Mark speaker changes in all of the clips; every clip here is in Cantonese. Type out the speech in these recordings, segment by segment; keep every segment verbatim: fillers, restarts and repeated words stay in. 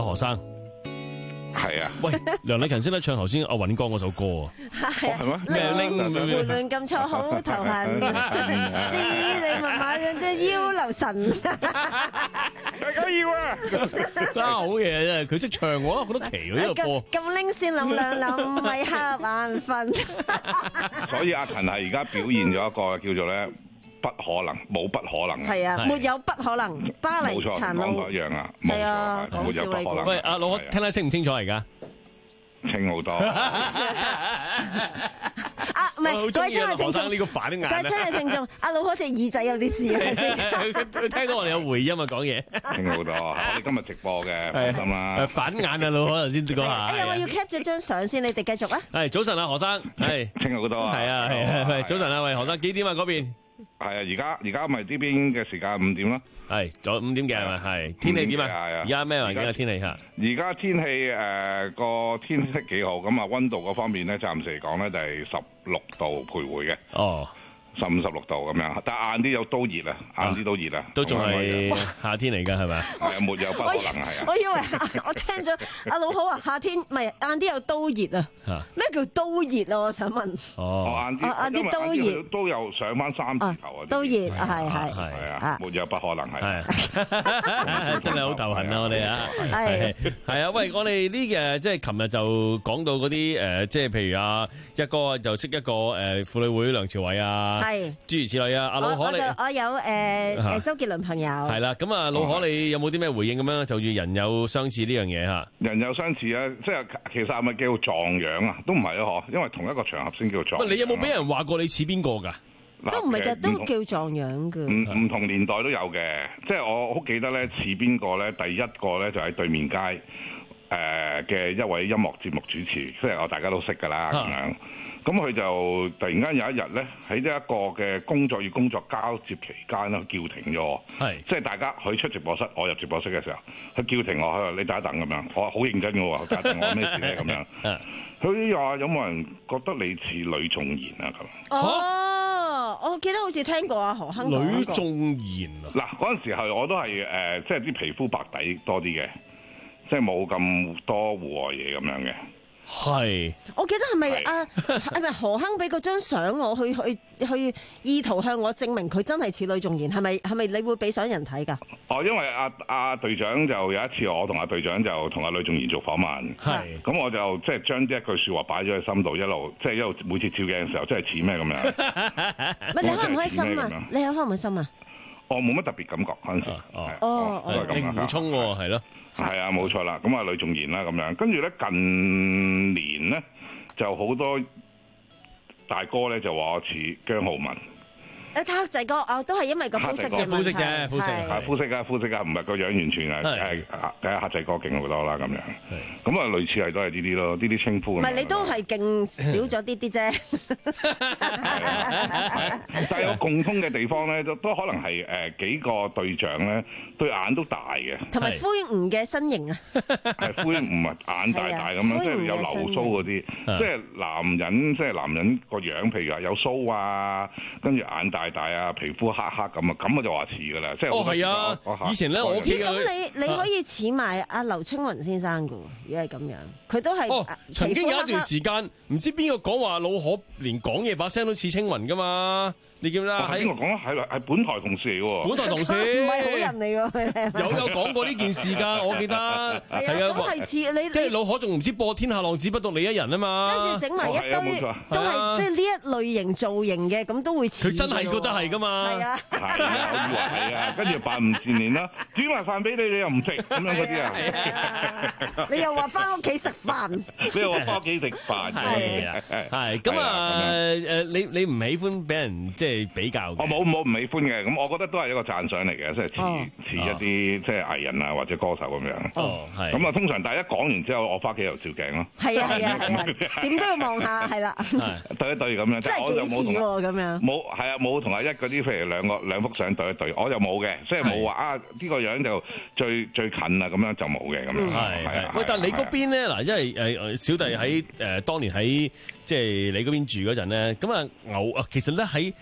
Speaker 1: 阿何生。
Speaker 2: 係啊，
Speaker 1: 喂，梁禮勤識得唱頭先阿尹光嗰首歌啊？
Speaker 3: 係
Speaker 2: 啊，
Speaker 1: 咩拎
Speaker 3: 胡亂咁錯好頭痕，知你密碼即腰留神。
Speaker 2: 大家要啊，
Speaker 1: 真係好嘢真係，佢識唱我覺得奇喎呢個歌。
Speaker 3: 咁拎先諗兩諗，唔係瞌眼瞓。
Speaker 2: 所以阿勤係而家表現咗一個叫做咧不可能，冇不可能。
Speaker 3: 係啊，沒有不可能。巴黎殘
Speaker 2: 路
Speaker 3: 路
Speaker 2: 一樣啊，
Speaker 3: 係啊，
Speaker 2: 冇有不可能。
Speaker 1: 喂，阿老，聽得清唔清楚而家？
Speaker 2: 清好多。
Speaker 3: 啊，唔係，各位親愛聽眾，
Speaker 1: 呢個反眼。
Speaker 3: 各位親愛聽眾，阿老好似耳仔有啲事係先。
Speaker 1: 佢聽到我哋有回音啊，講嘢。
Speaker 2: 清好多，我哋今日直播嘅，放心啦。
Speaker 1: 反眼啊，老何頭先講下。
Speaker 3: 哎呀，我要 cap 咗張相先，你哋繼續啊。
Speaker 1: 係早晨啊，何生。係
Speaker 2: 清好多啊。
Speaker 1: 係啊係啊，喂，早晨啊，喂，何生幾點啊嗰邊？
Speaker 2: 係啊，而家而家咪呢邊嘅時間五點咯。
Speaker 1: 係，早五點幾係咪？係天氣點啊？
Speaker 2: 係啊。
Speaker 1: 而家咩環境啊？天氣嚇？
Speaker 2: 而家天氣誒個天色幾好，咁啊溫度嗰方面咧，暫時嚟講咧就係十六度徘徊嘅。
Speaker 1: 哦。十五十六度咁樣，但係晏啲有都熱啊，晏啲都熱啊，都仲係夏天嚟㗎係咪？
Speaker 2: 係啊，沒有不可能係啊！
Speaker 3: 我以為我聽咗阿老好話夏天唔係晏啲有都熱啊，咩叫都熱啊？我想問。
Speaker 1: 哦，
Speaker 2: 晏啲
Speaker 3: 晏啲都熱，
Speaker 2: 都有上翻三字頭啊！
Speaker 3: 都熱係係
Speaker 2: 係啊，沒有不可能係。
Speaker 1: 真係好頭痕啊！我哋啊，係係啊，喂，我哋呢嘅即係琴日就講到嗰啲誒，即係譬如啊，一哥就識一個誒婦女會梁朝偉啊。係諸如此類啊！阿老可你，
Speaker 3: 我有誒誒周杰倫朋友
Speaker 1: 係啦，咁啊老可你有冇啲咩回應咁樣？就住人有相似呢樣嘢嚇，
Speaker 2: 人有相似啊！即係其實係咪叫撞樣啊？都唔係咯，嗬，因為同一個場合先叫撞。
Speaker 1: 喂，你有冇俾人話過你似邊個㗎？
Speaker 3: 都唔係嘅，都叫撞樣㗎。
Speaker 2: 唔唔同年代都有嘅，即係我好記得咧，似邊個咧？第一個咧就喺對面街誒嘅一位音樂節目主持，即係我大家都識㗎啦咁樣。咁佢就突然間有一日咧，喺呢一個嘅工作與工作交接期間咧，叫停咗。係，即係大家佢出直播室，我入直播室嘅時候，佢叫停我，佢話你等一等咁樣。我話好認真嘅喎，等一等我咩事咧咁樣。佢話有冇人覺得你似呂頌賢啊咁？
Speaker 3: 哦，我記得好似聽過啊何亨講過。
Speaker 1: 呂頌賢啊！
Speaker 2: 嗱嗰陣時候我都係誒，即係啲皮膚白底多啲嘅，即係冇咁多戶外嘢咁樣嘅。
Speaker 1: 係，
Speaker 3: 我記得係咪啊？係咪何亨俾嗰張相我去去去意圖向我證明佢真係似呂頌賢？係咪係咪你會俾相人睇㗎？
Speaker 2: 哦，因為阿阿隊長就有一次，我同阿隊長就同阿呂頌賢做訪問，係，咁我就即係將呢一句説話擺咗喺心度，一路即係一路每次照鏡嘅時候，真係似咩咁樣？
Speaker 3: 咪你開唔開心啊？你開唔開心啊？
Speaker 2: 我冇乜特別感覺嗰陣時，
Speaker 1: 哦
Speaker 2: 哦，都係咁
Speaker 1: 啦，補充喎，係咯。
Speaker 2: 係啊，冇錯啦。咁啊，呂頌賢啦咁樣，跟住咧近年咧就好多大哥咧就話我似姜浩文。
Speaker 3: 誒，黑仔哥啊，都係因為個膚色嘅問題。膚色嘅膚色
Speaker 2: 係膚色啊，膚色啊，唔係個樣完全係係梗係黑仔哥勁好多啦咁樣。咁啊，類似係都係呢啲咯，呢啲稱呼。
Speaker 3: 唔係你都係勁少咗啲啲啫。
Speaker 2: 但係有共通嘅地方咧，都都可能係誒幾個隊長咧對眼都大嘅，
Speaker 3: 同埋灰梧嘅身形啊。
Speaker 2: 係灰梧啊，眼大大咁樣，即係有流鬚嗰啲，即係男人，即係男人個樣，譬如話有鬚啊，跟住眼大。大大啊，皮膚黑黑咁啊，咁我就話似噶啦，即係
Speaker 1: 哦係啊，以前咧我屋企
Speaker 3: 咁你你可以似埋阿劉青雲先生噶，如果係咁樣，佢都係。哦，
Speaker 1: 曾經有一段時間，唔知邊個講話老可連講嘢把聲都似青雲噶嘛？你記唔記得？
Speaker 2: 喺邊個講啊？係係本台同事嚟嘅喎。
Speaker 1: 本台同事
Speaker 3: 唔係好人嚟㗎。
Speaker 1: 有有講過呢件事㗎，我記得。
Speaker 3: 係啊，都係似你。
Speaker 1: 即係老可仲唔知播天下浪子不獨你一人啊嘛？
Speaker 3: 跟住整埋一堆都係即係呢一類型造型嘅，咁都會似。
Speaker 1: 佢真係覺得係㗎嘛？
Speaker 3: 係啊。
Speaker 2: 係啊，我以為係啊，跟住扮唔自然啦，煮埋飯俾你，你又唔食咁樣嗰啲啊。
Speaker 3: 你又話翻屋企食飯。
Speaker 2: 你又話翻屋企食飯。
Speaker 1: 係啊，係咁啊誒，你你唔喜歡俾人即係比較？
Speaker 2: 我冇冇唔喜歡嘅，咁我覺得都係一個讚賞嚟嘅，即係似似一啲即係藝人啊或者歌手咁樣。
Speaker 1: 哦，係。
Speaker 2: 咁啊，通常大家講完之後，我翻屋企又照鏡咯。
Speaker 3: 係啊係啊係啊，點都要望下，係啦。
Speaker 2: 對一對咁樣，
Speaker 3: 真係幾似喎咁樣。
Speaker 2: 冇係啊，冇同阿一嗰啲譬如兩個兩幅相對一對，我又冇嘅，即係冇話啊呢個樣就最最近啊咁樣就冇嘅咁樣。
Speaker 1: 係係啊。喂，但係你嗰邊咧嗱，因為誒小弟喺誒當年喺即係你嗰邊住嗰陣咧，咁啊牛啊，其實咧喺。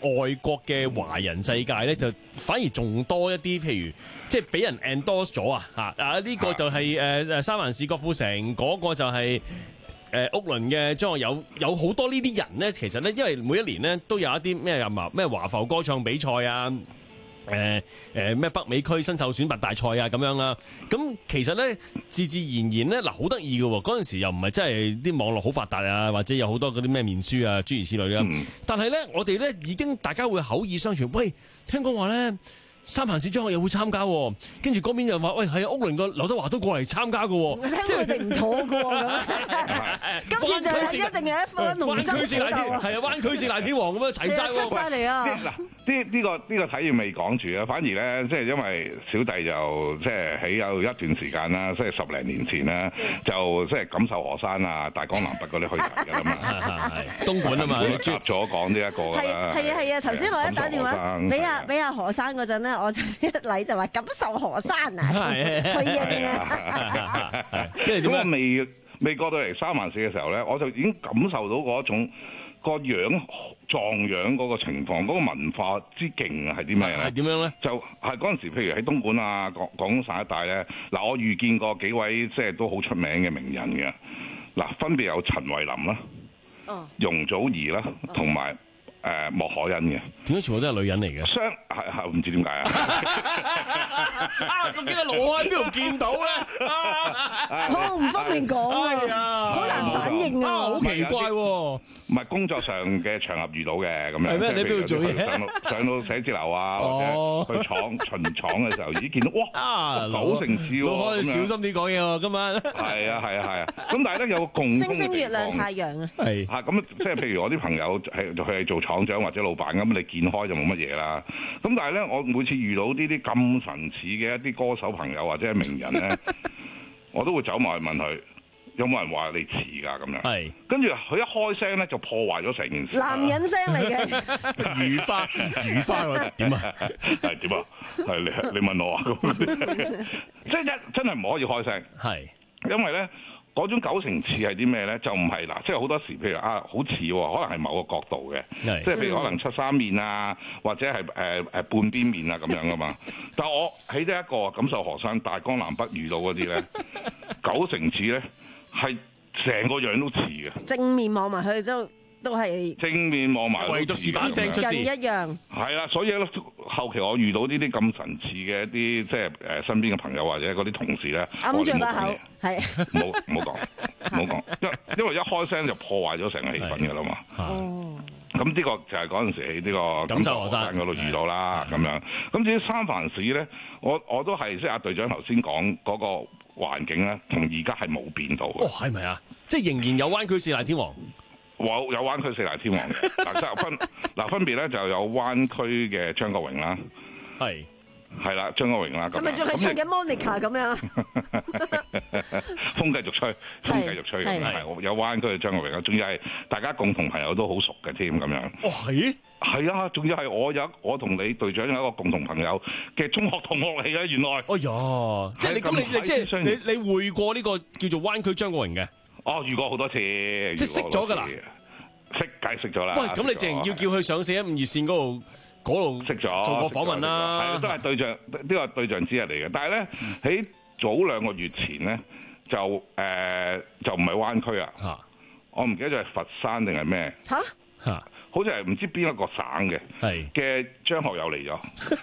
Speaker 1: 外國嘅華人世界咧，就反而仲多一啲，譬如即係俾人 endorse 咗啊嚇啊！呢個就係誒誒三藩市郭富城，嗰個就係誒屋倫嘅張學友，有好多呢啲人咧，其實咧，因為每一年咧都有一啲咩啊嘛咩華埠歌唱比賽啊。誒誒咩北美區新秀選拔大賽啊咁樣啦，咁其實咧自自然然咧嗱好得意嘅喎，嗰陣時又唔係真係啲網絡好發達啊，或者有好多嗰啲咩面書啊諸如此類啦，嗯、但係咧我哋咧已經大家會口耳相傳，喂聽講話咧。三藩市張學友會參加，跟住嗰邊又話：喂，係啊，屋倫個劉德華都過嚟參加嘅，
Speaker 3: 即係佢哋唔妥嘅喎咁。今次就係一定係一份龍舟小鬥啊！
Speaker 1: 係啊，灣區四大天王咁樣齊晒
Speaker 3: 出晒嚟啊！
Speaker 2: 嗱，呢呢個呢個體驗未講住啊，反而咧，即係因為小弟就即係喺有一段時間啦，即係十零年前啦，就即係錦繡河山啊、大江南北嗰啲去齊㗎啦嘛，
Speaker 1: 係東莞啊嘛，
Speaker 2: 你夾咗講呢一個啦。
Speaker 3: 係啊係啊！頭先我一打電話俾阿俾阿何生嗰陣咧。我就一嚟就話錦繡河山啊，去應啊！
Speaker 2: 跟住咁我未未過到嚟三藩市嘅時候咧，我就已經感受到嗰種個樣壯樣嗰個情況，嗰、嗰個文化之勁係啲咩咧？係點樣咧？就係嗰陣時，譬如喺東莞啊、廣廣東省一帶咧，嗱，我遇見過幾位即係都好出名嘅名人嘅，嗱，分別有陳慧琳啦、哦、容祖兒啦，同埋、哦。誒莫可欣嘅，
Speaker 1: 點解全部都係女人嚟嘅？
Speaker 2: 雙係係唔知點解啊！
Speaker 1: 啊，究竟個羅喺邊度見到咧？
Speaker 3: 我唔方便講啊，好難反應啊，
Speaker 1: 好奇怪喎！
Speaker 2: 唔係工作上嘅場合遇到嘅咁樣。係
Speaker 1: 咩？你喺邊度做嘢？
Speaker 2: 上到上到寫字樓啊，或者去廠巡廠嘅時候，已經見到哇，九成次喎！
Speaker 1: 可以小心啲講嘢喎，今晚。
Speaker 2: 係啊係啊係啊！咁但係咧有個共通嘅地方。
Speaker 3: 星星月亮太陽啊！
Speaker 1: 係
Speaker 2: 嚇咁即係譬如我啲朋友係佢係做廠長或者老闆咁，你見開就冇乜嘢啦。咁但係咧，我每次遇到呢啲咁神似嘅一啲歌手朋友或者係名人咧，我都會走埋去問佢。有冇人話你似㗎咁樣？係，跟住佢一開聲咧，就破壞咗成件事。
Speaker 3: 男人聲嚟嘅，
Speaker 1: 如花如花喎，點啊？
Speaker 2: 係點啊？係你你問我啊？即係一真係唔可以開聲。係，因為咧嗰種九成似係啲咩咧？就唔係嗱，即係好多時譬如啊，好似喎，可能係某個角度嘅，即係譬如可能七三面啊，或者係誒誒半邊面啊咁樣噶嘛。但係我喺呢一個錦繡河山、大江南北遇到嗰啲咧，九成似咧。係成個樣都似嘅，
Speaker 3: 正面望埋去都都係
Speaker 2: 正面望埋，
Speaker 1: 唯獨是把聲出事
Speaker 3: 一樣。
Speaker 2: 係啦，所以咧後期我遇到呢啲咁神似嘅一啲即係誒身邊嘅朋友或者嗰啲同事咧，
Speaker 3: 揞住把口，係
Speaker 2: 冇冇講冇講，因因為一開聲就破壞咗成個氣氛㗎啦嘛。哦，咁呢個就係嗰陣時喺呢個錦繡河山嗰度遇到啦，咁樣。咁至於三藩市咧，我我都係即係阿隊長頭先講嗰個。環境咧，同而家係冇變到嘅。
Speaker 1: 哦，係咪啊？即係仍然有灣區四大天王，
Speaker 2: 有有灣區四大天王嘅。嗱，即係分嗱分別咧，就有灣區嘅張國榮啦，係係啦，張國榮啦。
Speaker 3: 咁咪仲係唱緊 Monica 咁樣？
Speaker 2: 風繼續吹，風繼續吹咁係。有灣區嘅張國榮啦，仲要係大家共同朋友都好熟嘅添咁樣。
Speaker 1: 哦，係。
Speaker 2: 係啊，仲要係我有我同你隊長有一個共同朋友嘅中學同學嚟嘅，原來。哎
Speaker 1: 呀，即係你咁你你即係你你會過呢個叫做灣區張國榮嘅？
Speaker 2: 哦，遇過好多次，
Speaker 1: 即係識咗㗎啦，
Speaker 2: 識解釋咗啦。
Speaker 1: 喂，咁你淨要叫佢上四一五熱線嗰度嗰度
Speaker 2: 識咗
Speaker 1: 做個訪問啦。
Speaker 2: 係都係對象，呢個對象之一嚟嘅。但係咧喺早兩個月前咧就誒、呃、就唔係灣區啊。嚇！我唔記得咗係佛山定係咩？嚇嚇！好似係唔知邊一個省嘅，嘅張學友嚟咗。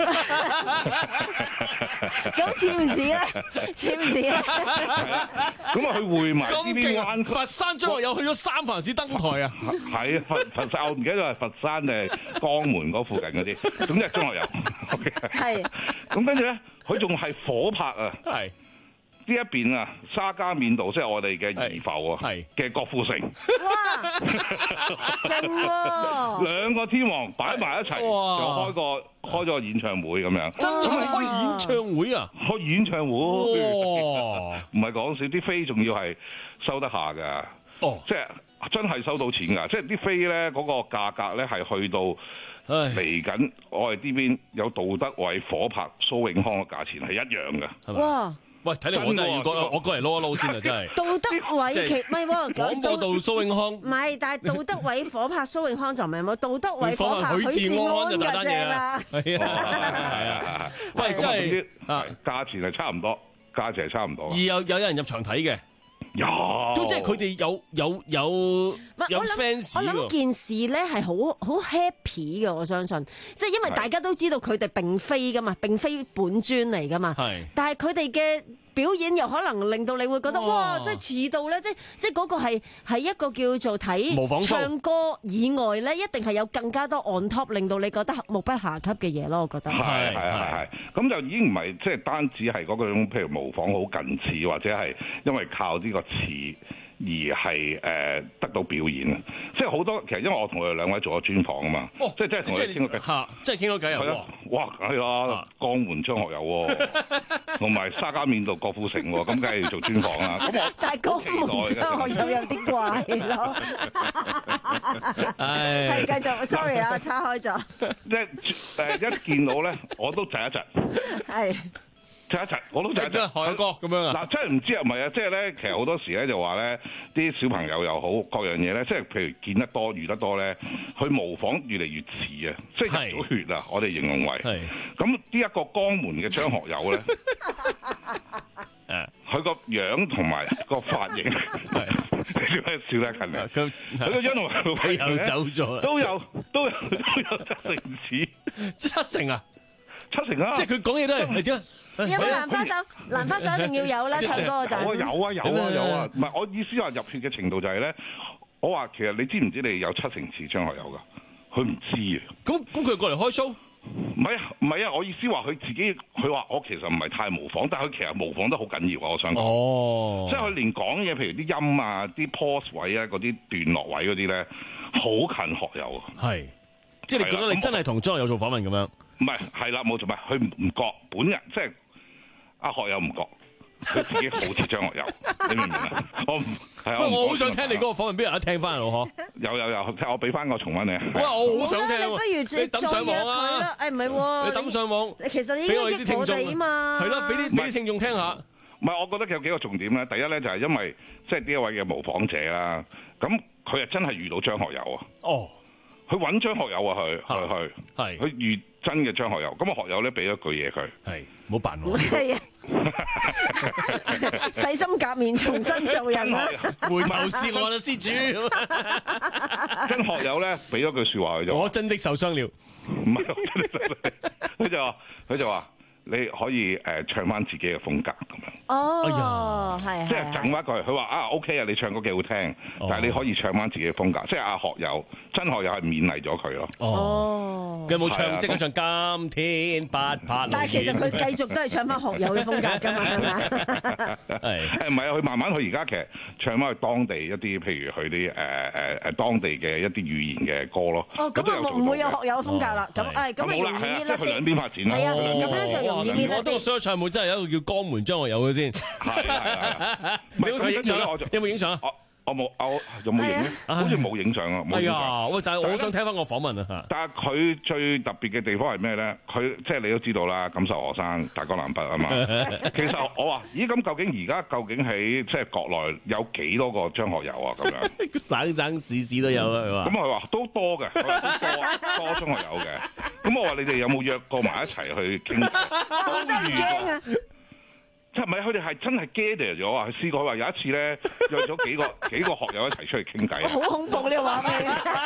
Speaker 3: 咁似唔似咧？似唔似咧？
Speaker 2: 咁啊，去會埋呢邊灣
Speaker 1: 佛山張學友去咗三藩市登台啊！
Speaker 2: 係啊，佛佛山我唔記得咗係佛山定係江門嗰附近嗰啲。咁即係張學友。係。咁跟住咧，佢仲係火拍啊！係。呢一邊啊，沙加緬度即係我哋嘅怡浮啊，嘅郭富城，哇，勁喎！兩個天王擺埋一齊，就開個開咗個演唱會咁樣，
Speaker 1: 真係開演唱會啊！
Speaker 2: 開演唱會，唔係講笑，啲飛仲要係收得下㗎，哦，即係真係收到錢㗎，即係啲飛咧嗰個價格咧係去到嚟緊，我哋呢邊有杜德偉、火拍、蘇永康嘅價錢係一樣㗎，係咪？哇！
Speaker 1: 喂，睇嚟我真係要過，我過嚟撈一撈先啊！真係。
Speaker 3: 杜德偉其唔係喎，
Speaker 1: 廣播道蘇永康。
Speaker 3: 唔係，但係杜德偉火拍蘇永康就唔係冇，杜德偉火拍許志安就大單嘢啦。係
Speaker 1: 啊，係啊。喂，真係啊，
Speaker 2: 價錢係差唔多，價錢係差唔多。
Speaker 1: 而有有人入場睇嘅。
Speaker 2: 有，
Speaker 1: 咁即係佢哋有有有有 fans
Speaker 3: 我諗件事咧係好好 happy 嘅，我相信，即係因為大家都知道佢哋並非噶嘛，並非本尊嚟噶嘛。係，但係佢哋嘅表演又可能令到你會覺得哇，即係遲到咧，即係即係嗰個係係一個叫做睇唱歌以外咧，一定係有更加多 on top，令到你覺得目不暇給嘅嘢咯。我覺得
Speaker 2: 係係係係，咁就已經唔係即係單止係嗰種譬如模仿好近似，或者係因為靠呢個詞而係誒得到表演。即係好多其實因為我同佢哋兩位做咗專訪啊嘛，即係即係同佢哋傾過偈嚇，
Speaker 1: 即係傾過偈啊！
Speaker 2: 哇，係啦，江門張學友喎，同埋沙加緬度郭富城喎，咁梗係要做專訪啦。咁我
Speaker 3: 但係江門張學友有啲怪咯。係繼續 ，sorry 啊，岔開咗。
Speaker 2: 即係誒一見到咧，我都窒一窒。係。窒一窒，我都窒一窒。
Speaker 1: 海哥咁樣啊？
Speaker 2: 嗱，真係唔知啊，唔係啊，即係咧，其實好多時咧就話咧，啲小朋友又好，各樣嘢咧，即係譬如見得多、遇得多咧，佢模仿越嚟越似啊，即係入咗血啊！我哋形容為。係。咁呢一個江門嘅張學友咧，誒，佢個樣同埋個髮型，係點解笑得近啊？佢佢個樣同埋個髮型
Speaker 1: 又走咗，
Speaker 2: 都有都有都有七成似，
Speaker 1: 七成啊！
Speaker 2: 七成啊！
Speaker 1: 即係佢講嘢都係係點？
Speaker 3: 有冇蘭花手？蘭花手一定要有啦，唱歌嗰陣。
Speaker 2: 我有啊有啊有啊！唔係我意思話入血嘅程度就係咧，我話其實你知唔知你有七成似張學友噶？佢唔知啊。
Speaker 1: 咁咁佢過嚟開 show？
Speaker 2: 唔係啊唔係啊！我意思話佢自己，佢話我其實唔係太模仿，但係佢其實模仿得好緊要啊！我想講。哦。即係佢連講嘢，譬如啲音啊、啲 pause 位啊、嗰啲段落位嗰啲咧，好近學友啊。係。即係你覺得你真係同張學友做訪問咁樣？唔係，係啦，冇做咩，佢唔唔覺本人，即係阿學友唔覺，佢自己好似張學友，你明唔明啊？我唔係啊，我好想聽你嗰個訪問，俾人一聽翻咯，嗬？有有有，我俾翻個重溫你。哇，我好想聽喎！你不如你抌上網啊？誒唔係喎，你抌上網，其實你應該益我哋啊嘛。係咯，俾啲俾啲聽眾聽下。唔係，我覺得有幾個重點咧。第一咧就係因為即係呢一位嘅模仿者啦，咁佢係真係遇到張學友啊。哦。佢揾張學友啊，佢佢佢係佢遇真嘅張學友，咁啊學友咧俾咗句嘢佢，係唔好扮我，係啊，洗心革面，重新做人啦，回頭是岸啊，施主。跟學友咧俾咗句説話佢就，我真的受傷了，唔係，佢就話佢就話。你可以誒唱翻自己嘅風格咁樣。哦，係，即係整翻句，佢話啊 OK 啊，你唱歌幾好聽，但係你可以唱翻自己嘅風格，即係阿學友真學友係勉勵咗佢咯。哦，佢有冇唱即刻唱今天不怕？但係其實佢繼續都係唱翻學友嘅風格㗎嘛，係咪？係誒唔係啊？佢慢慢佢而家其實唱翻去當地一啲，譬如佢啲誒誒誒當地嘅一啲語言嘅歌咯。哦，咁啊唔會有學友嘅風格啦。咁誒咁啊容易啲啦。即係佢兩邊發展啦。係啊，咁樣就。我都 search 有冇真係有一個叫江門張學友嘅先，係係你好似影相，有冇影相啊？我冇，我有冇影咧？好似冇影相啊！冇影相。喂，但係我想聽翻個訪問啊！但係佢最特別嘅地方係咩咧？佢即係你都知道啦，錦繡河山、大江南北啊嘛。其實我話，咦咁究竟而家究竟喺即係國內有幾多個張學友啊？咁樣省省市市都有啦，佢話。咁佢話都多嘅，多多張學友嘅。咁我話你哋有冇約過埋一齊去傾？好驚啊！即係咪佢哋係真係 gather 咗啊？試過話有一次咧約咗幾個幾個學友一齊出嚟傾偈。好恐怖呢個畫面！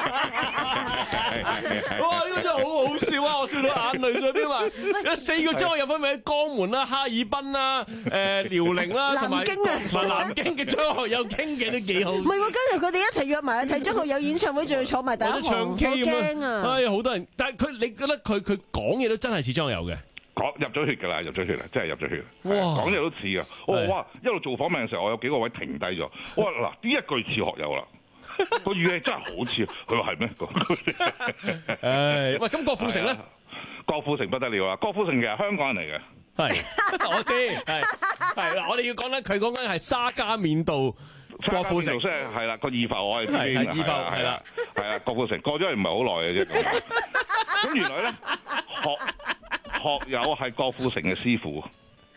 Speaker 2: 哇！呢個真係好好笑啊！我笑到眼淚上邊嘛。有四個張學友分別喺江門啦、哈爾濱啦、誒遼寧啦，同埋同埋南京嘅張學友傾嘅都幾好。唔係喎，跟住佢哋一齊約埋一齊張學友演唱會，仲要坐埋第一行，唱 K 好驚啊！哎呀，好多人，但係佢你覺得佢佢講嘢都真係似張學友嘅。講入咗血㗎啦，入咗血啦，真係入咗血。哇！講嘢都似啊！我話哇，一路做訪問嘅時候，我有幾個位停低咗。我話嗱，呢一句似學友啦，個語氣真係好似。佢話係咩？誒，喂，咁郭富城咧？郭富城不得了啦！郭富城其實香港人嚟嘅。係，我知。係係嗱，我哋要講咧，佢講緊係沙加緬度郭富城，即係係啦，個二埠我係知。係二埠係啦，係啊，郭富城過咗嚟唔係好耐嘅啫。咁原來咧學。學友係郭富城嘅師傅，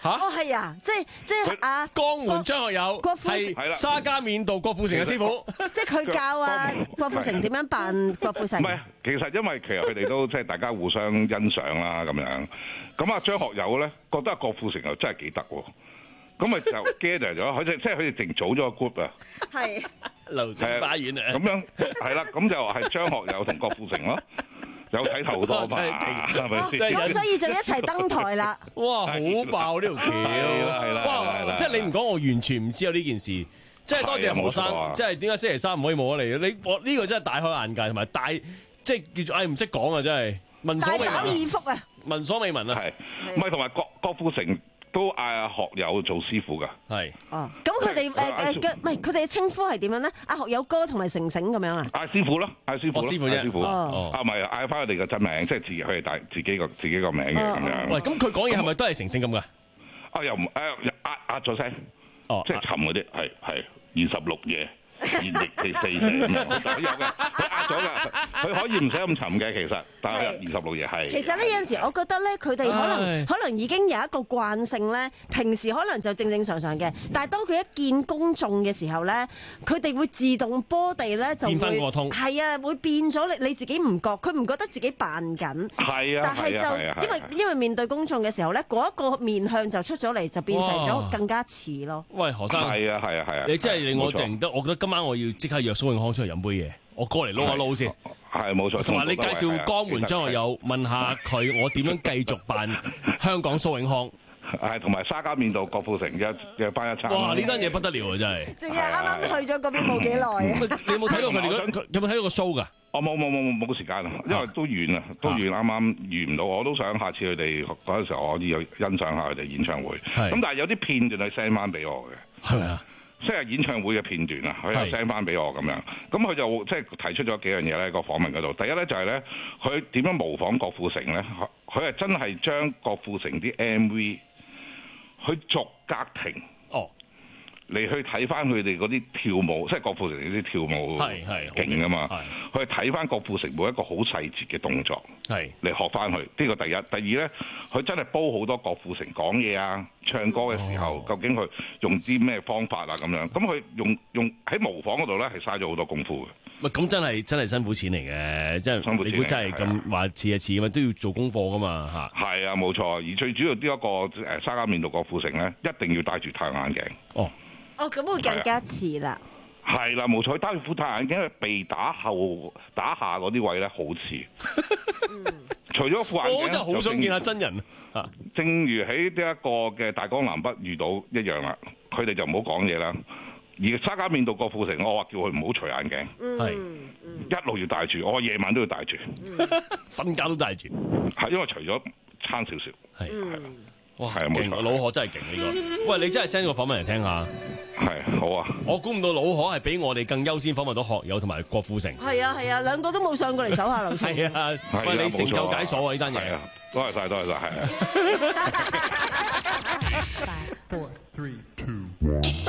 Speaker 1: 嚇？
Speaker 3: 哦，係啊，即係即係啊，
Speaker 1: 江門張學友
Speaker 3: 郭富城
Speaker 1: 係沙家麵道郭富城嘅師傅，
Speaker 3: 即係佢教啊郭富城點樣扮郭富城。
Speaker 2: 唔係，其實因為其實佢哋都即係大家互相欣賞啦咁樣。咁啊張學友咧覺得郭富城又真係幾得喎，咁咪就 gather 咗，佢即即係佢哋淨組咗個 group 啊。係。
Speaker 1: 流星花園啊！
Speaker 2: 咁樣係啦，咁就係張學友同郭富城咯。有睇頭多嘛？係咪先？
Speaker 3: 咁所以就一齊登台啦！
Speaker 1: 哇，好爆呢條橋！
Speaker 2: 係啦，
Speaker 1: 哇！即係你唔講，我完全唔知有呢件事。即係多謝何生，即係點解星期三唔可以冇得嚟？你我呢個真係大開眼界，同埋大即係叫做唉唔識講啊！真係聞所未聞。大飽耳福啊！聞所未聞啊！
Speaker 2: 係，唔係同埋郭郭富城都嗌阿學友做師傅㗎。係。
Speaker 3: 哦，咁佢哋誒誒嘅唔係佢哋嘅稱呼係點樣咧？阿學友哥同埋成成咁樣啊？
Speaker 2: 嗌師傅咯，嗌師傅咯，
Speaker 1: 師傅啫。
Speaker 2: 師傅。哦。啊，唔係嗌翻佢哋嘅真名，即係自佢哋大自己個自己個名嘅咁樣。
Speaker 1: 喂，咁佢講嘢係咪都係成成咁㗎？
Speaker 2: 啊，又唔誒壓壓咗聲。哦。即係沉嗰啲，係係二十六夜。熱力第四夜咁樣，佢有嘅，佢壓咗㗎，佢可以唔使咁沉嘅，其實，但係二十六夜係。
Speaker 3: 其實咧有陣時，我覺得咧，佢哋可能可能已經有一個慣性咧，平時可能就正正常常嘅，但係當佢一見公眾嘅時候咧，佢哋會自動波地咧就會變翻個通，係啊，會變咗你你自己唔覺，佢唔覺得自己扮緊，
Speaker 2: 係啊，
Speaker 3: 但係就因為因為面對公眾嘅時候咧，嗰一個面向就出咗嚟，就變成咗更加似咯。
Speaker 1: 喂，何生，
Speaker 2: 係啊係啊係啊，
Speaker 1: 你真係令我定得，我覺得今晚我要即刻約蘇永康出嚟飲杯嘢，我過嚟撈下撈先。
Speaker 2: 係冇錯。同埋
Speaker 1: 你介紹江門張學友，問下佢我點樣繼續扮香港蘇永康。
Speaker 2: 係同埋沙家麵道郭富城嘅嘅班一餐。
Speaker 1: 哇！呢單嘢不得了啊，真係。
Speaker 3: 仲要係啱啱去咗嗰邊冇幾耐啊！
Speaker 1: 你有冇睇到佢哋嗰？有冇睇到個 show 㗎？
Speaker 2: 我冇冇冇冇冇時間啊，因為都遠啊，都遠啱啱遇唔到，我都想下次佢哋嗰陣時候可以有欣賞下佢哋演唱會。咁但係有啲片段係 send 翻俾我嘅。係咪啊？即係演唱會嘅片段啊，佢又 send 翻俾我咁樣，咁佢就即係提出咗幾樣嘢咧個訪問嗰度。第一咧就係咧，佢點樣模仿郭富城咧？佢係真係將郭富城啲 M V 去逐格停哦，嚟去睇翻佢哋嗰啲跳舞，即係郭富城嗰啲跳舞係係勁噶嘛。佢睇翻郭富城每一個好細節嘅動作係嚟學翻佢。呢個第一，第二咧，佢真係煲好多郭富城講嘢啊、唱歌嘅時候，哦、究竟佢用啲咩方法啊咁樣。咁佢用用喺模仿嗰度咧，係嘥咗好多功夫嘅。喂，咁真係真係辛苦錢嚟嘅，即係你估真係咁話似啊似啊嘛，都要做功課噶嘛嚇。係啊，冇錯。而最主要呢一個誒沙家麵道郭富城咧，一定要戴住太陽眼鏡。哦。哦，咁會更加似啦。係啦，冇錯，戴住副太陽眼鏡，鼻打後打下嗰啲位咧，好似。嗯、除咗副眼鏡，我真係好想見下真人啊！正如喺呢一個嘅大江南北遇到一樣啦，佢哋就唔好講嘢啦。而沙家麵道郭富城，我話叫佢唔好除眼鏡，係、嗯、一路要戴住，我夜晚都要戴住，瞓、嗯、覺都戴住。係因為除咗差少少，係係。哇，係啊，冇錯，老何真係勁呢個。喂，你真係 send 個訪問嚟聽下。係，好啊。我估唔到老何係比我哋更優先訪問到學友同埋郭富城。係啊係啊，兩個都冇上過嚟手下留情。係啊，喂，你成就解鎖啊呢單嘢。多謝晒，多謝晒，係啊。Four, three, two,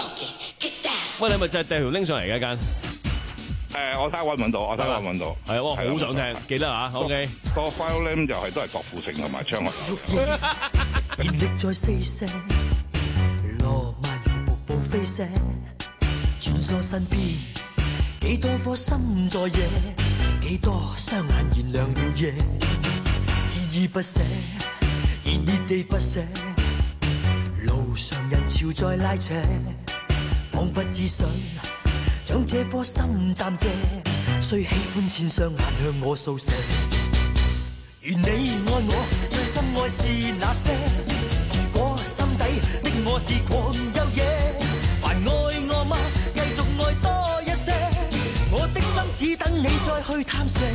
Speaker 2: one。喂，你咪就係掉條拎上嚟嘅一間。誒，我睇下揾唔揾到，我睇下揾唔揾到。係啊，我好想聽，記得啊 ，OK。個 file name 就係都係郭富城同埋張學友。熱力在四射，羅曼如瀑布飛射，穿梭身邊，幾多顆心在野，幾多雙眼燃亮了夜，依依不捨，熱熱地不捨，路上人潮在拉扯，彷彿只想將這顆心暫借，雖喜歡千雙眼向我掃射。願你愛我，最深愛是那些。如果心底的我是狂有野，還愛我嗎？繼續愛多一些。我的心只等你再去探射。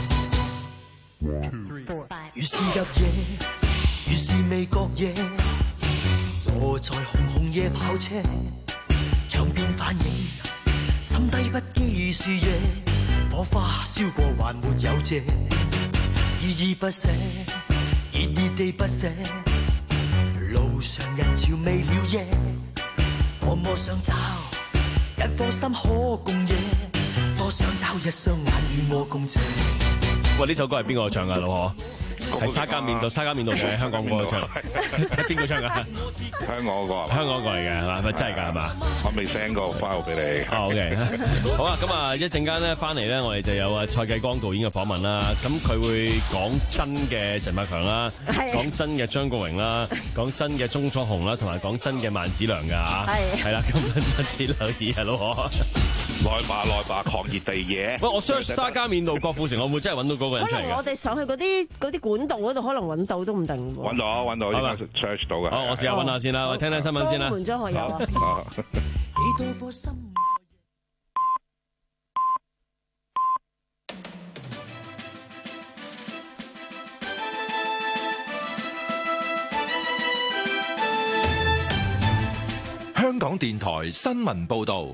Speaker 2: 越是入夜，越是未覺夜，坐在紅紅夜跑車，場邊反映心底不羈是夜，火花燒過還沒有謝。依依不捨，熱熱地不捨，路上人潮未了夜，多麼想找一顆心可共夜，多想找一雙眼與我共情。喂，呢首歌係邊個唱㗎，老何？
Speaker 1: 係沙加緬度，沙加緬度就係香港嗰個唱，邊個唱㗎？
Speaker 2: 香港嗰個，
Speaker 1: 香港嗰個嚟嘅係嘛？係咪真係㗎係嘛？
Speaker 2: 我未 send 個 file 俾你。
Speaker 1: 哦 OK， 好啊，咁啊一陣間咧翻嚟咧，我哋就有啊蔡繼光導演嘅訪問啦。咁佢會講真嘅陳百強啦，講真嘅張國榮啦，講真嘅鐘楚紅啦，同埋講真嘅萬梓良㗎嚇。係係啦，咁萬梓良留意係咯。
Speaker 2: 來吧來吧，狂熱地野。
Speaker 1: 喂，我 search 沙加緬度郭富城，我會唔會真係揾到嗰個人出嚟？
Speaker 3: 可能我哋上去嗰啲嗰啲管道嗰度，可能揾到都唔定喎。
Speaker 2: 揾到揾到，應該 search 到嘅。
Speaker 1: 好，我試下揾下先啦，我聽聽新聞先啦。
Speaker 3: 江門張學友啊。
Speaker 4: 香港電台新聞報導。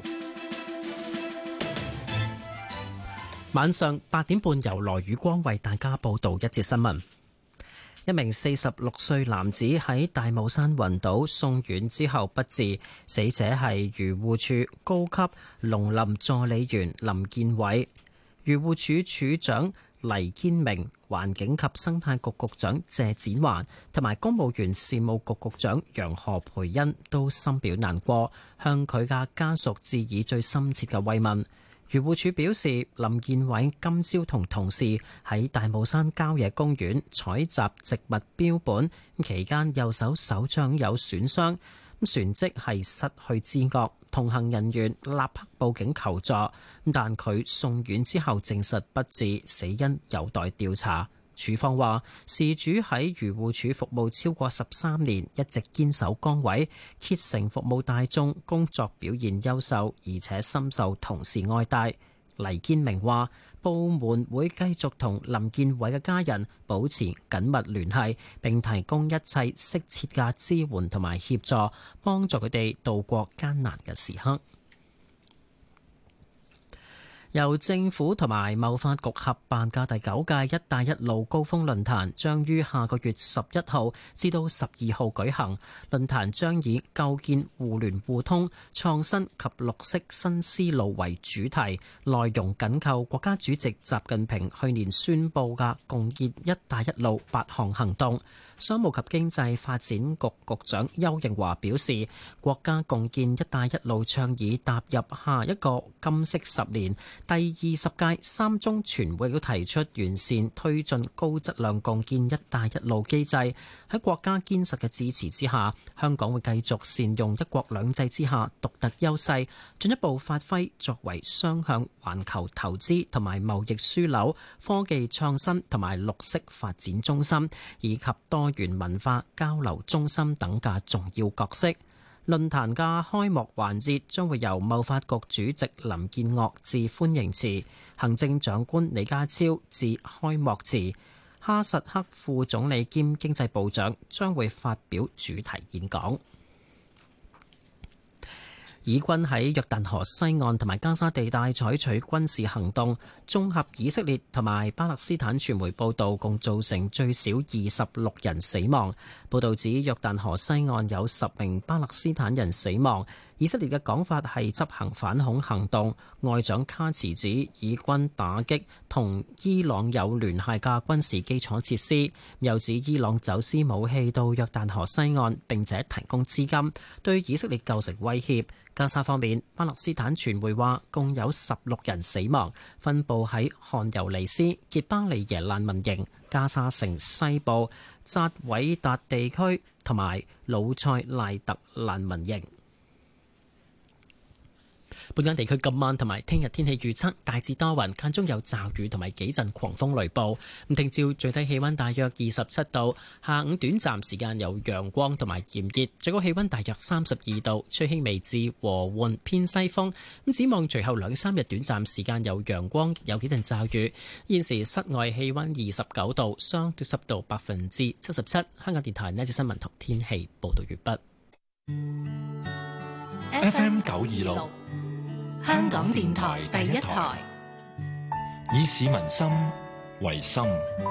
Speaker 5: 晚上八點半，由羅宇光為大家報道一節新聞。一名四十六歲男子喺大帽山暈倒，送院之後不治。死者係漁護署高級農林助理員林建偉。漁護署署長黎堅明、環境及生態局局長謝展寰同埋公務員事務局局長楊何培恩都深表難過，向佢嘅家屬致以最深切嘅慰問。漁護署表示，林建偉今朝同同事喺大帽山郊野公園採集植物標本，期間右手手掌有損傷，船即係失去知覺，同行人員立刻報警求助，但佢送院之後證實不治，死因有待調查。署方話，事主喺漁護署服務超過十三年，一直堅守崗位，竭誠服務大眾，工作表現優秀，而且深受同事愛戴。黎堅明話，部門會繼續同林建偉嘅家人保持緊密聯繫，並提供一切適切嘅支援同埋協助，幫助佢哋渡過艱難嘅時刻。由政府同埋貿發局合辦嘅第九屆「一帶一路」高峰論壇將於下個月十一號至到十二號舉行。論壇將以構建互聯互通、創新及綠色新思路為主題，內容緊扣國家主席習近平去年宣布嘅共建「一帶一路」八項行動。商務及經濟發展局局長邱應華表示，國家共建「一帶一路」倡議踏入下一個金色十年。第二十屆三中全會都提出完善推進高質量共建「一帶一路」機制。喺國家堅實嘅支持之下，香港會繼續善用一國兩制之下獨特優勢，進一步發揮作為雙向環球投資同埋貿易樞紐、科技創新同埋綠色發展中心以及多元文化交流中心等嘅重要角色。論壇嘅開幕環節將會由貿發局主席林建岳致歡迎辭，行政長官李家超致開幕辭，哈薩克副總理兼經濟部長將會發表主題演講。以軍喺約旦河西岸同埋加沙地帶採取軍事行動，綜合以色列同埋巴勒斯坦傳媒報道，共造成最少二十六人死亡。報道指約旦河西岸有十名巴勒斯坦人死亡。以色列嘅講法係執行反恐行動。外長卡茨指以軍打擊同伊朗有聯繫嘅軍事基礎設施，又指伊朗走私武器到約旦河西岸並且提供資金，對以色列構成威脅。加沙方面，巴勒斯坦傳媒話共有十六人死亡，分佈喺汗尤尼斯、傑巴利耶難民營、加沙城西部、扎韋達地區同埋魯塞賴特難民營。本港地區今晚同埋聽日天氣預測大致多雲，間中有驟雨同埋幾陣狂風雷暴。咁聽朝最低氣溫大約二十七度，下午短暫時間有陽光同埋炎熱，最高氣溫大約三十二度，吹輕微至和緩偏西風。咁展望隨後兩三日短暫時間有陽光，有幾陣驟雨。現時室外氣溫二十九度，相對濕度百分之七十七。香港電台呢節新聞同天氣報道完畢。
Speaker 4: F M 九二六。
Speaker 6: 香港電台第一台，
Speaker 4: 以市民心為心，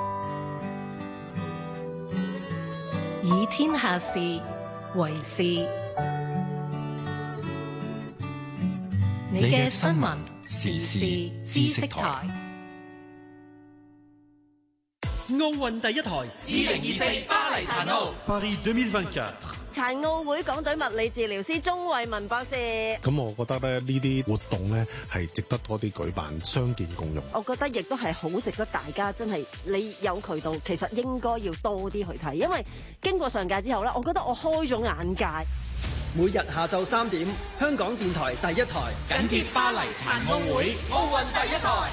Speaker 6: 以天下事為事。你嘅新聞時事知識台。
Speaker 7: 奧運第一台，二零二四巴黎殘奧。Paris 二零二四。
Speaker 3: 殘奧會港隊物理治療師鍾慧文博士。
Speaker 8: 咁我覺得咧呢啲活動咧係值得多啲舉辦，相見共融。
Speaker 3: 我覺得亦都係好值得大家真係你有渠道，其實應該要多啲去睇，因為經過上屆之後咧，我覺得我開咗眼界。
Speaker 9: 每日下晝三點，香港電台第一台
Speaker 7: 緊貼巴黎殘奧會，奧運第一台。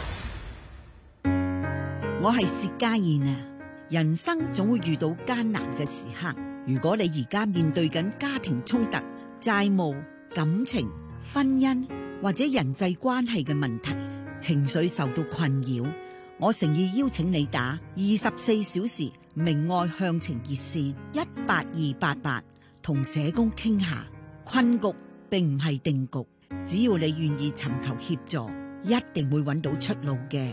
Speaker 10: 我係薛家燕啊！人生總會遇到艱難嘅時刻，如果你而家面對緊家庭衝突、債務、感情、婚姻或者人際關係嘅問題，情緒受到困擾，我誠意邀請你打二十四小時明愛向晴熱線一八二八八，同社工傾下。困局並唔係定局，只要你願意尋求協助，一定會揾到出路嘅。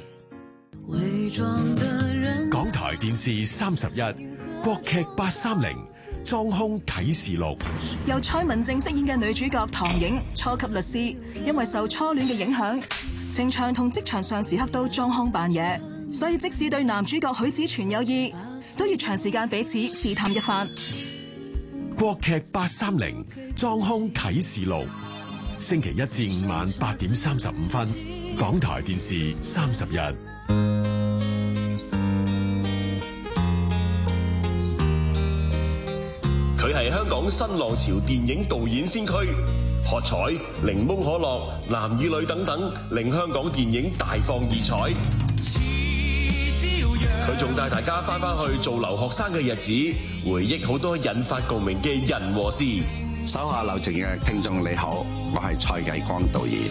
Speaker 11: 港台電視三十一，國劇八三零，裝兇啟示錄，
Speaker 12: 由蔡文正飾演嘅女主角唐影，初級律師，因為受初戀嘅影響，情場同職場上時刻都裝兇扮嘢，所以即使對男主角許子全有意，都要長時間彼此試探一番。
Speaker 11: 國劇八三零，裝兇啟示錄，星期一至五晚八點三十五分，港台電視三十一。
Speaker 13: 佢係香港新浪潮電影導演先驅，喝彩、檸檬可樂、男與女等等，令香港電影大放異彩。佢仲帶大家翻返去做留學生嘅日子，回憶好多引發共鳴嘅人和事。
Speaker 14: 手下留情嘅聽眾你好，我係蔡繼光導演。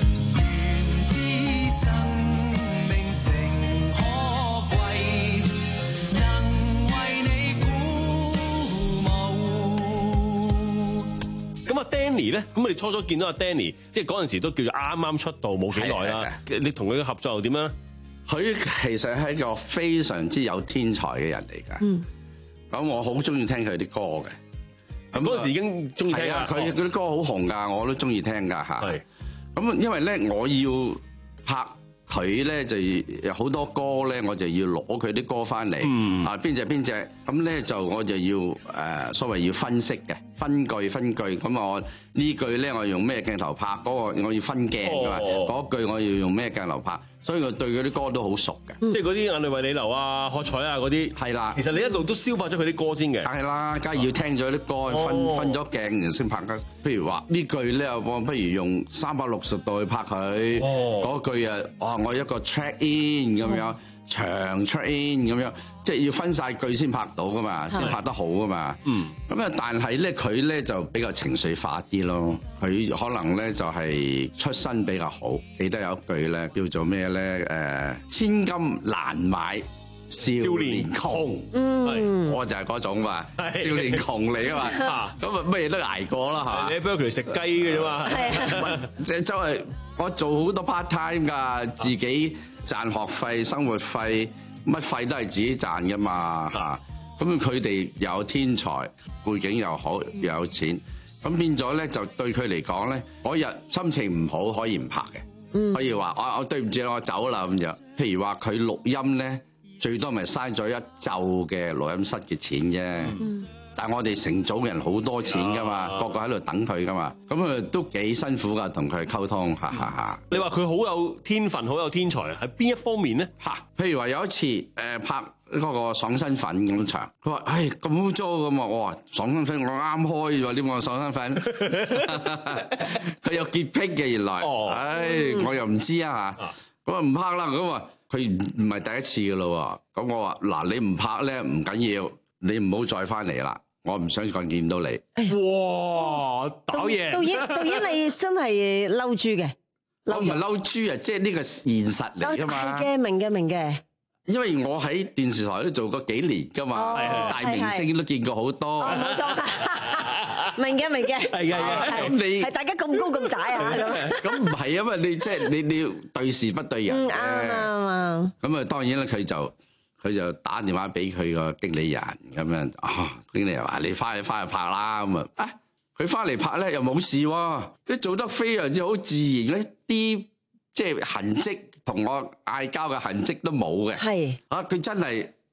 Speaker 1: 咁啊 Danny 咧，咁你初初見到阿 Danny，即係嗰陣時都叫做啱啱出道冇幾耐啦。你同佢嘅合作又點樣咧？
Speaker 14: 佢其實係一個非常之有天才嘅人嚟㗎。嗯。咁我好中意聽佢啲歌嘅。
Speaker 1: 咁嗰陣時已經中意聽啦。
Speaker 14: 佢嗰啲歌好紅㗎，我都中意聽㗎嚇。係。咁因為咧，我要拍佢咧，就有好多歌咧，我就要攞佢啲歌翻嚟。嗯。啊，邊隻邊隻？咁咧就我就要誒、呃、所謂要分析嘅，分句分句。咁我呢句咧，我用咩鏡頭拍？嗰、嗰個我要分鏡㗎嘛。嗰、哦、句我要用咩鏡頭拍？所以我對佢啲歌都好熟嘅、
Speaker 1: 嗯，即係嗰啲眼淚為你流啊、喝彩啊嗰啲。係啦，其實你一路都消化咗佢啲歌先嘅。
Speaker 14: 梗係啦，梗係要聽咗啲歌，分、哦、分咗鏡先拍嘅。譬如話呢句咧，我不如用三百六十度去拍佢。嗰、哦、句啊，哇！我一個 track in 咁樣。哦長出 in 咁樣，即係要分晒句先拍到噶嘛，先拍得好噶嘛。嗯，咁啊，但係咧佢咧就比較情緒化啲咯。佢可能咧就係出身比較好。記得有一句咧叫做咩咧？誒、呃，千金難買少年窮。嗯，我就係嗰種嘛，少年窮嚟啊嘛。咁啊，乜嘢都捱過啦嚇。你
Speaker 1: 俾佢食雞嘅啫嘛。係
Speaker 14: 即係周係我做好多 part time 㗎，自己。賺學費、生活費，乜費都係自己賺噶嘛嚇。咁佢哋有天才，背景又好，又有錢，咁變咗咧就對佢嚟講咧，嗰日心情唔好可以唔拍嘅、嗯，可以話我我對唔住我走啦咁樣。譬如話佢錄音咧，最多咪嘥咗一晝嘅錄音室嘅錢啫。嗯，但係我哋成組人好多錢噶嘛，個個喺度等佢噶嘛，咁啊都幾辛苦噶，同佢溝通，哈哈哈。
Speaker 1: 你話佢好有天分，好有天才，喺邊一方面咧？
Speaker 14: 嚇，譬如話有一次誒、呃、拍嗰個爽身粉咁場，佢話：唉咁污糟咁啊！我話爽身粉我啱開咗點講爽身粉？佢有潔癖嘅原來，哦、唉我又唔知啊嚇，咁啊唔拍啦咁啊，佢唔唔係第一次噶咯喎，咁我話嗱你唔拍咧唔緊要。你唔好再翻嚟啦！我唔想再見到你。
Speaker 1: 哇！搞嘢！
Speaker 3: 導演，導演，你真係嬲豬嘅，
Speaker 14: 我唔係嬲豬啊！即係呢個現實嚟噶嘛。
Speaker 3: 係嘅，明嘅，明嘅。
Speaker 14: 因為我喺電視台都做過幾年噶嘛，哦、大明星都見過好多。
Speaker 3: 冇錯、哦，明嘅，明嘅。係嘅，係。咁你係大家咁高咁大啊？咁
Speaker 14: 咁唔係啊嘛？你即係你你要對事不對人。啱
Speaker 3: 啊
Speaker 14: 咁啊，當然啦，佢就。佢就打電話俾佢個經理人咁樣，啊經理人話：你翻去翻去拍啦咁啊！佢翻嚟拍咧又冇事喎，啲做得非常之好自然，咧啲即係痕跡同我嗌交嘅痕跡都冇嘅。係啊，佢真係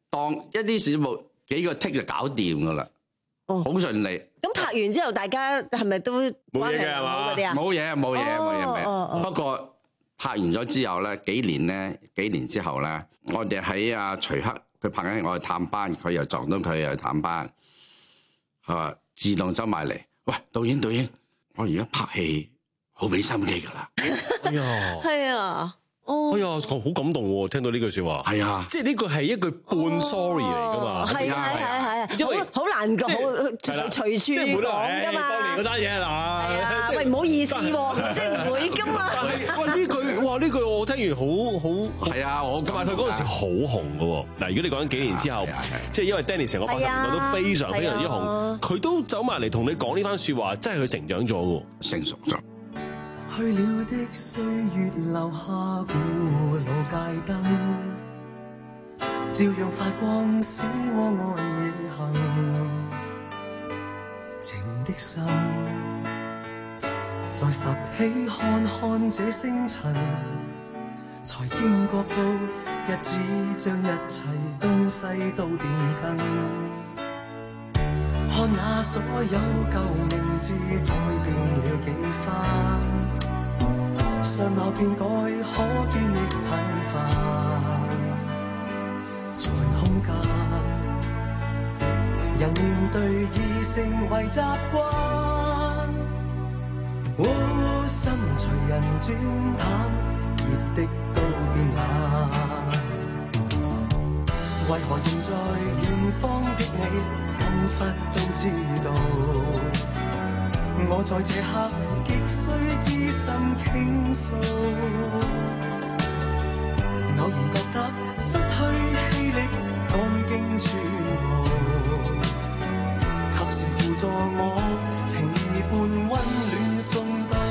Speaker 14: 當一啲小目幾個 take 就搞掂噶啦，好順利。
Speaker 3: 咁拍完之後，大家係咪都冇
Speaker 1: 嘢嘅係嘛？
Speaker 3: 嗰啲啊？
Speaker 14: 冇嘢，冇嘢，冇嘢，冇
Speaker 3: 哦
Speaker 14: 嘢。不過拍完咗之後咧，幾年咧，幾年之後咧，我哋喺阿徐克佢拍緊，我去探班，佢又撞到佢又去探班，係嘛？自動走埋嚟，喂，導演導演，我而家拍戲好俾心機噶啦。
Speaker 1: 哎呀，
Speaker 3: 係啊。哦、
Speaker 1: 哎呀，好感動喎！聽到呢句説話，
Speaker 14: 係啊，
Speaker 1: 即係呢個係一句半 sorry 嚟噶嘛，
Speaker 3: 係啊係啊係啊，
Speaker 1: 因為
Speaker 3: 好難講，隨處講噶嘛。
Speaker 1: 當年嗰單嘢嗱，
Speaker 3: 喂唔好意思喎，即係唔會噶嘛。
Speaker 1: 喂呢句，哇呢句我聽完好好
Speaker 14: 係啊，我
Speaker 1: 同埋佢嗰陣時好紅噶喎。嗱，如果你講緊幾年之後，即係因為 Danny 成個八十年代都非常非常之紅，佢都走埋嚟同你講呢番説話，真係佢成長咗喎，
Speaker 14: 成熟咗。
Speaker 15: 去了的歲月留下古老街燈，照樣發光，使我愛夜行。情的心，再拾起看看這星塵，才驚覺到日子將一切東西都變更。看那所有舊名字改變了幾番。相貌變改，可見亦頻繁。在空間，人面對已成為習慣。哦，心隨人轉淡，熱的都變冷。為何現在遠方的你，彷彿都知道？我在這刻極需知心傾訴，偶然覺得失去氣力，趕經全無，及時輔助我，情意般溫暖送到。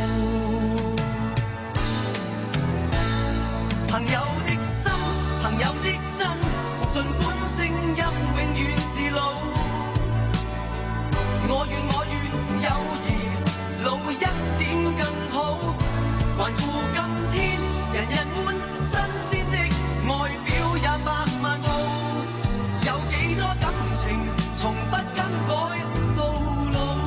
Speaker 15: 朋友的心，朋友的真，儘管聲音永遠是老，我願我願友誼路一點更好，環顧今天，人人歡，新鮮的外表也百萬套，有幾多感情從不更改到老。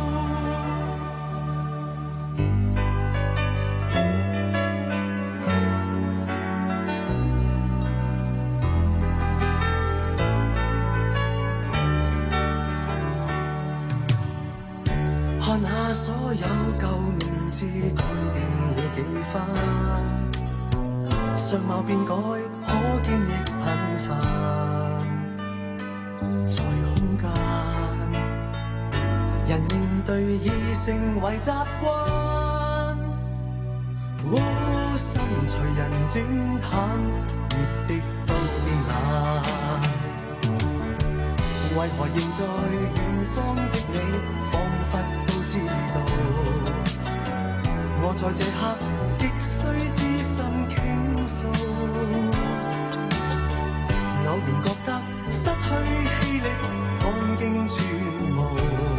Speaker 15: 看那所有舊名字改變了幾番，相貌變改，可見亦頻繁。在空間，人面對已成為習慣。哦，心隨人轉淡，熱的都變冷。為何現在遠方的你，彷彿知道，我在這刻極需知心傾訴，偶然覺得失去氣力，趕經全無，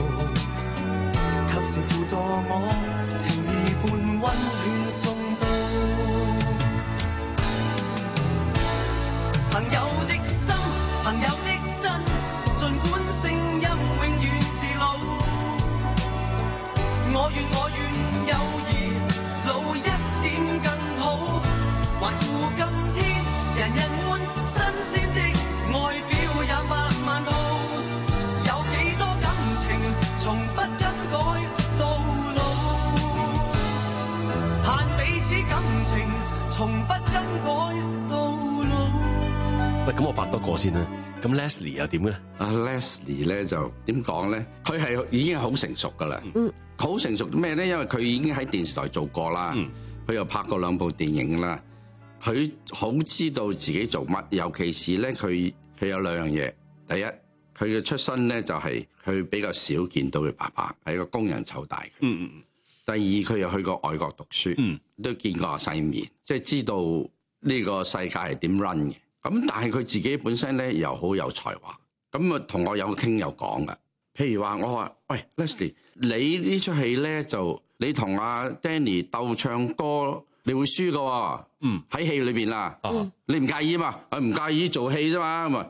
Speaker 15: 及時輔助我，情意般溫暖送到。朋友的心，朋友的真，儘管聲音永遠是老，我願我願友誼路一點更好，環顧今天，人人歡，新鮮的外表也百萬套，有幾多感情從不更改到老，盼彼此感情從不更改到老。
Speaker 1: 喂，咁我拍多個先啦。咁 Leslie 又點嘅咧？
Speaker 14: 阿 Leslie 咧就點講咧？佢係已經係好成熟噶啦。嗯，好成熟咩咧？因為佢已經喺電視台做過啦。嗯，佢又拍過兩部電影啦。佢好知道自己做乜，尤其是咧，佢佢有兩樣嘢。第一，佢嘅出身咧就係佢比較少見到佢爸爸係個工人湊大嘅。嗯嗯。第二，佢又去過外國讀書，嗯，都見過世面，即係知道呢個世界係點 run 嘅。咁但係佢自己本身咧又好有才華，咁啊同我有傾有講噶。譬如話我話喂 Leslie，你呢出戲咧就你同阿 Danny 鬥唱歌，你會輸噶。嗯，喺戲裏邊啦，嗯、你唔介意嘛？我唔介意做戲啫嘛。咁啊，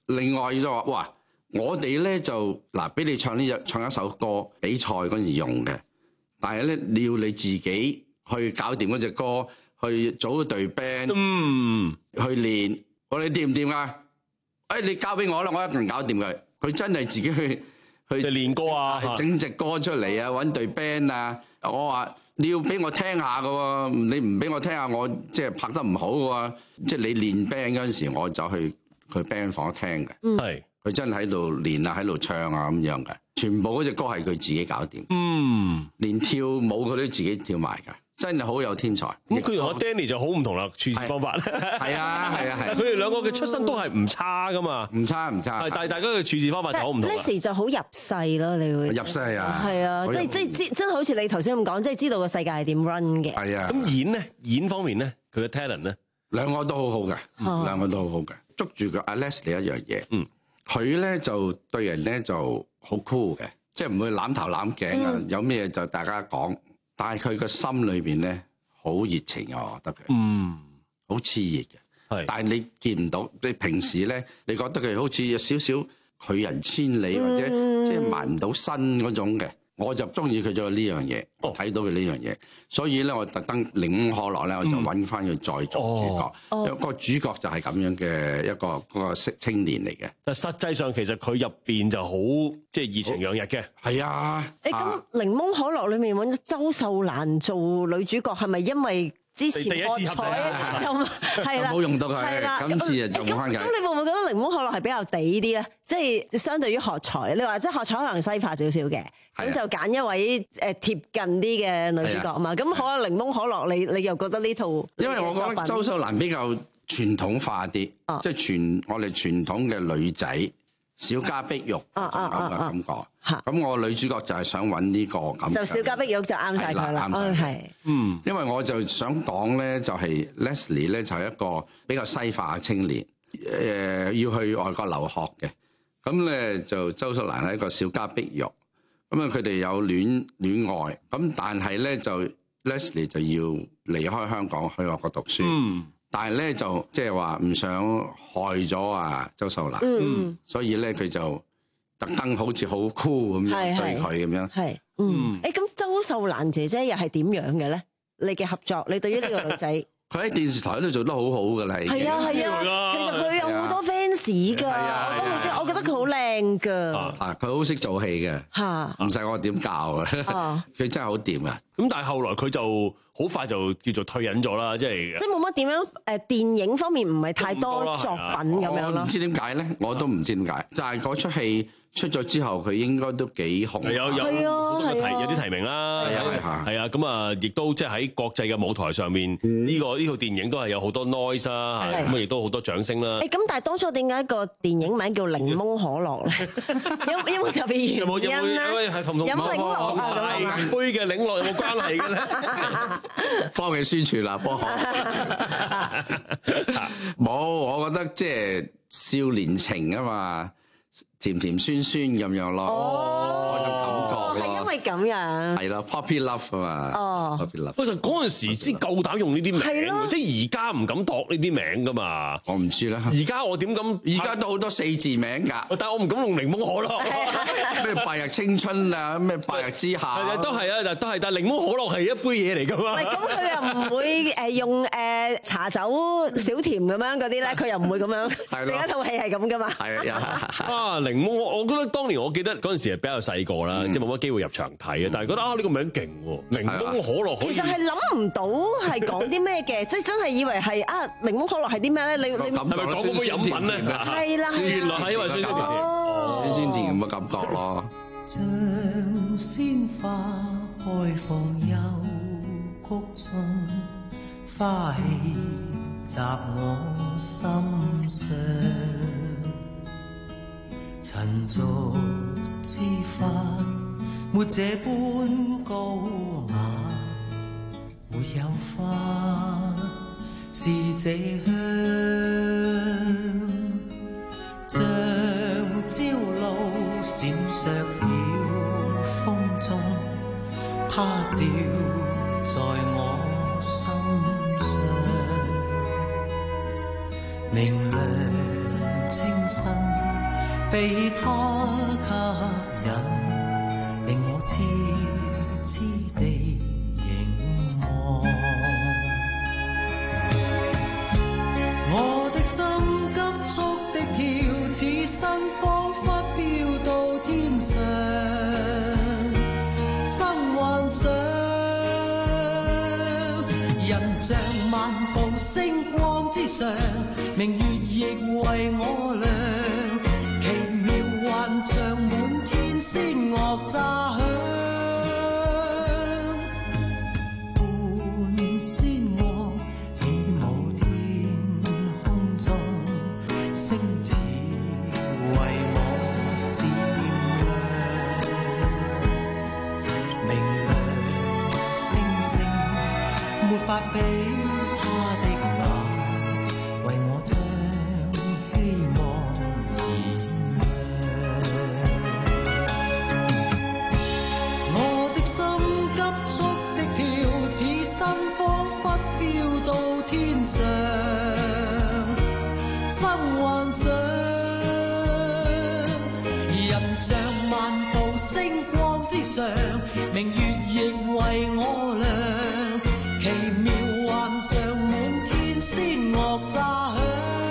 Speaker 14: 另外就話哇，我哋咧就嗱俾你唱呢隻唱一首歌比賽嗰陣時用嘅，但係咧你要你自己去搞掂嗰隻歌，去組一隊 band，嗯，去練，我哋掂唔掂啊？誒，你交俾我啦，我一定搞掂佢。佢真係自己去去
Speaker 1: 練歌啊，
Speaker 14: 整隻歌出嚟啊，揾隊 band 啊。我話你要俾我聽下㗎喎，你唔俾我聽下，我即係拍得唔好㗎喎。即係你練 band 嗰陣時，我就去佢 band 房聽嘅。係，佢真係喺度練啊，喺度唱啊咁樣嘅。全部嗰隻歌係佢自己搞掂。嗯，連跳舞佢都自己跳埋㗎。真係好有天才。
Speaker 1: 咁佢同阿 Danny 就好唔同啦，處事方法。
Speaker 14: 係啊係啊係。
Speaker 1: 佢哋兩個嘅出身都係唔差噶嘛。
Speaker 14: 唔差唔差。
Speaker 1: 但係大家嘅處事方法就好唔同。
Speaker 3: Leslie 就好入世咯，你會
Speaker 14: 入世啊。
Speaker 3: 係啊，即係即係真係好似你頭先咁講，即係知道個世界係點 run 嘅。
Speaker 14: 係啊。
Speaker 1: 咁演咧，演方面咧，佢嘅 talent 咧，
Speaker 14: 兩個都好好嘅，
Speaker 3: 嗯、
Speaker 14: 兩個都好好嘅。捉住個阿 Leslie 一樣嘢，嗯，佢咧就對人咧就好 cool 嘅，即係唔會攬頭攬頸啊，嗯、有咩就大家講。但係佢個心裏邊咧。好熱情啊！我覺得佢，嗯，好熾熱嘅，係。但係你見唔到，你平時咧，你覺得佢好似有少少拒人千里，或者即係埋唔到身嗰種嘅。我就中意佢咗呢樣嘢，睇到佢呢樣嘢，所以咧我特登檸檬可樂咧，我就揾翻佢再做主角。有、嗯、個主角就係咁樣嘅一個嗰個青年嚟嘅。
Speaker 1: 但實際上其實佢入邊就好即係熱情洋溢嘅。係啊。
Speaker 3: 誒咁檸檬可樂裏面揾咗周秀蘭做女主角，係咪因為之前喝彩就係啦，
Speaker 14: 冇用到佢，今次就用翻佢。
Speaker 3: 咁你會唔會覺得檸檬可樂係比較地啲咧？即係相對於喝彩，你話即係喝彩可能西化少少嘅，咁就揀一位誒貼近啲嘅女主角啊嘛。咁可能檸檬可樂，你你又覺得呢套？
Speaker 14: 因為我覺得周秀蘭比較傳統化啲，即係傳我哋傳統嘅女仔。小家碧玉咁嘅感覺，咁我女主角就係想揾呢個咁。
Speaker 3: 就小家碧玉就啱晒佢啦，係。
Speaker 14: 嗯，因為我就想講咧，就係 Leslie 咧就係一個比較西化嘅青年，誒要去外國留學嘅。咁咧就周秀蘭係一個小家碧玉，咁啊佢哋有戀戀愛，咁但係咧就 Leslie 就要離開香港去外國讀書。嗯。但係咧就即係話唔想害咗啊周秀蘭，嗯、所以咧佢就特登好似好 cool 咁樣對佢咁樣。
Speaker 3: 係，嗯，誒咁周秀蘭姐姐又係點樣嘅咧？你嘅合作，你對於呢個女仔，
Speaker 14: 佢喺電視台都做得好好㗎啦，已經。
Speaker 3: 係啊係啊，其實佢有好多 fans 㗎，我都好中意，我覺得佢好靚㗎。
Speaker 14: 啊，佢好識做戲嘅，嚇，唔使我點教啊，佢真係好掂啊。
Speaker 1: 咁但係後來佢就好快就叫做退隱咗啦，即係
Speaker 3: 即係冇乜點樣誒電影方面唔係太多作品咁樣咯。
Speaker 14: 唔知點解咧，我都唔知點解。就係嗰出戲出咗之後，佢應該都幾紅。
Speaker 1: 有有好多嘅提有啲提名啦，係啊係啊，咁啊亦都即係喺國際嘅舞台上面，呢個呢套電影都係有好多 noise 啦，咁啊亦都好多掌聲啦。
Speaker 3: 誒咁，但係當初點解個電影名叫檸檬可樂咧？有有冇特別原因咧？飲檸樂啊，
Speaker 1: 大杯嘅檸樂有冇關係嘅咧？
Speaker 14: 幫佢宣傳啦，幫我冇，我覺得即係少年情啊嘛，甜甜酸酸咁樣咯，嗰種感覺咯，
Speaker 3: 係因為咁樣，
Speaker 14: 係啦 ，Poppy Love 啊嘛，哦 ，Poppy Love。
Speaker 1: 其實嗰陣時先夠膽用呢啲名，即係而家唔敢度呢啲名噶嘛。
Speaker 14: 我唔知啦。
Speaker 1: 而家我點敢？
Speaker 14: 而家都好多四字名㗎，
Speaker 1: 但係我唔敢用檸檬可樂。
Speaker 14: 咩白日青春啊，咩白日之下，
Speaker 1: 都係啊，但都係，但係檸檬可樂係一杯嘢嚟㗎嘛。
Speaker 3: 咁佢又唔會誒用誒茶酒小甜咁樣嗰啲咧，佢又唔會咁樣。整一套戲係咁㗎嘛。係
Speaker 14: 啊，
Speaker 1: 啊檸檬，我我覺得當年我記得嗰陣時係比較細個啦，即係冇乜機會入場睇啊，但係覺得啊呢個名勁喎，檸檬可樂。
Speaker 3: 其實係諗唔到係講啲咩嘅，即係真係以為係啊檸檬可樂係啲咩咧？你你
Speaker 1: 係咪講嗰杯飲品咧？
Speaker 3: 係啦，
Speaker 1: 原來係因為酸酸甜甜，
Speaker 14: 酸酸甜甜嘅感覺咯。
Speaker 15: 像鮮花開放幽谷中，花氣雜我心上，塵俗之花沒這般高雅，沒有花是這香，像朝露閃爍曉風中，它照在我心上，明亮清新。 被他吸引，令我痴痴地凝望。我的心急速的跳，此生彷彿飄到天上，生幻想，人像漫步星光之上，明月亦為我亮，奇妙幻象滿天仙樂炸響，伴仙樂起舞天空中，星矢為我閃亮，明亮星星沒法比他的眼，為我將希望燃亮。我的心急速的跳，此生彷彿飄到天上，生幻想，人像漫步星光之上，明月亦為我亮，奇妙幻象滿天仙樂炸響。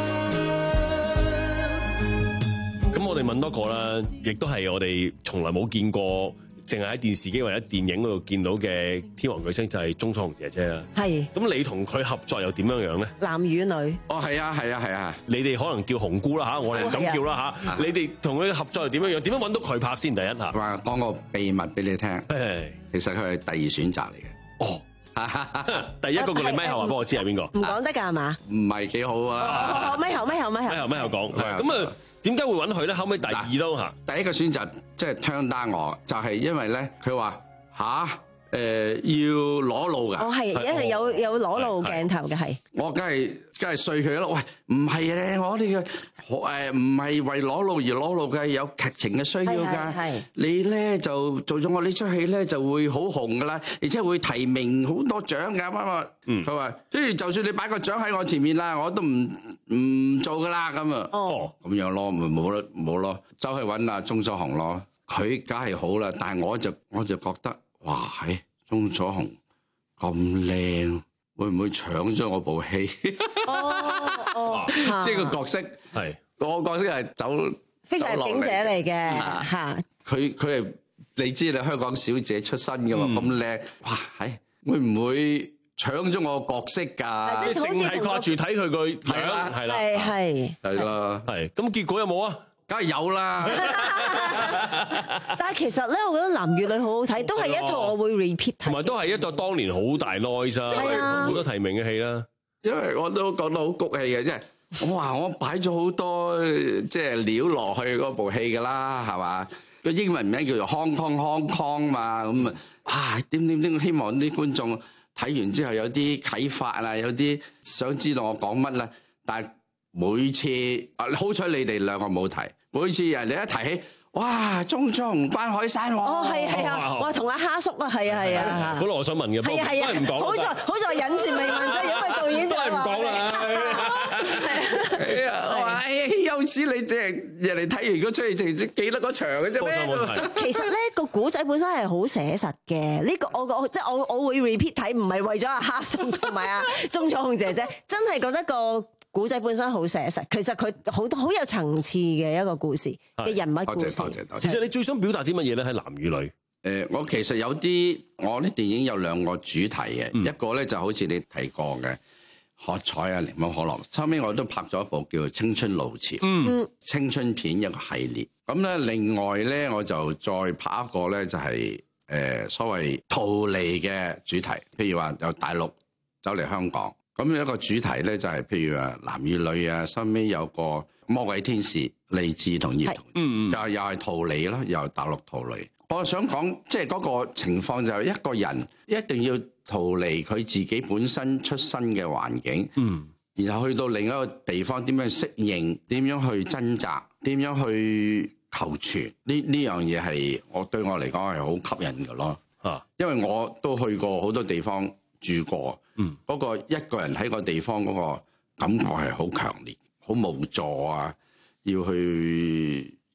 Speaker 1: 咁我哋問多個啦，亦都係我哋從來冇見過，淨係喺電視機或者電影嗰度見到嘅天王巨星就係鍾楚紅姐姐啦。
Speaker 3: 係。
Speaker 1: 咁你同佢合作又點樣樣咧？
Speaker 3: 男與女。
Speaker 14: 哦，係啊，係啊，係啊。
Speaker 1: 你哋可能叫紅姑啦嚇，我哋唔敢叫啦
Speaker 14: 啊
Speaker 1: 嚇。你哋同佢合作又點樣樣？點樣揾到佢拍先？第一下。
Speaker 14: 話講個秘密俾你聽。其實佢係第二選擇嚟嘅。
Speaker 1: 哦。第一個個你咪後話俾我知係邊個？
Speaker 3: 唔講得㗎係嘛？
Speaker 14: 唔係幾好啊！
Speaker 3: 哦，咪後咪後咪後。
Speaker 1: 咪後咪後講。咁啊，點解會揾佢咧？後尾第二都嚇。
Speaker 14: 第一個選擇即係 turn down 我，就係因為咧，佢話吓，誒要裸露㗎。
Speaker 3: 哦，係，因為有有裸露鏡頭嘅係。
Speaker 14: 我梗係梗係碎佢啦！喂，唔係咧，我哋嘅誒唔係為裸露而裸露嘅，有劇情嘅需要㗎。你咧就做咗我呢出戲咧，就會好紅㗎啦，而且會提名好多獎㗎嘛。嗯，佢話，即係就算你擺個獎喺我前面啦，我都唔唔做㗎啦咁啊。哦，咁樣咯，咪冇咯冇咯，走去揾阿鍾楚紅咯。佢梗係好啦，但係我就我就覺得，哇，係鍾楚紅咁靚。會唔會搶咗我部戲？
Speaker 3: 哦哦，
Speaker 14: 即係個角色係個角色係走
Speaker 3: 非常係警者嚟嘅嚇。
Speaker 14: 佢佢係你知啦，香港小姐出身㗎嘛，咁靚哇！係會唔會搶咗我角色㗎？
Speaker 1: 即係淨係掛住睇佢個樣，係啦，
Speaker 3: 係係
Speaker 14: 係啦，
Speaker 1: 係咁結果有冇啊？
Speaker 14: 梗係有啦。
Speaker 3: 但係其實咧，我覺得男與女好好睇，都係一套我會 repeat 睇，
Speaker 1: 同埋都係一套當年好大 noise 啊，好多提名嘅戲啦。
Speaker 14: 因為我都講得好谷氣嘅，即係我話我擺咗好多即係料落去嗰部戲㗎啦，係嘛？個英文名叫做 Hong Kong Hong Kong 嘛，咁啊啊點點點，希望啲觀眾睇完之後有啲啟發啊，有啲想知道我講乜啦。但係每次啊，好彩你哋兩個冇提，每次人哋一提起。哇！鍾楚紅關海山喎！
Speaker 3: 哦，係係啊！我同阿蝦叔啊，係啊係啊！
Speaker 1: 本來我想問嘅，
Speaker 3: 係啊係啊，
Speaker 1: 唔講。
Speaker 3: 好在好在忍住未問啫，因為導演就
Speaker 1: 係唔講啦。
Speaker 14: 係啊，我話哎呀，有此你淨係人哋睇完嗰出戲，淨係記得嗰場嘅啫咩？
Speaker 3: 其實咧個古仔本身係好寫實嘅，呢個我我即係我我會 repeat 睇，唔係為咗阿蝦叔同埋阿鍾楚紅姐姐，真係覺得個古仔本身好寫實，其實佢好好有層次嘅一個故事嘅人物故事。
Speaker 14: 多謝多謝多謝。
Speaker 1: 其實你最想表達啲乜嘢咧？喺男與女？
Speaker 14: 誒，我其實有啲我啲電影有兩個主題嘅，嗯、一個咧就好似你提過嘅喝彩啊、檸檬可樂。後尾我都拍咗一部叫《青春路潮》，嗯，青春片一個系列。咁咧，另外咧我就再拍一個咧，就係誒所謂逃離嘅主題，譬如話由大陸走嚟香港。咁一個主題咧就係譬如話男與女啊，收尾有個魔鬼天使利智同葉童，嗯嗯，就又係逃離啦，又係大陸逃離。我想講即係嗰個情況就係一個人一定要逃離佢自己本身出身嘅環境，嗯，然後去到另一個地方點樣適應，點樣去掙扎，點樣去求存。呢呢樣嘢係我對我嚟講係好吸引嘅咯，啊，因為我都去過好多地方住過。嗯，嗰個一個人喺個地方嗰個感覺係好強烈，好無助啊！要去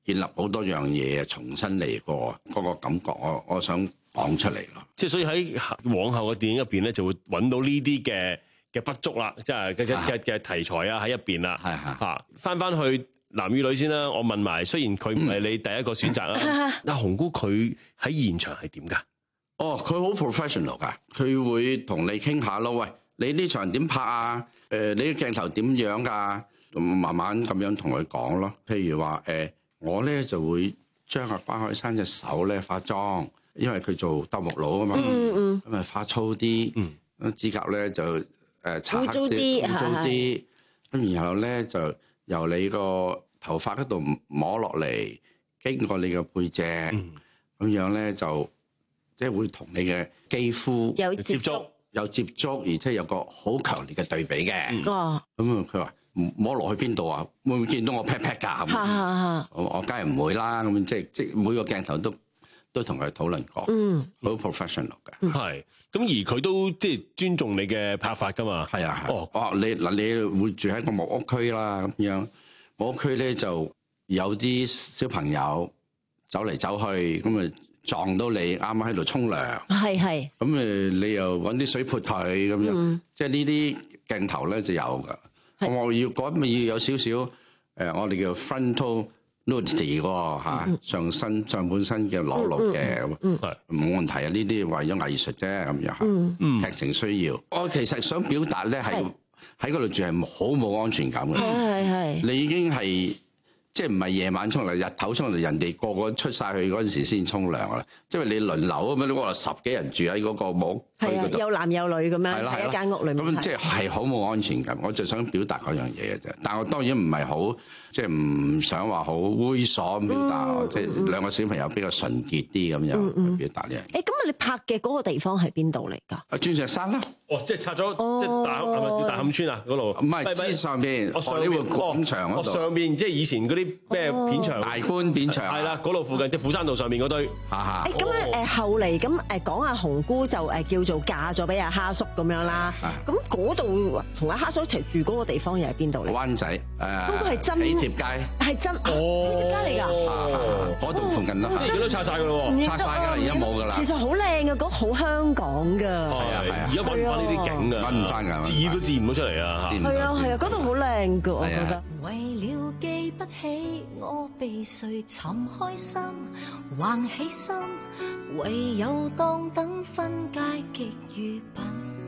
Speaker 14: 建立好多樣嘢，重新嚟過嗰個感覺，我我想講出嚟咯。
Speaker 1: 即係所以喺往後嘅電影入邊咧，就會揾到呢啲嘅嘅不足啦，即係嘅嘅嘅題材啊喺入邊啦。係係嚇，翻翻去男與女先啦。我問埋，雖然佢唔係你第一個選擇啦，阿紅姑佢喺現場係點㗎？
Speaker 14: 哦，佢好 professional 㗎，佢會同你傾下咯。喂，你呢場點拍啊？誒、呃，你嘅鏡頭點樣㗎？慢慢咁樣同佢講咯。譬如話誒、呃，我咧就會將阿關海山隻手咧化妝，因為佢做鬥木佬啊嘛，咁、嗯、啊化粗啲，嗯、指甲咧就誒擦黑啲，污糟啲，咁然後咧就由你個頭髮嗰度摸落嚟，經過你嘅背脊，咁、嗯、樣咧就即係會同你嘅肌膚
Speaker 3: 有接觸。
Speaker 14: 有接觸，而且有個好強烈嘅對比嘅。
Speaker 3: 哦，
Speaker 14: 咁啊，佢話摸落去邊度啊？會唔會見到我 pat pat 㗎？我我梗係唔會啦。咁即係即係每個鏡頭都都同佢討論過。嗯，好 professional 嘅。
Speaker 1: 係。咁而佢都即係尊重你嘅拍法㗎嘛。係啊。哦，
Speaker 14: 哦，你嗱你會住喺個木屋區啦，咁樣木屋區咧就有啲小朋友走嚟走去，咁啊。撞到你啱啱喺度沖涼，
Speaker 3: 係係，
Speaker 14: 咁誒你又揾啲水潑佢咁樣，嗯、即係呢啲鏡頭咧就有㗎。我要講咪要有少少誒，我哋叫 frontal nudity 喎嚇，上身上半身嘅裸露嘅，咁係冇問題啊。呢啲為咗藝術啫咁樣嚇，嗯、劇情需要。我其實想表達咧係喺嗰度住係好冇安全感嘅，係係，你已經係。即係唔係夜晚沖涼，日頭沖涼，人哋個個出晒去嗰陣時先沖涼啦。即係你輪流咁樣，嗰度十幾人住喺嗰個木區嗰度，
Speaker 3: 有男有女咁樣喺一間屋裏面。
Speaker 14: 咁即係係好冇安全感。我就想表達嗰樣嘢嘅啫。但係我當然唔係好，即係唔想話好猥瑣咁表達。嗯、即係兩個小朋友比較純潔啲咁樣表達呢樣嘢。
Speaker 3: 誒咁啊！你拍嘅嗰個地方係邊度嚟㗎？
Speaker 14: 啊，鑽石山啦。
Speaker 1: 哦，即係拆咗，即係大係咪叫大磡村啊？嗰度
Speaker 14: 唔係，之上邊，
Speaker 1: 我上
Speaker 14: 邊廣場嗰度。
Speaker 1: 上邊即係以前嗰啲咩片場、
Speaker 14: 大觀片場，
Speaker 1: 係啦，嗰度附近即係斧山道上面嗰堆。
Speaker 14: 嚇嚇。
Speaker 3: 誒咁咧誒後嚟咁誒講阿紅姑就誒叫做嫁咗俾阿蝦叔咁樣啦。咁嗰度同阿蝦叔一齊住嗰個地方又係邊度嚟？
Speaker 14: 灣仔誒。
Speaker 3: 嗰個係真
Speaker 14: 喜帖街。
Speaker 3: 係真哦，喜帖街嚟㗎。
Speaker 14: 嗰度附近咯。
Speaker 1: 即係都拆晒㗎咯喎。
Speaker 14: 拆晒㗎啦，而家冇㗎啦。
Speaker 3: 其實好靚㗎，嗰好香港㗎。
Speaker 14: 係啊係啊。
Speaker 1: 而家揾唔翻呢啲景㗎。翻㗎，字都字唔到出嚟啊！
Speaker 3: 係啊係啊，嗰度好靚㗎，我覺得。
Speaker 6: 為了記不起我被誰尋開心，橫起心，唯有當等分界極愚笨。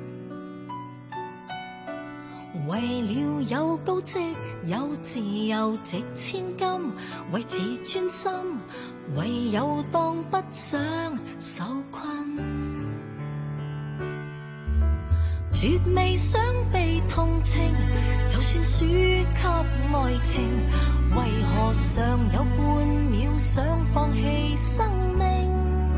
Speaker 6: 為了有高職有自由值千金，為自專心，唯有當不想受困。絕未想被同情，就算輸給愛情，為何尚有半秒想放棄生命？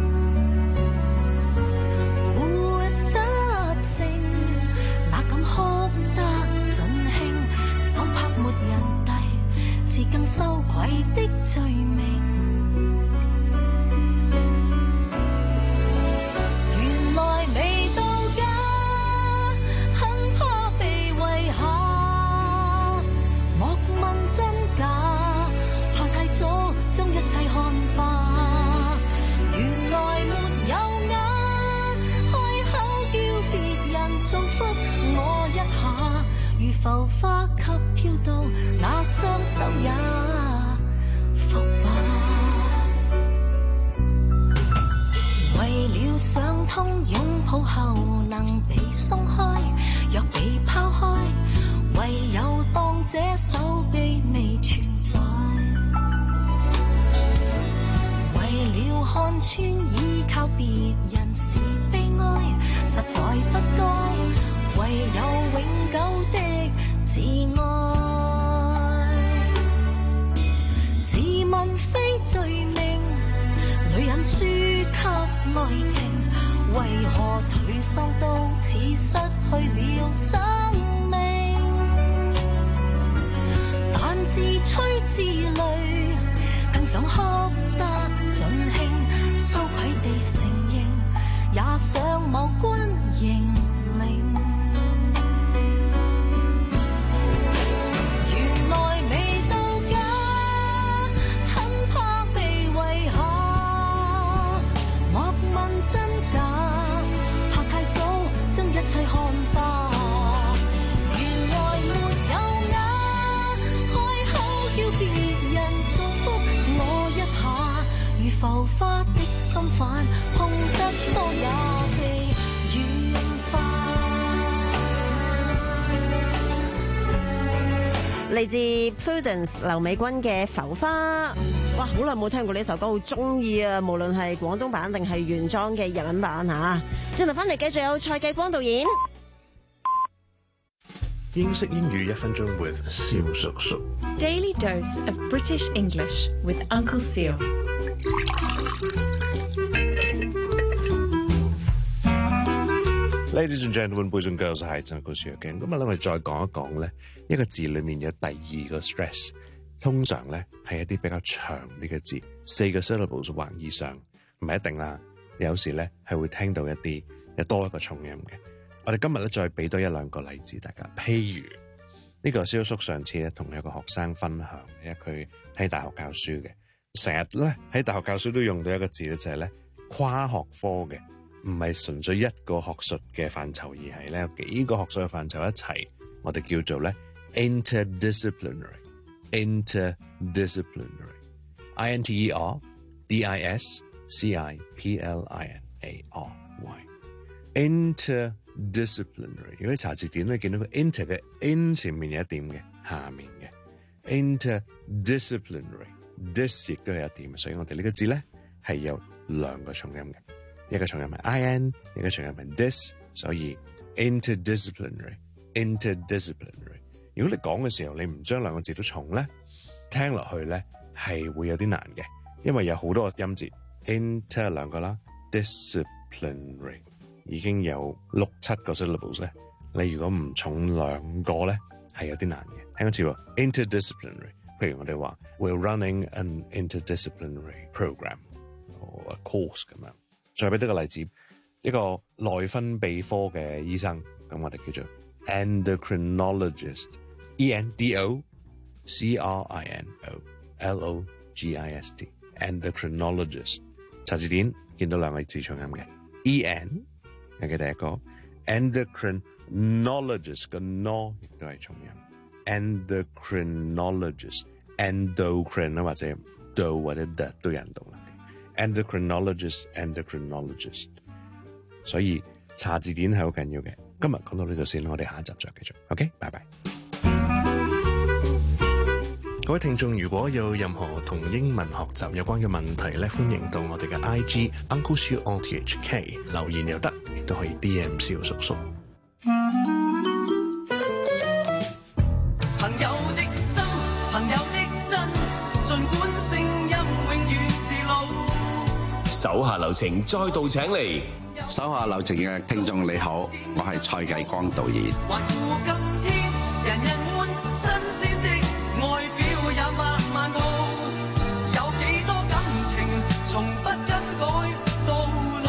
Speaker 6: 活得正，哪敢哭得盡興？手拍沒人遞，是更羞愧的罪名。浮花給飄到，那雙手也伏吧。為了想通擁抱後能被鬆開，若被拋開，唯有當這手臂未存在。為了看穿依靠別人是悲哀，實在不該，唯有永久的自愛。自問非罪名，女人輸給愛情，為何頹喪到似失去了生命？但自吹自擂，更想哭得盡興，羞愧地承認，也想某軍營領。原來未到家，很怕浮花的心瓣，碰得多也被軟化。
Speaker 3: 嚟自 Prudence 劉美君嘅《浮花》，哇！好耐冇聽過呢首歌，好中意啊！無論係廣東版定係原裝嘅日文版嚇。轉頭翻嚟繼續有蔡繼光導演。
Speaker 8: 英式英語一分鐘 with 蕭叔叔。
Speaker 16: Daily dose of British English with Uncle Seal。
Speaker 8: Ladies and gentlemen, boys and girls， 係真係故事嘅。咁啊，我哋再講一講咧，一個字裏面有第二個 stress， 通常咧係一啲比較長啲嘅字，四個 syllables 或以上，唔係一定啦。有時咧係會聽到一啲有多一個重音嘅。我哋今日咧再俾多一兩個例子大家，譬如呢個蕭叔上次咧同一個學生分享，因為佢喺大學教書嘅，成日咧喺大學教書都用到一個字咧，就係咧跨學科嘅。唔係純粹一個學術嘅範疇，而係咧有幾個學術嘅範疇一齊，我哋叫做咧 interdisciplinary。interdisciplinary。I N T E R D I S C I P L I N A R Y。interdisciplinary。如果你查字典咧，見到個 inter 嘅 in 前面有一點嘅，下面嘅 interdisciplinary。dis 亦都係一點，所以我哋呢個字咧係有兩個重音嘅。一個重音係 in， 一個重音係 dis， 所以 interdisciplinary。interdisciplinary。如果你講嘅時候，你唔將兩個字都重咧，聽落去咧係會有啲難嘅，因為有好多個音節 inter 兩個啦 ，disciplinary 已經有六七個 syllables 咧。你如果唔重兩個咧，係有啲難嘅。聽多次喎 interdisciplinary。譬如我哋話 we're running an interdisciplinary program or a course 咁樣。再俾多個例子，一個內分泌科嘅醫生，咁我哋叫做 endocrinologist，E N D O C R I N O L O G I S T，endocrinologist。查字典見到兩個字重音嘅 E N 係嘅第一個 ，endocrinologist 個 no 亦都係重音 ，endocrinologist，endocrine 啊或者 do 或者 the 都有人讀啦。endocrinologist endocrinologist， 所以查字典係好緊要嘅。今日講到呢度先，我哋下一集再繼續。OK， 拜拜。各位聽眾，如果有任何同英文學習有關嘅問題咧，歡迎到我哋嘅 I G Uncle Siu O T H K 留言又得，亦都可以 D M 蕭叔叔。
Speaker 15: 朋友的心，朋友的真，儘管聲音永遠是路。
Speaker 13: 手下留情，再度請嚟。
Speaker 14: 手下留情嘅聽眾你好，我係蔡繼光導演。
Speaker 15: 環顧今天，人人滿新鮮的外表也百萬套，有幾多感情從不更改到老，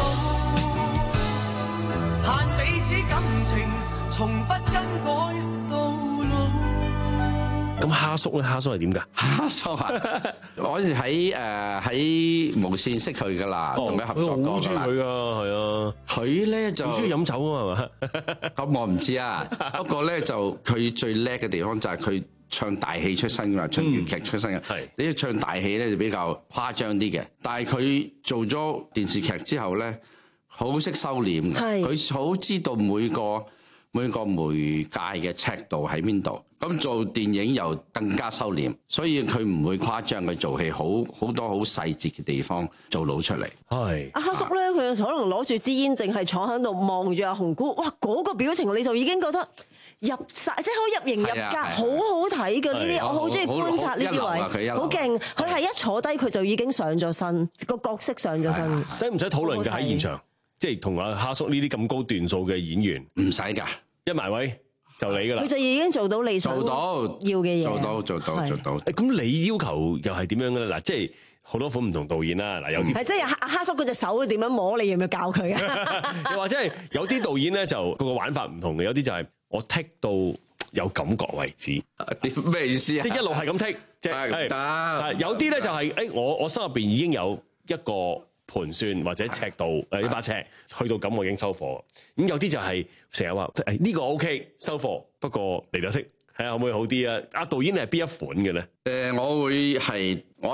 Speaker 15: 盼彼此感情從不更改到老。
Speaker 1: 咁蝦叔咧，蝦叔係點㗎？
Speaker 14: 蝦叔啊，我嗰時喺誒喺無線識佢噶啦，同佢合作過噶啦。
Speaker 1: 好中意佢㗎，係啊。
Speaker 14: 佢咧就
Speaker 1: 好中意飲酒啊嘛，
Speaker 14: 咁我唔知啊。不過咧就佢最叻嘅地方就係佢唱大戲出身㗎嘛，唱粵劇出身嘅。係你唱大戲咧就比較誇張啲嘅，但係佢做咗電視劇之後咧，好識收斂嘅。佢好知道每個每個媒介嘅尺度喺邊度。咁做電影又更加收斂，所以佢唔會誇張，佢做戲好好多好細節嘅地方做到出嚟。
Speaker 1: 係
Speaker 3: 阿蝦叔咧，佢可能攞住支煙，淨係坐喺度望住阿紅姑，哇！嗰、那個表情你就已經覺得入晒，即係好入型入格，好好睇嘅呢啲。我好中意觀察呢啲位，好勁。佢係一坐低，佢就已經上咗身，個角色上咗身。
Speaker 1: 使唔使討論㗎喺現場？即係同阿蝦叔呢啲咁高段數嘅演員，
Speaker 14: 唔使㗎，
Speaker 1: 一埋位。就你噶啦，
Speaker 3: 佢就已經做到你想要嘅嘢，
Speaker 14: 做到做到做到。
Speaker 1: 誒，咁你要求又係點樣嘅咧？嗱，即係好多款唔同導演啦。嗱，有啲
Speaker 3: 係即係蝦蝦叔嗰隻手點樣摸，你要唔要教佢啊？
Speaker 1: 又或者係有啲導演咧，就個個玩法唔同嘅。有啲就係我剔到有感覺為止。
Speaker 14: 點咩意思啊？
Speaker 1: 即係一路係咁剔，即係係有啲咧就係誒，我我心入邊已經有一個盤算或者尺度誒一把尺去到咁，我已經收貨。咁有啲就係成日話誒呢個 OK 收貨，不過嚟得剔睇下可唔可以好啲啊？阿導演你係邊一款嘅咧？
Speaker 14: 誒、呃，我會係我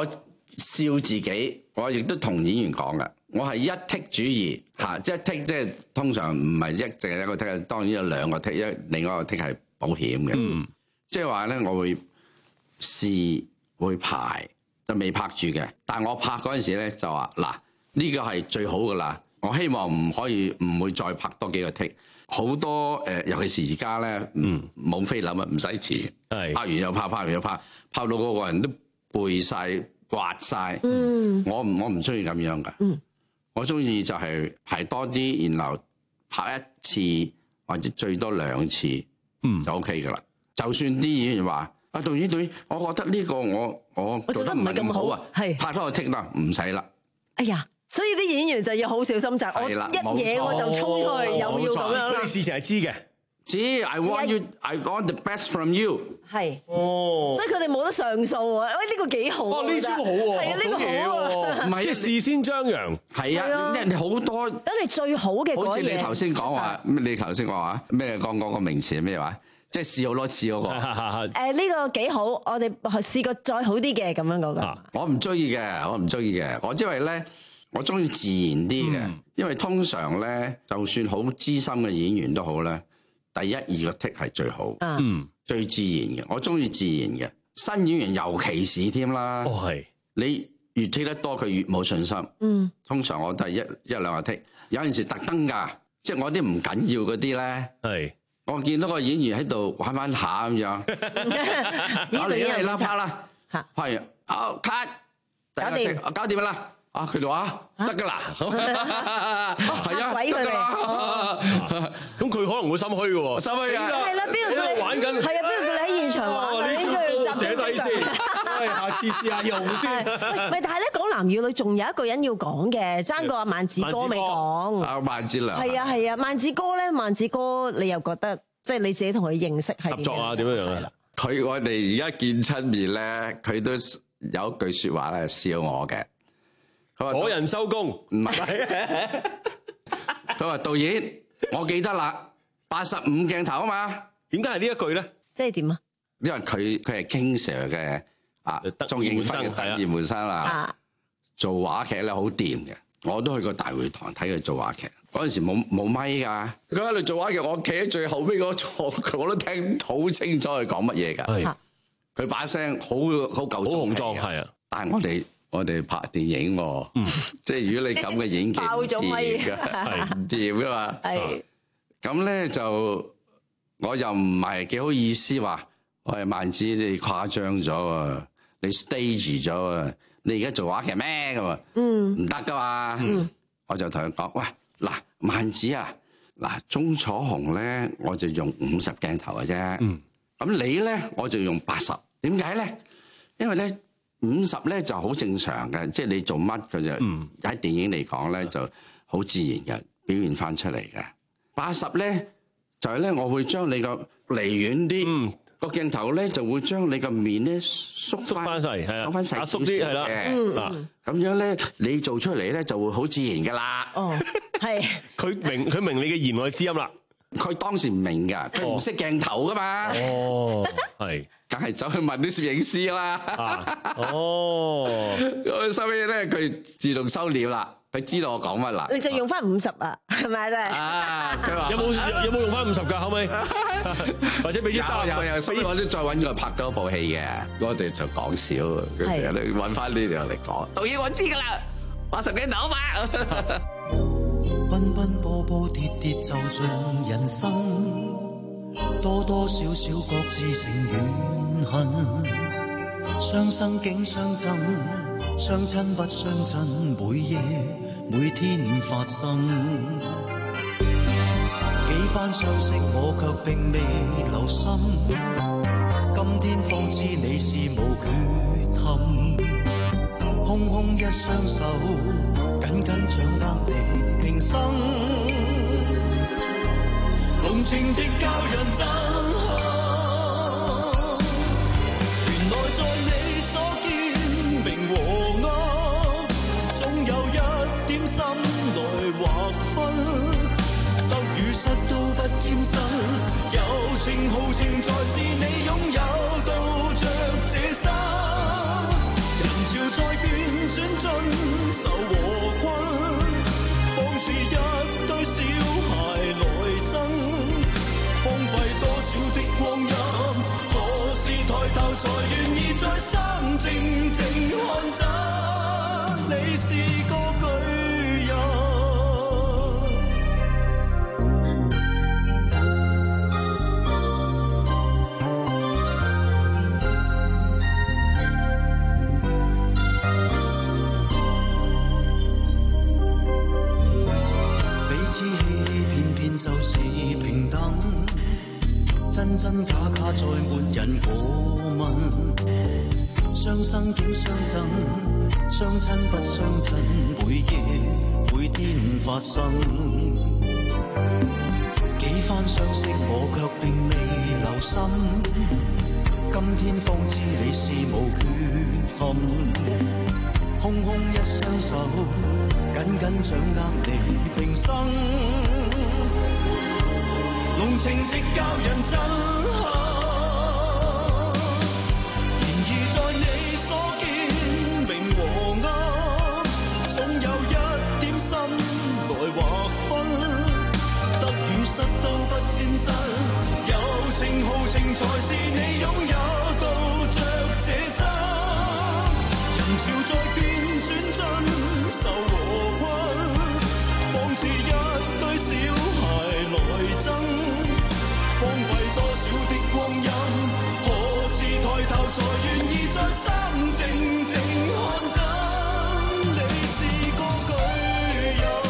Speaker 14: 笑自己，我亦都同演員講嘅，我係一剔主義嚇，即係一剔即係通常唔係一淨係一個剔，當然有兩個剔，一另外一個剔係保險嘅，嗯、即係話咧我會試會排就未拍住嘅，但係我拍嗰陣時咧就話嗱呢個係最好噶啦，我希望唔可以唔會再拍多幾個剔。好多誒、呃，尤其是而家咧，冇菲林啊，唔使錢，拍完又拍，拍完又拍，拍到個個人都背晒、刮晒。嗯、我唔我唔中意咁樣噶，嗯、我中意就係排多啲，然後拍一次或者最多兩次，嗯、就 OK 噶啦。就算啲演員話啊導演導演，我覺得呢個我我做得唔係咁好啊，拍多個剔啦，唔使啦。哎呀！所以啲演員就要好小心，就係我一嘢我就衝出去，又要咁樣啦。佢哋事情係知嘅，知。I want you, I want the best from you。係。哦。所以佢哋冇得上訴喎。喂，呢個幾好。哦，呢招好喎。係啊，呢個好啊。唔係，即係事先張揚。係啊，人哋好多。等你最好嘅嗰嘢。好似你頭先講話，你頭先講話咩？講講個名詞係咩話？即係試好多次嗰個。誒，呢個幾好，我哋試過再好啲嘅咁樣嗰個。我唔中意嘅，我唔中意嘅，我因為咧。我中意自然啲嘅，嗯、因為通常咧，就算好資深嘅演員都好咧，第一二個 take 係最好，嗯，最自然嘅。我中意自然嘅，新演員尤其是添啦。哦，係。你越 take 得多，佢越冇信心。嗯。通常我都係一一兩個 take，有陣時特登㗎，即係我啲唔緊要嗰啲咧。係是。我見到個演員喺度玩玩下咁樣，我嚟啦嚟啦拍啦，拍完好 cut，搞掂，搞掂啦。啊！佢哋話得㗎啦，係啊，得㗎啦。咁佢可能會心虛嘅喎，心虛啊！係啦，邊個叫你玩緊？係啊，邊個叫你喺現場玩？呢句寫低先，下次試下用先。喂，但係咧講男與女，仲有一個人要講嘅，爭過阿萬梓哥未講。阿萬梓良。係啊係啊，萬梓哥咧，萬梓哥，你又覺得即係你自己同佢認識係合作啊？點樣樣啊？佢我哋而家見親面咧，佢都有一句説話咧笑我嘅。阻人收工，唔係。佢話導演，我記得啦，八十五鏡頭啊嘛。點解係呢一句咧？即係點啊？因為佢佢係 King Sir 嘅啊，鍾景輝嘅得意門生啦。做話劇咧好掂嘅，我都去過大會堂睇佢做話劇。嗰陣時冇冇咪㗎，佢喺度做話劇，我企喺最後尾嗰座，我都聽好清楚佢講乜嘢㗎。係。佢把聲好好夠雄壯，係啊。但係我哋。我哋拍電影喎，嗯、即係如果你咁嘅演技唔掂嘅，係唔掂噶嘛。係咁咧就，我又唔係幾好意思話，喂，萬梓你誇張咗啊，你 stage 咗啊，你而家做話劇咩咁啊？嗯，唔得噶嘛。嗯、我就同佢講，喂，嗱，萬梓啊，嗱，鍾楚紅咧，我就用五十鏡頭嘅啫。嗯，咁你咧，我就用八十。點解咧？因為咧。五十咧就好正常嘅，即係你做乜佢就喺、嗯、電影嚟講咧就好自然嘅表現翻出嚟嘅。八十咧就係、是、咧，我會將你個離遠啲個鏡頭咧就會將你個面咧縮翻細，縮翻細少少啲係啦。嗱咁樣咧，你做出嚟咧就會好自然噶啦。哦，係。佢明佢明你嘅言外之音啦。佢當時唔明㗎，佢唔識鏡頭㗎嘛。哦，係。梗係走去問啲攝影師啦。啊、哦，咁收尾咧，佢自動收料啦。佢知道我講乜啦。你就用翻五十啊？係咪真係？啊，佢話有冇有冇用翻五十㗎？後尾或者俾啲三有有，所以我都再揾佢拍多部戲嘅。我哋就講笑，佢成日都揾翻呢條嚟講。導演我知㗎啦，八十鏡頭嘛。奔奔波波跌跌就像人生，多多少少各自成怨恨，雙生竟相憎，相親不相真，每夜每天發生。幾番相識我卻並未留心，今天方知你是無缺陷，空空一雙手緊緊掌握你平生，濃情直教人憎恨。原來在你所見明和惡，總有一點心來劃分，得與失都不沾身，有情豪情才是你擁有，到着這生，人潮在變。
Speaker 15: 受和困，仿似一堆小孩來爭，荒廢多少的光陰，何時抬頭才願意再三靜靜看真，你是個巨人。就是平等，真真假假再沒人過問，雙生竟相贈，相親不相親，每夜每天發生。幾番相識我卻並未留心，今天方知你是無缺陷，空空一雙手，緊緊掌握你平生。濃情直教人震撼，然而在你所見明和暗，總有一點心來劃分，得與失都不沾身，友情豪情才是你擁有到着這生，人潮在變轉真受和困，仿似一堆小孩來爭，荒廢多少的光陰，何時抬頭才願意再三靜靜看真，你是個巨人。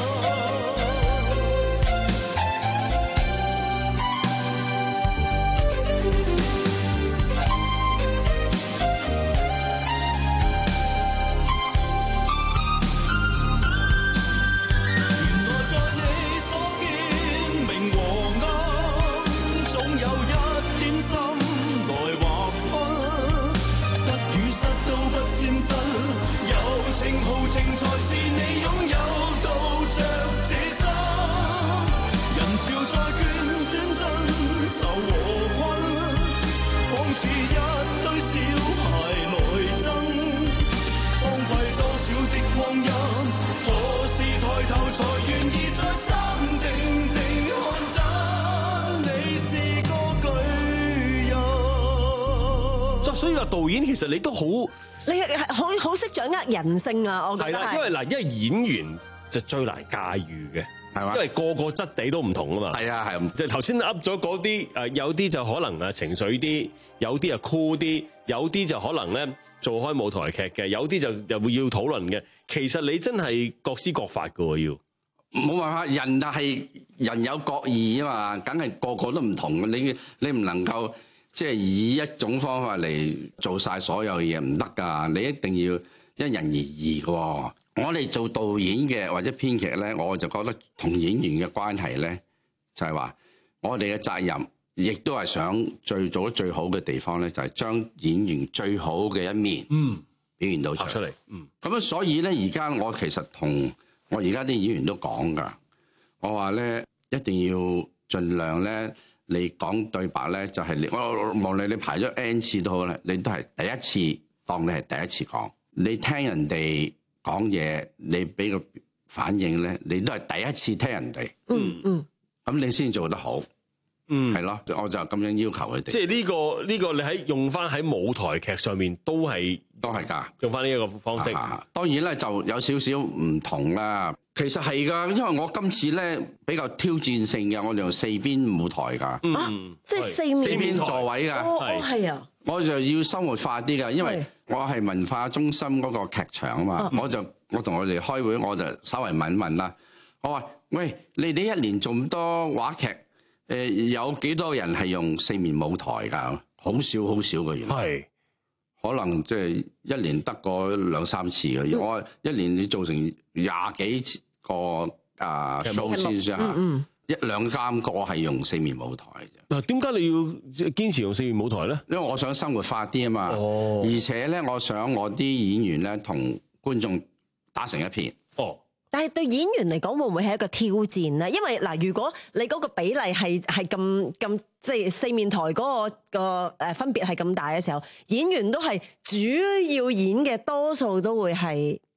Speaker 15: 原來在你所見明和暗，總有一點心來劃分，得與失都不沾身，友情豪情才是你擁有到着這生，人潮在捲轉真受和困，仿似一堆小孩來爭，荒廢多少的光陰，何時抬頭才願意再三靜靜看真，你是個巨人。
Speaker 1: 所以個導演其實你都好，
Speaker 3: 你係好好識掌握人性啊！我覺得
Speaker 1: 係啦，因為嗱，因為演員就最難駕馭嘅，係嘛？因為個個質地都唔同啊嘛。
Speaker 14: 係啊，係。
Speaker 1: 即係頭先噏咗嗰啲誒，有啲就可能啊情緒啲，有啲啊酷啲，有啲就可能咧做開舞台劇嘅，有啲就又會要討論嘅。其實你真係各施各法㗎喎，要
Speaker 14: 冇辦法，人係人有各異啊嘛，梗係個個都唔同嘅。你你唔能夠即係以一種方法嚟做晒所有嘢，唔得㗎。你一定要因人而異嘅。我哋做導演嘅或者編劇咧，我就覺得同演員嘅關係咧，就係話我哋嘅責任，亦都係想最做得最好嘅地方咧，就係將演員最好嘅一面，嗯，表現到出嚟，嗯。咁啊，所以咧，而家我其實同我而家啲演員都講㗎，我話咧一定要盡量咧，你講對白咧，就係你我無論你排咗 N 次都好咧，你都係第一次當你係第一次講，你聽人哋講嘢，你俾個反應咧，你都係第一次聽人哋，嗯嗯，咁你先做得好，嗯，係咯，我就咁樣要求佢哋。
Speaker 1: 即係呢個呢個，你喺用翻喺舞台劇上面都係
Speaker 14: 都係㗎，
Speaker 1: 用翻呢一個方式。
Speaker 14: 當然咧就有少少唔同啦。其實係㗎，因為我今次咧比較挑戰性嘅，我哋用四邊舞台㗎，
Speaker 3: 嗯，即係四面
Speaker 14: 四邊座位㗎，
Speaker 3: 哦哦係啊，
Speaker 14: 我就要生活化啲㗎，因為我係文化中心嗰個劇場啊嘛，我就我同我哋開會，我就稍微問問啦，我話喂，你哋一年做咁多話劇，誒有幾多人係用四面舞台㗎？好少好少嘅，原來係可能即係一年得個兩三次嘅，嗯、我一年你做成廿幾個啊 show 先算嚇，一兩三個係用四面舞台嘅。
Speaker 1: 嗱，點解你要堅持用四面舞台咧？
Speaker 14: 因為我想生活化啲啊嘛，哦、而且咧，我想我啲演員咧同觀眾打成一片。哦。
Speaker 3: 但係對演員嚟講，會唔會係一個挑戰咧？因為嗱，如果你嗰個比例係係咁咁，即係四面台嗰個個誒分別係咁大嘅時候，演員都係主要演嘅，多數都會係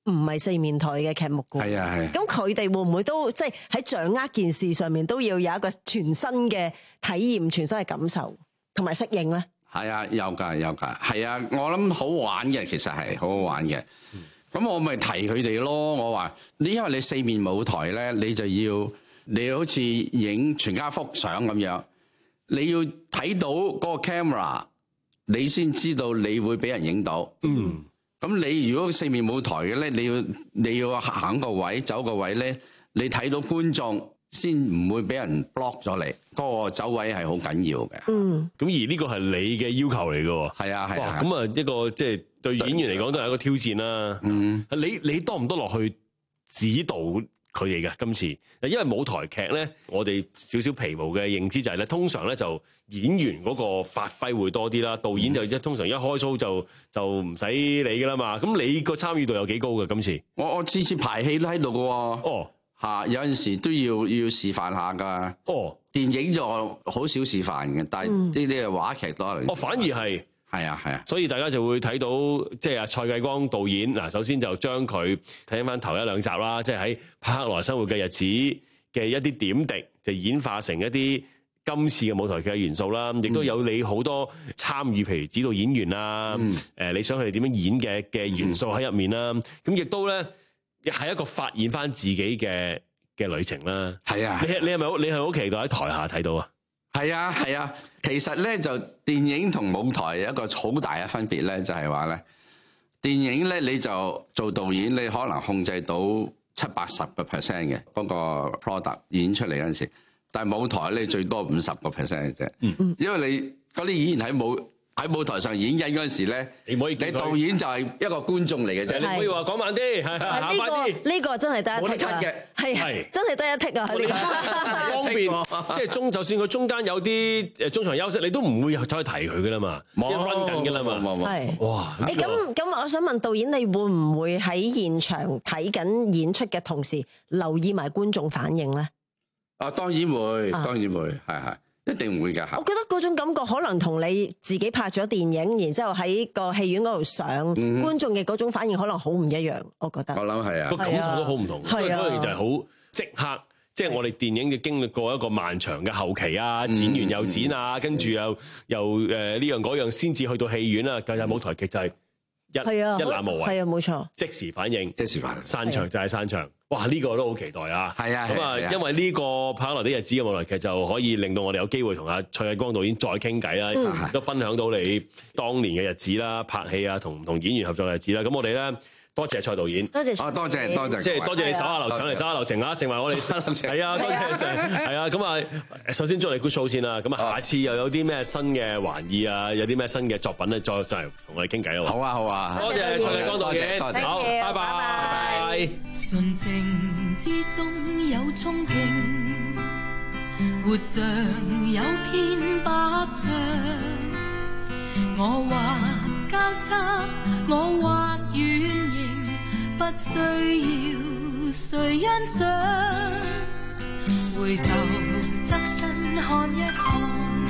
Speaker 3: 唔係四面台嘅劇目㗎。
Speaker 14: 係啊係。
Speaker 3: 咁佢哋會唔會都即係喺掌握件事上面都要有一個全新嘅體驗、全新嘅感受同埋適應咧？
Speaker 14: 係啊，有㗎有㗎，係啊，我諗好玩嘅，其實係好好玩嘅。咁、嗯、我咪提佢哋咯，我話你因為你四面舞台咧，你就要你好似影全家福相咁樣，你要睇到嗰個 camera， 你先知道你會俾人影到。嗯。咁你如果四面舞台嘅咧，你要你要行個位走個位咧，你睇到觀眾先唔會俾人 block 咗你。嗰個走位係好緊要嘅。
Speaker 1: 嗯。咁而呢個係你嘅要求嚟嘅喎。係
Speaker 14: 啊係啊。
Speaker 1: 咁啊一個即係對演員嚟講都係一個挑戰啦。嗯。你你多唔多落去指導佢哋嘅今次？因為舞台劇咧，我哋少少皮毛嘅認知就係咧，通常咧就演員嗰個發揮會多啲啦，導演就一通常一開 show 就就唔使理噶啦嘛。咁你個參與度有幾高嘅今次？我
Speaker 14: 我次次排戲都喺度嘅喎。
Speaker 1: 哦。
Speaker 14: 嚇，有陣時都要要示範下㗎。
Speaker 1: 哦。
Speaker 14: 電影就好少示範嘅，但係呢啲係話劇多嚟。
Speaker 1: 哦，反而係。
Speaker 14: 係啊係啊，
Speaker 1: 所以大家就會睇到，即係阿蔡繼光導演嗱，首先就將佢睇翻頭一兩集啦，即係喺柏克萊生活嘅日子嘅一啲點滴，就演化成一啲今次嘅舞台劇嘅元素啦。亦都有你好多參與，譬如指導演員啊，誒、嗯，你想佢哋點樣演嘅嘅元素喺入面啦。咁亦都咧，係一個發現翻自己嘅嘅旅程啦。係啊，你你係咪好？你係好期待喺台下睇到啊？
Speaker 14: 係啊係啊，其實咧就電影同舞台有一個好大嘅分別咧，就係話咧，電影咧你就做導演，你可能控制到七八十個 percent 嘅嗰個 product 演出嚟嗰陣時，但係舞台咧最多五十個 percent 嘅啫。嗯嗯，因為你嗰啲演員喺舞喺舞台上演緊嗰陣時咧，你唔可以，你導演就係一個觀眾嚟嘅啫。
Speaker 1: 你唔可以話講慢啲，係下快啲。
Speaker 3: 呢個真係得一剔嘅，係真係得一剔啊！呢個
Speaker 1: 方便，即係中，就算佢中間有啲誒中場休息，你都唔會再提佢噶啦嘛，一 run 緊噶啦嘛。
Speaker 3: 係
Speaker 1: 哇！
Speaker 3: 誒咁咁，我想問導演，你會唔會喺現場睇緊演出嘅同時，留意埋觀眾反應咧？
Speaker 14: 啊，當然會，當然會，係係。一定唔會㗎。
Speaker 3: 我覺得嗰種感覺可能同你自己拍咗電影，然之後喺個戲院嗰度上，嗯、觀眾嘅嗰種反應可能好唔一樣。我覺得。
Speaker 14: 我諗係啊，
Speaker 1: 個感受都好唔同。係啊，嗰樣就係好即刻，即係我哋電影嘅經歷過一個漫長嘅後期啊，剪完又剪啊，跟住又又誒呢樣嗰樣先至去到戲院啊。但係舞台劇就係一一覽無遺。
Speaker 3: 係啊，冇錯。
Speaker 1: 即時反應，
Speaker 14: 即時反應，
Speaker 1: 散場就係散場。哇！呢、這個都好期待啊！
Speaker 14: 係啊，
Speaker 1: 咁啊，因為呢個《柏克萊的日子》嘅舞台劇就可以令到我哋有機會同阿蔡繼光導演再傾偈啦，嗯、都分享到你當年嘅日子啦、拍戲啊、同同演員合作嘅日子啦。咁我哋咧多謝蔡導演，
Speaker 3: 多謝，
Speaker 14: 多謝多謝，
Speaker 1: 即係多謝你手下留上嚟手下留情啊，成為我哋係啊，多謝上係啊。咁啊，首先祝你 good show 先啦。咁啊，下次又有啲咩新嘅玩意啊，有啲咩新嘅作品咧，再再嚟同我哋傾偈咯。
Speaker 14: 好啊，好啊，
Speaker 1: 多謝蔡繼光導演，好，拜拜。
Speaker 6: 純情之中有憧憬，活像有片百丈。我畫交叉，我畫圓形，不需要誰欣賞。回頭側身看一看，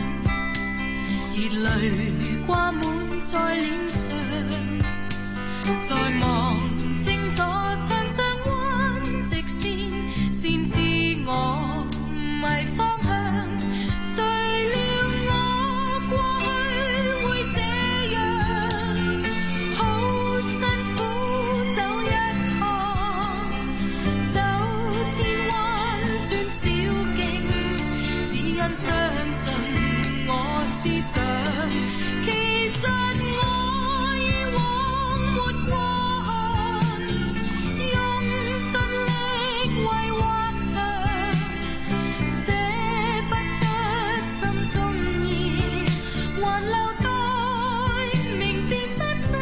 Speaker 6: 熱淚掛滿在臉上，再望清楚牆上彎直線，先知我迷方向。誰料我過去會這樣，好辛苦走一趟，走千彎轉小徑，只因相信我思想。其實我以往沒過寒，用盡力為畫牆，寫不出心中意，還留待明天真相。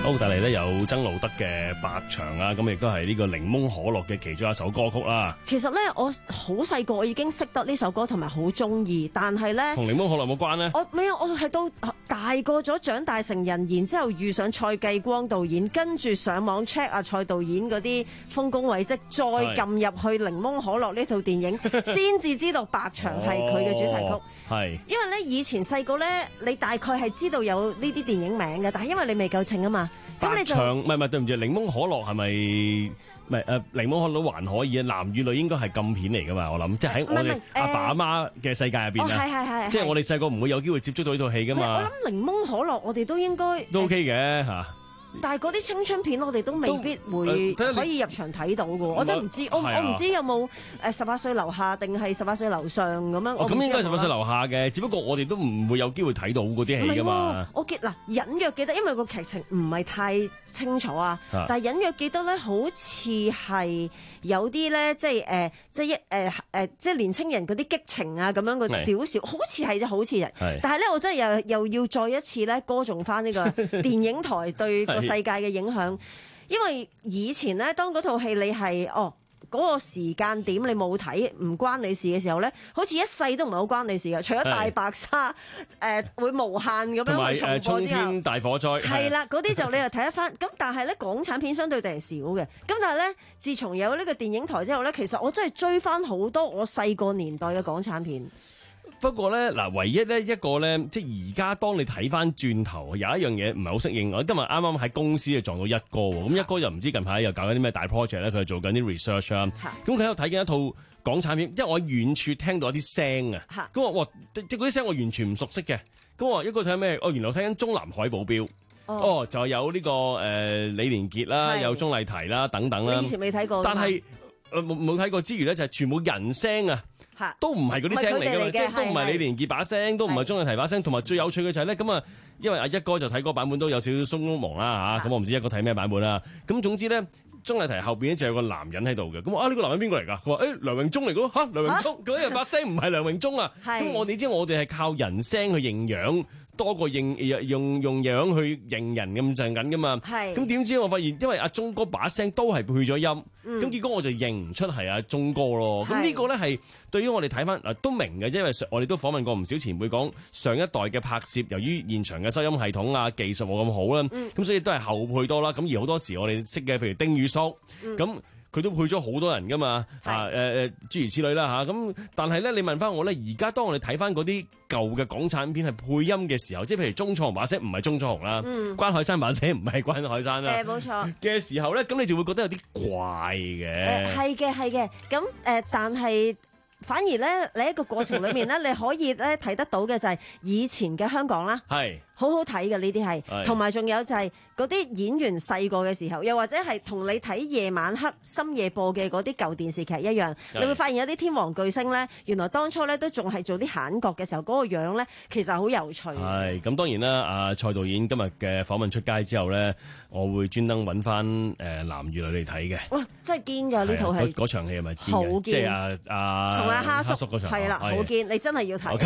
Speaker 1: 好，帶嚟咧有曾路德嘅《白牆》啊，咁亦都係呢個檸檬可樂嘅其中一首歌曲啦。
Speaker 3: 其實咧，我好細個我已經識得呢首歌，同埋好中意，但係咧
Speaker 1: 同檸檬可樂有冇關呢？
Speaker 3: 我未有，我係到大個咗長大成人，然之後遇上蔡繼光導演，跟住上網 check 啊蔡導演嗰啲豐功偉績，再撳入去檸檬可樂呢套電影，先至知道《白牆》係佢嘅主題曲。
Speaker 1: 係、
Speaker 3: 哦，因為咧以前細個咧，你大概係知道有呢啲電影名嘅，但係因為你未夠稱啊嘛，咁你就
Speaker 1: 白牆唔係唔係對唔住，檸檬可樂係咪？唔係誒，檸檬可樂還可以啊，男與女應該係禁片嚟噶嘛，我諗，即係喺我哋阿爸阿媽嘅世界入邊啊，
Speaker 3: 係係係，
Speaker 1: 即係我哋細個唔會有機會接觸到呢套戲噶嘛。
Speaker 3: 我諗檸檬可樂我哋都應該
Speaker 1: 都 OK 嘅嚇。
Speaker 3: 但係嗰啲青春片我哋都未必會可以入場睇到嘅，我真係唔知，我我唔知有冇誒十八歲樓下定係十八歲樓上咁樣。
Speaker 1: 哦，咁應該係十八歲樓下嘅，只不過我哋都唔會有機會睇到嗰啲戲㗎嘛。
Speaker 3: 我記嗱隱約記得，因為個劇情唔係太清楚啊，但係隱約記得咧，好似係有啲咧，即係誒，即係一誒誒，即係年青人嗰啲激情啊咁樣個少少，好似係啫，好似係。但係咧，我真係又又要再一次咧歌頌翻呢個電影台對世界嘅影響，因為以前咧，當嗰套戲你係哦嗰、嗰個時間點你冇睇，唔關你事嘅時候咧，好似一世都唔係好關你事嘅。除咗大白鯊誒、呃、會無限咁樣去重播之後，
Speaker 1: 衝天大火災
Speaker 3: 係啦，嗰啲就你又睇得翻。咁但係咧，港產片相對地係少嘅。咁但係咧，自從有呢個電影台之後咧，其實我真係追翻好多我細個年代嘅港產片。
Speaker 1: 不過咧，嗱，唯一咧一個咧，即係而家當你睇翻轉頭，有一樣嘢唔係好適應。我今日啱啱喺公司就撞到一哥喎，咁一哥又唔知近排又搞緊啲咩大 project 咧，佢做緊啲 research 啊。咁佢喺度睇緊一套港產片，因為我喺遠處聽到一啲聲啊。咁我哇，即係嗰啲聲我完全唔熟悉嘅。咁我話一哥睇咩？哦，原來睇緊《中南海保鏢》。哦，就有呢個誒李連杰啦，有鐘麗緹啦等等啦。
Speaker 3: 你以前未睇過？
Speaker 1: 但係冇冇睇過之餘咧，就係全部人聲啊！都唔係嗰啲聲嚟嘅嘛，即係都唔係李連杰把聲，都唔係鐘麗緹把聲，同埋最有趣嘅就係咧，咁啊，因為阿一哥就睇嗰版本都有少少鬆鬆忙啦嚇，咁我唔知一哥睇咩版本啦。咁總之咧，鐘麗緹後邊咧就有個男人喺度嘅，咁啊呢個男人邊個嚟㗎？佢話誒梁榮忠嚟㗎嚇，梁榮忠，嗰人把聲唔係梁榮忠啊。咁我哋知我哋係靠人聲去認樣。多過認用用樣去認人咁上緊噶嘛，咁點知我發現，因為阿鐘哥把聲都係配咗音，咁、嗯、結果我就認唔出係阿鐘哥咯。咁呢個咧係對於我哋睇翻嗱都明嘅，因為我哋都訪問過唔少前輩講上一代嘅拍攝，由於現場嘅收音系統啊技術冇咁好啦，咁、嗯、所以都係後配多啦。咁而好多時我哋識嘅，譬如丁宇叔咁。嗯佢都配咗好多人噶嘛，啊誒誒諸如此類啦嚇，咁但係咧你問翻我咧，而家當我哋睇翻嗰啲舊嘅港產片係配音嘅時候，即係譬如鐘楚紅把聲唔係鐘楚紅啦，嗯、關海山把聲唔係關海山啦，
Speaker 3: 誒冇錯
Speaker 1: 嘅時候咧，咁你就會覺得有啲怪嘅。誒
Speaker 3: 係嘅係嘅，咁誒、呃、但係反而咧，你一個過程裡面咧，你可以咧睇得到嘅就係以前嘅香港啦，係好好睇嘅呢啲係，同埋仲有就係嗰啲演員細個嘅時候，又或者係同你睇夜晚黑深夜播嘅嗰啲舊電視劇一樣，你會發現有啲天王巨星咧，原來當初咧都仲係做啲閒角嘅時候，嗰、嗰個樣咧其實好有趣。係咁，當然啦，阿蔡導演今日嘅訪問出街之後咧，我會專登揾翻誒男與女嚟睇嘅。哇！真係堅㗎呢套戲，嗰場戲係咪好堅？即係阿阿同阿哈叔嗰場係啦，好堅！你真係要睇。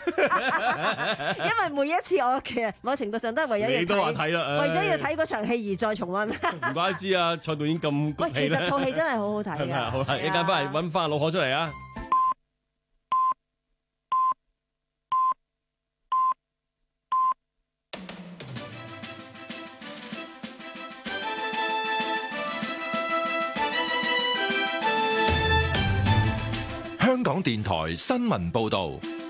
Speaker 3: 因為每一次我其實某程度上都係為咗要睇，為咗要睇嗰場戲而再重溫。
Speaker 1: 唔怪之啊，蔡導演咁谷氣咧。
Speaker 3: 其實套戲真係好好睇嘅。
Speaker 1: 好啦，一陣間翻嚟揾翻老何出嚟啊！
Speaker 11: 香港電台新聞報導。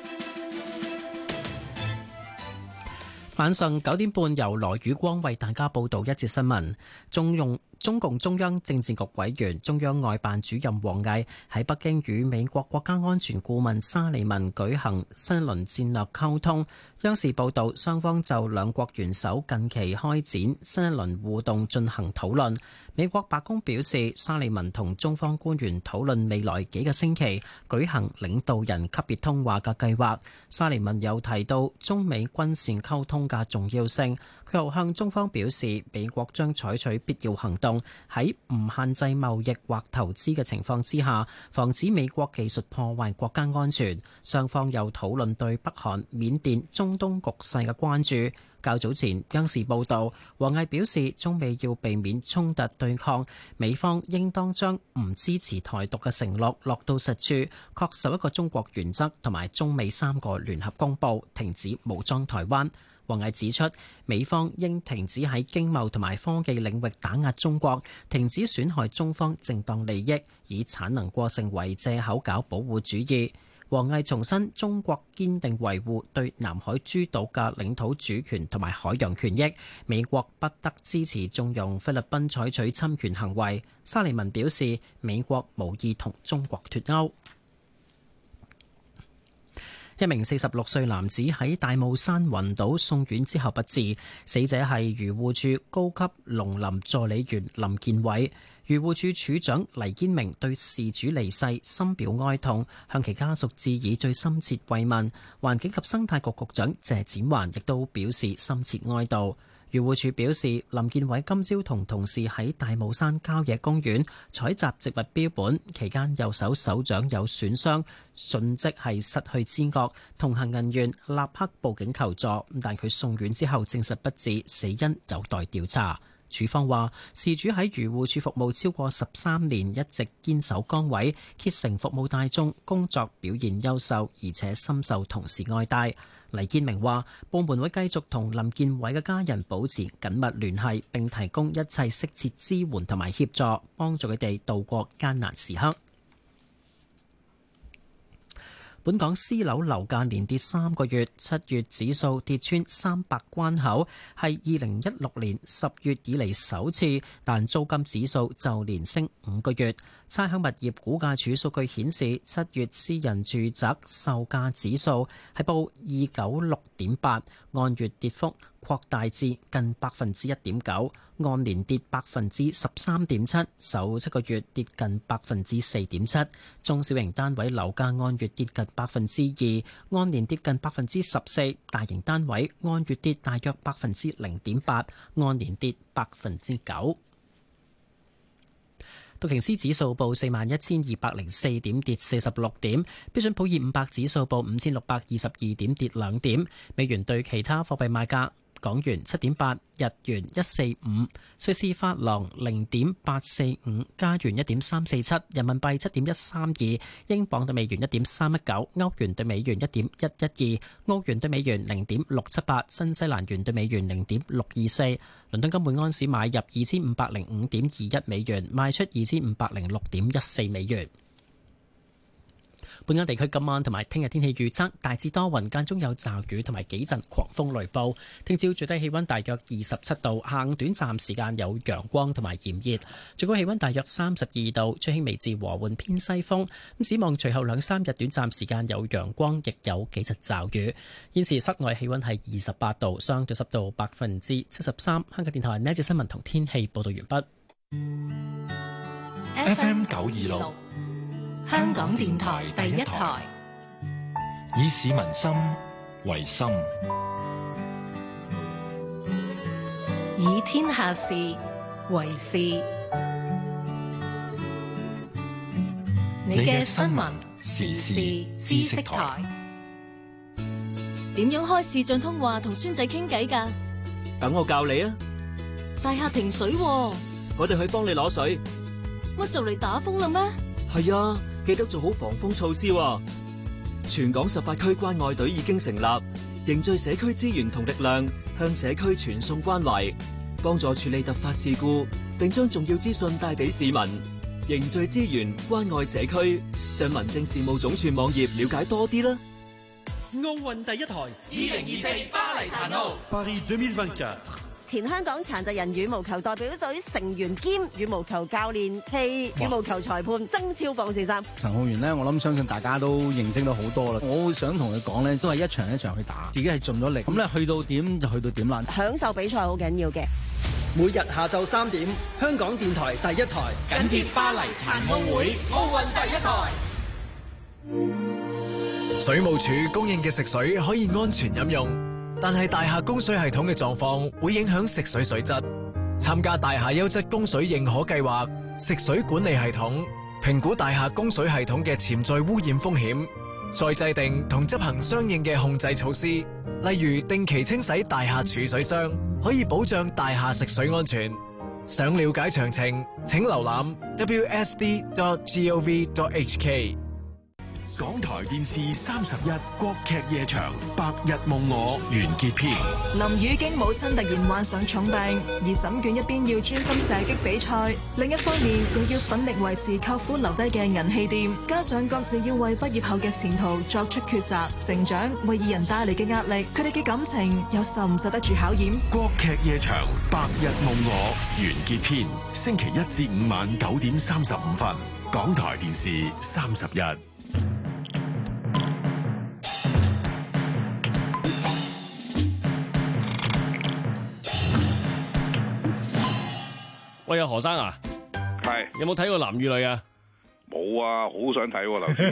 Speaker 5: 晚上九點半，由羅宇光為大家報道一節新聞。中用中共中央政治局委員、中央外辦主任王毅喺北京與美國國家安全顧問沙利文舉行新一輪戰略溝通。央視報道，雙方就兩國元首近期開展新一輪互動進行討論。美國白宮表示，沙利文同中方官員討論未來幾個星期舉行領導人級別通話嘅計劃。沙利文又提到中美軍事溝通中嘅重要性。佢又向中方表示，美國將採取必要行動，喺唔限制貿易或投資嘅情況之下，防止美國技術破壞國家安全。雙方又討論對北韓、緬甸、中東局勢嘅關注。較早前，央視報道，王毅表示，中美要避免衝突對抗，美方應當將唔支持台獨嘅承諾落到實處，恪守一個中國原則同埋中美三個聯合公報，停止武裝台灣。王毅指出，美方應停止喺經貿同埋科技領域打壓中國，停止損害中方正當利益，以產能過剩為藉口搞保護主義。王毅重申，中國堅定維護對南海諸島嘅領土主權同埋海洋權益，美國不得支持縱容菲律賓採取侵權行為。沙利文表示，美國無意同中國脫鈎。一名四十六歲男子喺大帽山暈倒送院之後不治，死者係漁護署高級農林助理員林建偉。漁護署署長黎堅明對事主離世深表哀痛，向其家屬致以最深切慰問。環境及生態局局長謝展寰亦都表示深切哀悼。漁護署表示，林建偉今朝同同事喺大帽山郊野公園採集植物標本期間，右手手掌有損傷，迅即係失去知覺。同行人員立刻報警求助，但佢送院之後證實不治，死因有待調查。署方話，事主喺漁護署服務超過十三年，一直堅守崗位，竭誠服務大眾，工作表現優秀，而且深受同事愛戴。黎建明話，部門會繼續同林建偉嘅家人保持緊密聯繫，並提供一切適切支援同埋協助，幫助佢哋渡過艱難時刻。本港私樓樓價連跌三個月，七月指數跌穿三百關口，係二零一六年十月以嚟首次，但租金指數就連升五個月。差餉物業估價署數據顯示，七月私人住宅售價指數係報二九六點八，按月跌幅擴大至近百分之一點九，按年跌百分之十三點七，首七個月跌近百分之四點七。中小型單位樓價按月跌近百分之二，按年跌近百分之十四，大型單位按月跌大約百分之零點八，按年跌百分之九。道瓊斯指數報四萬一千二百零四點，跌四十六點。標準普爾五百指數報五千六百二十二點，跌兩點。美元對其他貨幣賣價：港元七點八，日元一四五，瑞士法郎零點八四五，加元一點三四七，人民幣七點一三二，英鎊對美元一點三一九，歐元對美元一點一一二，澳元對美元零點六七八，新西蘭元對美元零點六二四。倫敦金每安士買入二千五百零五點二一美元，賣出二千五百零六點一四美元。本港地區今晚同埋聽日天氣預測，大致多雲，間中有驟雨同埋幾陣狂風雷暴。聽朝最低氣溫大約二十七度，下午短暫時間有陽光同埋炎熱，最高氣溫大約三十二度，吹輕微至和緩偏西風。咁展望隨後兩三日短暫時間有陽光，亦有幾陣驟雨。現時室外氣溫係二十八度，相對濕度百分之七十三。香港電台呢一節新聞同天氣報道完畢。
Speaker 4: F M 九二六。
Speaker 17: 香港電台第一台，
Speaker 4: 以市民心為心，
Speaker 17: 以天下事為事。你嘅新聞時事知識台，
Speaker 18: 點樣開視像通話同孫仔傾偈㗎？
Speaker 19: 等我教你啊！
Speaker 18: 大廈停水喎，
Speaker 19: 我哋去幫你攞水。
Speaker 18: 乜就嚟打風啦咩？
Speaker 19: 係啊，記得做好防風措施喎。全港十八區關愛隊已經成立，凝聚社區資源同力量，向社區傳送關懷，幫助處理突發事故，並將重要資訊帶俾市民。凝聚資源，關愛社區，上民政事務總署網頁了解多啲啦。
Speaker 7: 奧運第一台，二
Speaker 20: 零二四巴黎殘奧。
Speaker 7: Paris 二零二四。
Speaker 3: 前香港殘疾人羽毛球代表隊成員兼羽毛球教練暨羽毛球裁判曾超放先生。
Speaker 21: 陳浩源呢，我諗相信大家都認識到好多啦。我會想同佢講呢，都係一場一場去打，自己係盡咗力。咁咧去到點就去到點啦。
Speaker 3: 享受比賽好緊要嘅。
Speaker 9: 每日下晝三點，香港電台第一台
Speaker 20: 緊貼巴黎殘奧會，奧運第一台。
Speaker 22: 水務署供應嘅食水可以安全飲用，
Speaker 2: 但係大廈供水系統嘅狀況會影響食水水質。參加大廈優質供水認可計劃，食水管理系統評估大廈供水系統嘅潛在污染風險，再制定同執行相應嘅控制措施，例如定期清洗大廈儲水箱，可以保障大廈食水安全。想了解詳情，請瀏覽 w s d dot gov dot h k。
Speaker 11: 港台電視三十一國劇夜場《白日夢我》完結篇。
Speaker 12: 林雨經母親突然患上重病，而沈卷一邊要專心射擊比賽，另一方面又要奮力維持舅父留低嘅銀器店，加上各自要為畢業後嘅前途作出抉擇，成長為二人帶嚟嘅壓力，佢哋嘅感情又受唔受得住考驗？
Speaker 11: 國劇夜場《白日夢我》完結篇，星期一至五晚九點三十五分，港台電視三十一。
Speaker 1: 喂，阿何生啊，
Speaker 22: 係
Speaker 1: 有冇睇過《男與女》啊？
Speaker 22: 冇啊，好想睇喎，頭先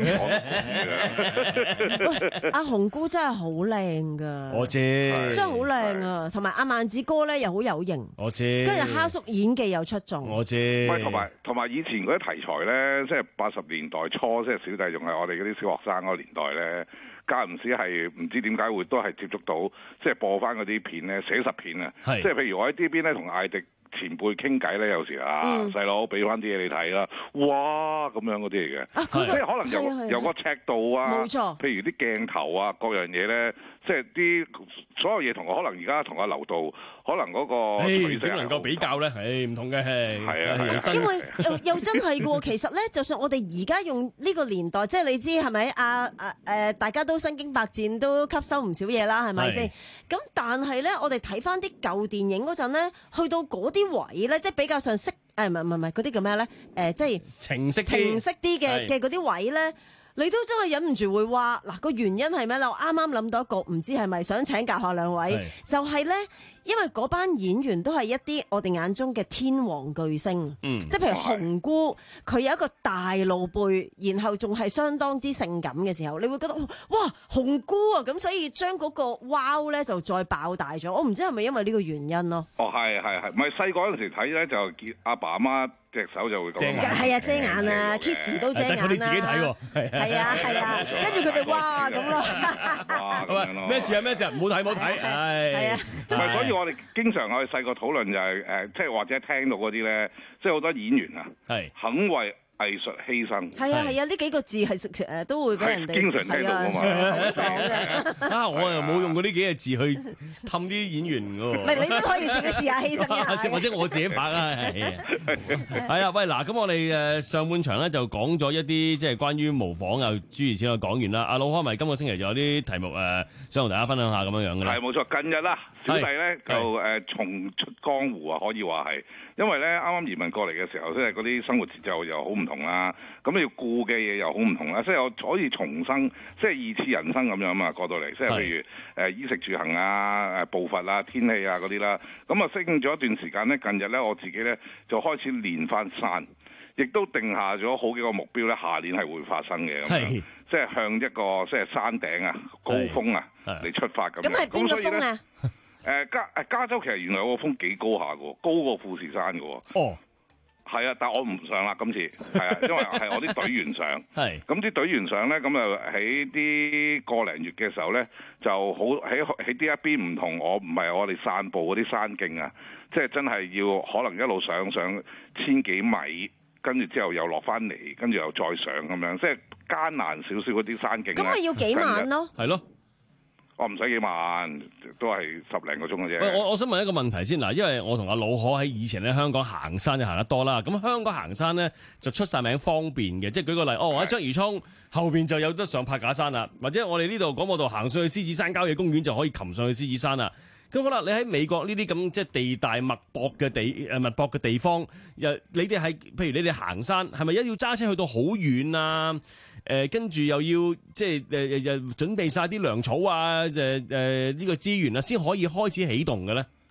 Speaker 22: 講。
Speaker 3: 阿紅姑真係好靚噶，
Speaker 1: 我知，
Speaker 3: 真係好靚啊！同埋阿萬子哥咧又好有型，
Speaker 1: 我知。
Speaker 3: 跟住蝦叔演技又出眾，
Speaker 1: 我知。
Speaker 22: 喂，同埋同埋以前嗰啲題材咧，即係八十年代初，即係小弟仲係我哋嗰啲小學生嗰個年代咧，間唔時係唔知點解會都係接觸到，即係播翻嗰啲片咧，寫實片啊，即係譬如我喺呢邊咧同艾迪前輩傾偈咧，有時啊，細佬俾翻啲嘢你睇啦，哇咁樣嗰啲嚟嘅，即係可能由由個尺度啊，
Speaker 3: 冇錯，
Speaker 22: 譬如啲鏡頭啊，各樣嘢咧，即係啲所有嘢同我可能而家同阿劉導可能嗰個，
Speaker 1: 誒點能夠比較咧？誒唔同嘅係，
Speaker 22: 係啊，
Speaker 3: 因為又又真係嘅喎。其實咧，就算我哋而家用呢個年代，即係你知係咪啊啊誒，大家都身經百戰，都吸收唔少嘢啦，係咪先？咁但係咧，我哋睇翻啲舊電影嗰陣咧，去到嗰啲位咧，即係比較上色誒，唔係唔係唔係嗰啲叫咩咧？誒，即係
Speaker 1: 情色
Speaker 3: 情色啲嘅嘅嗰啲位咧。你都真係忍唔住會話嗱，個原因係咩咧？我啱啱諗到一個，唔知係咪想請教下兩位，就係咧，因為嗰班演員都係一啲我哋眼中嘅天王巨星，嗯、即係譬如紅姑，佢有一個大露背，然後仲係相當之性感嘅時候，你會覺得哇紅姑啊，咁所以將嗰個 wow 咧就再爆大咗。我唔知係咪因為呢個原因咯？
Speaker 22: 哦，係係係，唔係細個嗰陣時睇咧，就見阿爸阿媽隻手就會遮眼，
Speaker 3: 係啊遮眼啊 ，kiss 都遮眼啦。
Speaker 1: 佢哋自己睇喎，
Speaker 3: 係啊係啊，跟住佢哋哇咁咯，
Speaker 22: 哇咁樣咯。
Speaker 1: 咩事啊咩事啊？唔好睇唔好睇，係
Speaker 3: 啊。
Speaker 22: 唔係，所以我哋經常我哋細個討論就係誒，即係或者聽到嗰啲咧，即係好多演員啊，係肯為藝術犧牲。係
Speaker 3: 啊係啊，呢幾個字係誒都會俾人哋
Speaker 22: 經常聽到㗎嘛。
Speaker 1: 啊，我又冇用過呢幾個字去氹啲演員㗎喎。
Speaker 3: 唔係你都可以自己試下犧牲一下，
Speaker 1: 或者我自己拍啦，係係啊。喂嗱，咁我哋誒上半場咧就講咗一啲即係關於模仿啊諸如此類講完啦。阿老開咪今個星期就有啲題目誒想同大家分享下咁樣樣嘅啦。
Speaker 22: 係冇錯，近日啦，小弟咧就誒重出江湖啊，可以話係，因為咧啱啱移民過嚟嘅時候，即係嗰啲生活節奏又好唔同啦，咁你要顧嘅嘢又好唔同啦，即係我可以重生，即係二次人生咁樣啊嘛，過到嚟，即係譬如誒衣食住行啊、誒步伐啊、天氣啊嗰啲啦，咁啊適應咗一段時間咧，近日咧我自己咧就開始練翻山，亦都定下咗好幾個目標咧，下年係會發生嘅咁樣，即係向一個即係山頂啊、高峰啊嚟出發咁樣。
Speaker 3: 咁係邊個峰啊？
Speaker 22: 誒加誒加州其實原來有個峰幾高下嘅，高過富士山嘅喎。
Speaker 1: 哦，
Speaker 22: 係啊，但我唔上啦今次，係啊，因為係我啲隊員上。係。咁啲隊員上咧，咁就喺啲個零月嘅時候咧，就好喺喺呢一邊唔同我，唔係我哋散步嗰啲山徑啊，即係真係要可能一路上上千幾米，跟住之後又落翻嚟，跟住又再上咁樣，即係艱難少少嗰啲山徑。
Speaker 3: 咁咪要幾晚咯？
Speaker 1: 係咯。
Speaker 22: 我唔使幾萬，都係十零個鐘嘅啫。
Speaker 1: 喂，我我想問一個問題先嗱，因為我同阿老可喺以前咧香港行山就行得多啦。咁香港行山咧就出晒名方便嘅，即係舉個例，哦，我喺鰂魚涌後邊就有得上柏架山啦，或者我哋呢度廣播道行上去獅子山郊野公園就可以擒上去獅子山啦。咁好啦，你喺美國呢啲咁即係地大物博嘅地誒物博嘅地方，又你哋係譬如你哋行山係咪一要揸車去到好遠啊？誒跟住又要即係誒誒準備晒啲糧草啊誒誒呢個資源啊，先可以開始起動嘅咧？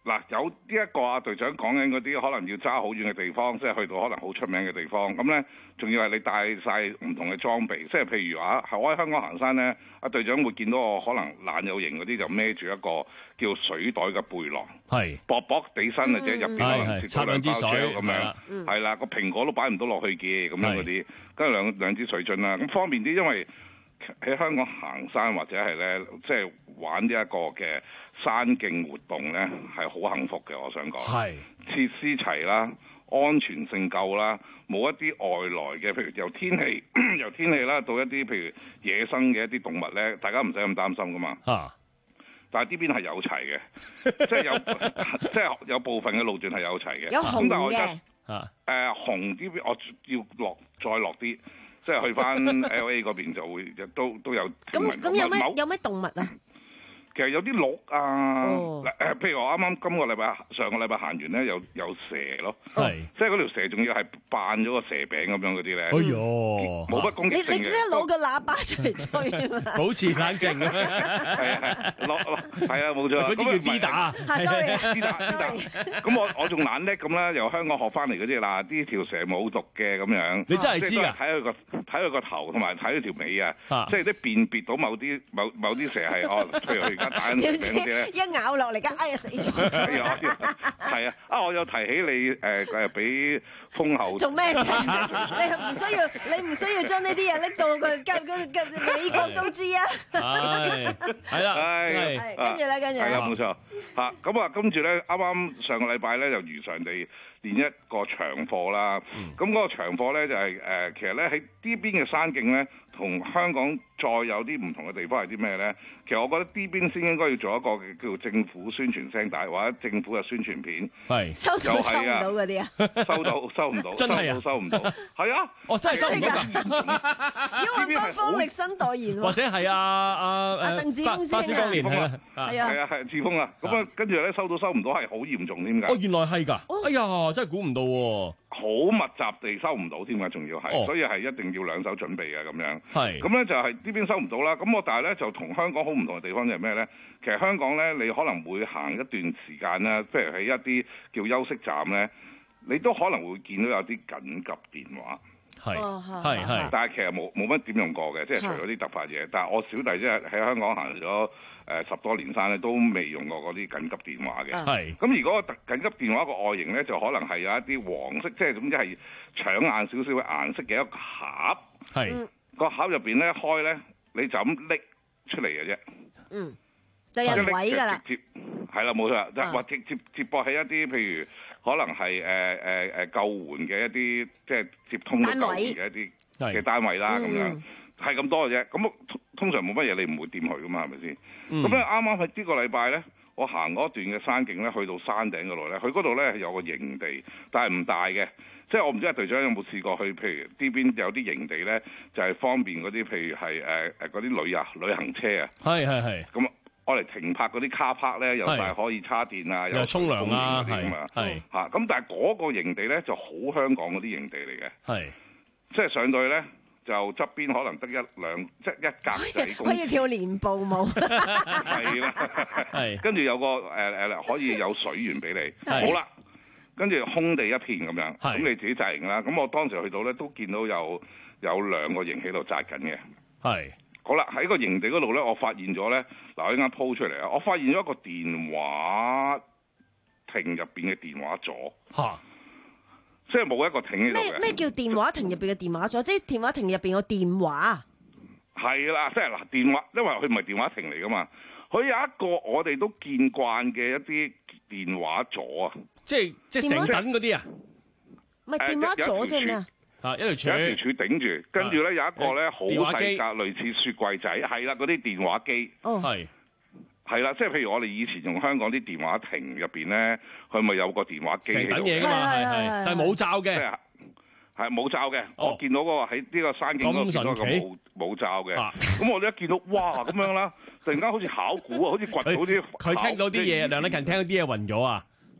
Speaker 22: 嗱，有呢一個啊隊長講緊嗰啲，可能要揸好遠嘅地方，即係去到可能好出名嘅地方。咁咧，仲要係你帶晒唔同嘅裝備，即係譬如話，我喺香港行山咧，阿隊長會見到我可能懶有型嗰啲就孭住一個叫水袋嘅背囊，
Speaker 1: 係
Speaker 22: 薄薄地身嘅啫，入邊可能
Speaker 1: 插兩支水
Speaker 22: 咁樣，係啦，個蘋果都擺唔到落去嘅咁樣嗰啲，跟住兩兩支水樽啦，咁方便啲，因為喺香港行山或者係咧，即係玩呢一個嘅山徑活動咧，係好幸福嘅。我想講，係設施齊啦，安全性夠啦，冇一啲外來嘅，譬如由天氣由天氣啦，到一啲譬如野生嘅一啲動物咧，大家唔使咁擔心噶嘛。啊！但係呢邊係有齊嘅，即係有即係有部分嘅路段係有齊嘅。有紅嘅。啊！誒紅呢邊我要落再落啲。即係去翻 L A 嗰邊就會都都有。咁
Speaker 3: 咁有咩有咩動物啊？
Speaker 22: 其實有啲鹿啊，嗱誒，譬如我啱啱今個禮拜上個禮拜行完咧，有有蛇咯，係，即係嗰條蛇仲要係扮咗個蛇餅咁樣嗰啲咧。哎呦，冇乜攻擊性嘅。
Speaker 3: 你你即係攞個喇叭出嚟吹啊嘛？
Speaker 1: 保持冷靜啊！
Speaker 22: 係啊，攞攞係啊，冇錯。
Speaker 1: 嗰啲叫 D 打
Speaker 22: ，sorry，D 打 D 打。咁我我仲懶叻咁啦，由香港學翻嚟嗰啲嗱，呢條蛇冇毒嘅咁樣。
Speaker 1: 你真係知㗎？
Speaker 22: 睇佢個睇佢個頭同埋睇佢條尾啊，即係啲辨別到某啲某某啲蛇係哦，譬如佢而家打緊蛇餅嗰啲咧，
Speaker 3: 一咬落嚟嘅，哎呀死咗！
Speaker 22: 係啊，啊我有提起你誒誒俾封後
Speaker 3: 做咩？你唔需要，你唔需要將呢啲嘢拎到佢，跟跟跟美國都知啊！係
Speaker 1: 係啦，
Speaker 22: 係
Speaker 3: 跟住咧，跟住
Speaker 22: 係啦，冇錯嚇。咁啊，跟住咧，啱啱上個禮拜咧就如常地練一個長課啦。咁嗰個長課咧就係誒，其實咧喺呢邊嘅山徑咧，同香港再有啲唔同嘅地方係啲咩咧？其實我覺得呢邊先應該要做一個叫做政府宣傳聲帶或者政府嘅宣傳片。係
Speaker 3: 收到收唔到嗰啲啊？
Speaker 22: 收到收唔到，
Speaker 1: 真係啊，
Speaker 22: 收唔到。係啊，
Speaker 1: 哦真係收唔到㗎。
Speaker 3: 因為幫方力申代言喎。
Speaker 1: 或者係啊啊
Speaker 3: 阿鄧志峰先啊。
Speaker 22: 係啊
Speaker 3: 係啊
Speaker 22: 係啊係志峰啊。咁啊跟住咧收到收唔到係好嚴重添㗎。
Speaker 1: 哦原來係㗎。哎呀真係估唔到喎。
Speaker 22: 好密集地收唔到添㗎，仲要係，所以係一定要兩手準備嘅咁樣。係。咁咧就係呢邊收唔到啦。咁我但係咧就同香港好唔同嘅地方就係咩咧？其實香港咧你可能會行一段時間咧，譬如喺一啲叫休息站咧，你都可能會見到有啲緊急電話。係係係。但係其實冇冇乜點用過嘅，即係除咗啲突發嘢。但係我小弟即係喺香港行咗誒十多年山咧，都未用過嗰啲緊急電話嘅。係。咁如果個緊急電話個外形咧，就可能係有一啲黃色，即係總之係搶眼少少嘅顏色嘅一個盒。係。個盒入邊咧開咧，你就咁拎出嚟嘅啫。嗯。就有位㗎啦。直接係啦，冇錯，就或直接接駁喺一啲譬如。可能係誒誒誒救援嘅一啲，即係接通到救援嘅一啲嘅單位啦，咁樣係咁多嘅啫。咁通常冇乜嘢，你唔會掂佢噶嘛，係咪先？咁咧啱啱喺呢個禮拜咧，我行嗰段嘅山徑咧，去到山頂嗰度咧，佢嗰度咧有個營地，但係唔大嘅。即係我唔知阿隊長有冇試過去，譬如呢邊有啲營地咧，就係方便嗰啲，譬如係誒誒嗰啲旅啊旅行車啊。係係係。咁我嚟停泊嗰啲卡泊咧，又係可以叉電啊，又沖涼啊，係嘛，係嚇。咁但係嗰個營地咧就好香港嗰啲營地嚟嘅，係即係上到去咧就側邊可能得一兩即係一格仔公，
Speaker 3: 可以跳連步舞，
Speaker 22: 係啦，係跟住有個誒誒可以有水源俾你，好啦，跟住空地一片咁樣，咁你自己紮營啦。咁我當時去到咧都見到有有兩個營喺度紮緊嘅，係。好啦，喺個營地嗰度咧，我發現咗咧，嗱我啱啱鋪出嚟啊，我發現咗一個電話亭入邊嘅電話座，嚇，即係冇一個亭喺度嘅。咩
Speaker 3: 咩叫電話亭入邊嘅電話座？即係電話亭入邊個電話。
Speaker 22: 係啦，即係嗱電話，因為佢唔係電話亭嚟噶嘛，佢有一個我哋都見慣嘅一啲電話座啊，
Speaker 1: 即係即係成等嗰啲啊，
Speaker 3: 唔係電話座啫咩啊？
Speaker 22: 啊！一條柱，一條柱頂住，跟住咧有一個咧好細格，類似雪櫃仔，係啦，嗰啲電話機，哦，係，係啦，即係譬如我哋以前用香港啲電話亭入邊咧，佢咪有個電話機喺度，
Speaker 1: 成等嘢㗎嘛，係係，但係冇罩嘅，
Speaker 22: 係冇罩嘅，我見到嗰個喺呢個山徑嗰度見到個冇冇罩嘅，咁我哋一見到哇咁樣啦，突然間好似考古啊，好似掘到啲，
Speaker 1: 佢聽到啲嘢，梁禮勤聽到啲嘢暈咗啊！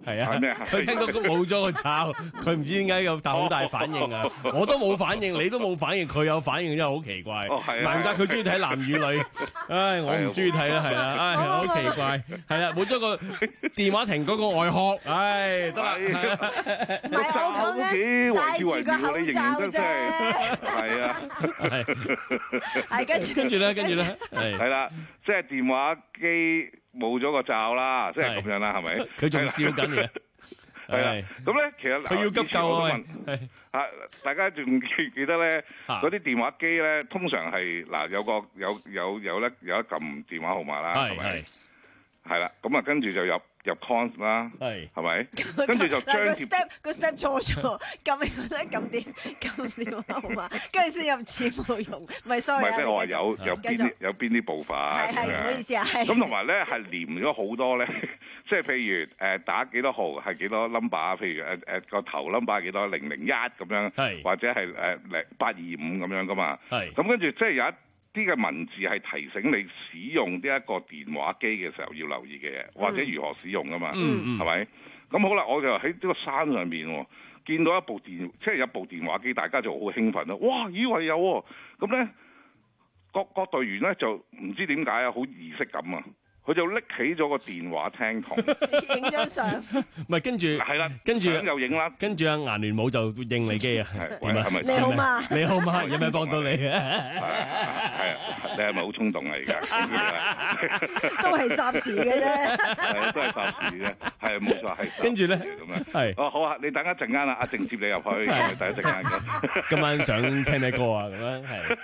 Speaker 1: 係啊，
Speaker 22: 係咩？
Speaker 1: 佢聽到冇咗個罩，佢唔知點解有大好大反應啊！我都冇反應，你都冇反應，佢有反應真係好奇怪。
Speaker 22: 哦，係啊，
Speaker 1: 難怪佢中意睇男與女。唉，我唔中意睇啦，係啦，唉，好奇怪，係啦，冇咗個電話亭嗰個外殼，唉，得啦。
Speaker 3: 唔係我講嘅，戴住個口罩啫。
Speaker 22: 係啊，
Speaker 3: 係。係跟住，
Speaker 1: 跟住咧，跟住咧，係
Speaker 22: 係啦，即係電話機冇咗個罩啦，即係咁樣啦，係咪？
Speaker 1: 佢仲笑緊嘅。
Speaker 22: 係啦，咁咧其實
Speaker 1: 佢要急救啊！
Speaker 22: 啊，大家仲記記得咧，嗰啲電話機咧，通常係嗱有個有有有咧有一撳電話號碼啦，係咪？係啦，咁啊跟住就入入 cons 啦，係係咪？跟住就張貼
Speaker 3: 個 step 個 step 錯咗，撳咧撳電撳電話號碼，跟住先入錢冇用，唔係 sorry
Speaker 22: 唔係即係我話有有邊啲有邊啲部分，
Speaker 3: 係係唔好意思啊，係。
Speaker 22: 咁同埋咧係連咗好多咧，即係譬如誒打幾多號係幾多 number，譬如誒誒個頭 number 係幾多零零一咁樣，或者係誒零八二五咁樣噶嘛，係。咁跟住即係有一啲嘅文字係提醒你使用呢一個電話機嘅時候要留意嘅嘢，或者如何使用噶嘛，係咪？咁好啦，我就喺呢個山上面喎，見到一部電，即係有部電話機，大家就好興奮啦！哇，以為有喎，咁咧各各隊員咧就唔知點解啊，好儀式感啊！佢就拎起咗個電話聽筒，
Speaker 3: 影張相。
Speaker 1: 唔係跟住，係
Speaker 22: 啦，
Speaker 1: 跟住
Speaker 22: 又影啦，
Speaker 1: 跟住阿顏聯武就應你機啊，
Speaker 22: 係咪？
Speaker 3: 你好嘛？
Speaker 1: 你好嘛？有咩幫到你啊？
Speaker 22: 係啊，你係咪好衝動啊？而家
Speaker 3: 都係霎時嘅啫，
Speaker 22: 係都係霎時嘅，係冇錯，係。
Speaker 1: 跟住咧
Speaker 22: 咁樣，
Speaker 1: 係
Speaker 22: 哦好啊，你等一陣間啦，阿靜接你入去，第一陣間嘅。
Speaker 1: 今晚想聽咩歌啊？咁樣係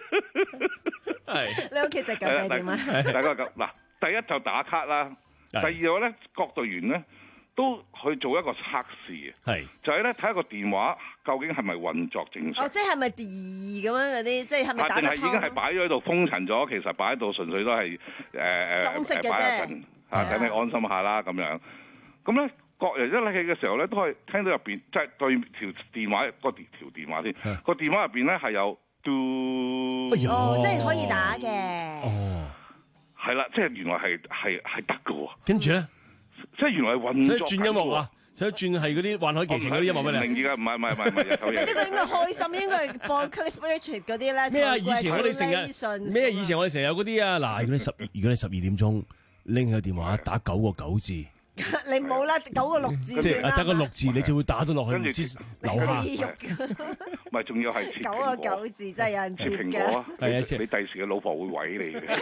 Speaker 3: 係。你屋企隻狗仔點啊？
Speaker 22: 大家咁嗱。第一就打卡啦，第二個咧，各隊員咧都去做一個測試，
Speaker 1: 係
Speaker 22: 就係咧睇下個電話究竟係咪運作正常。
Speaker 3: 哦，即係咪電咁樣嗰啲，即係係咪打得通？
Speaker 22: 定係已經係擺咗喺度封塵咗？其實擺喺度純粹都係誒誒
Speaker 3: 裝飾嘅啫，
Speaker 22: 嚇等你安心下啦咁樣。咁咧，各人一拎起嘅時候咧，都係聽到入邊即係對條電話個電條電話先，個電話入邊咧係有嘟，
Speaker 3: 哦，即係可以打嘅。
Speaker 1: 哦。
Speaker 22: 係啦，即係原來係係係得嘅喎。
Speaker 1: 跟住咧，
Speaker 22: 即係原來係運作。
Speaker 1: 所以轉音樂啊，所以轉係嗰啲《幻海奇情》嗰啲音樂俾你。
Speaker 22: 唔明嘅，唔係唔係唔係唔係日頭嘢。
Speaker 3: 呢個應該開心，應該係播 Cliff Richard 嗰啲咧。
Speaker 1: 咩啊？以前我哋成日咩？以前我哋成日有嗰啲啊！嗱，如果你十如果你十二點鐘拎起個電話打九個九字。
Speaker 3: 你冇啦，九個六字算啦。
Speaker 1: 即係個六字，你就會打到落去，唔知樓下。
Speaker 22: 唔係，仲要係
Speaker 3: 九個九字真係有人接嘅。
Speaker 22: 蘋果啊，
Speaker 1: 係啊，
Speaker 22: 你第時嘅老婆會毀你嘅。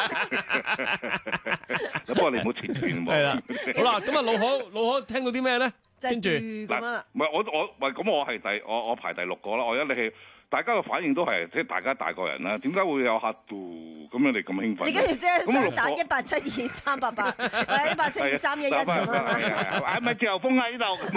Speaker 22: 不過你唔好切斷喎。
Speaker 1: 係啦，好啦，咁啊，老可老可聽到啲咩咧？跟住
Speaker 22: 嗱，唔係我我唔係咁，我係第我我排第六個啦。我一拎起，大家嘅反應都係即係大家大個人啦，點解會有客度咁樣你咁興奮？
Speaker 3: 你跟住即係想打一八七二三八八，或者一八七二三一一咁啊嘛？
Speaker 22: 係咪自由風喺呢度？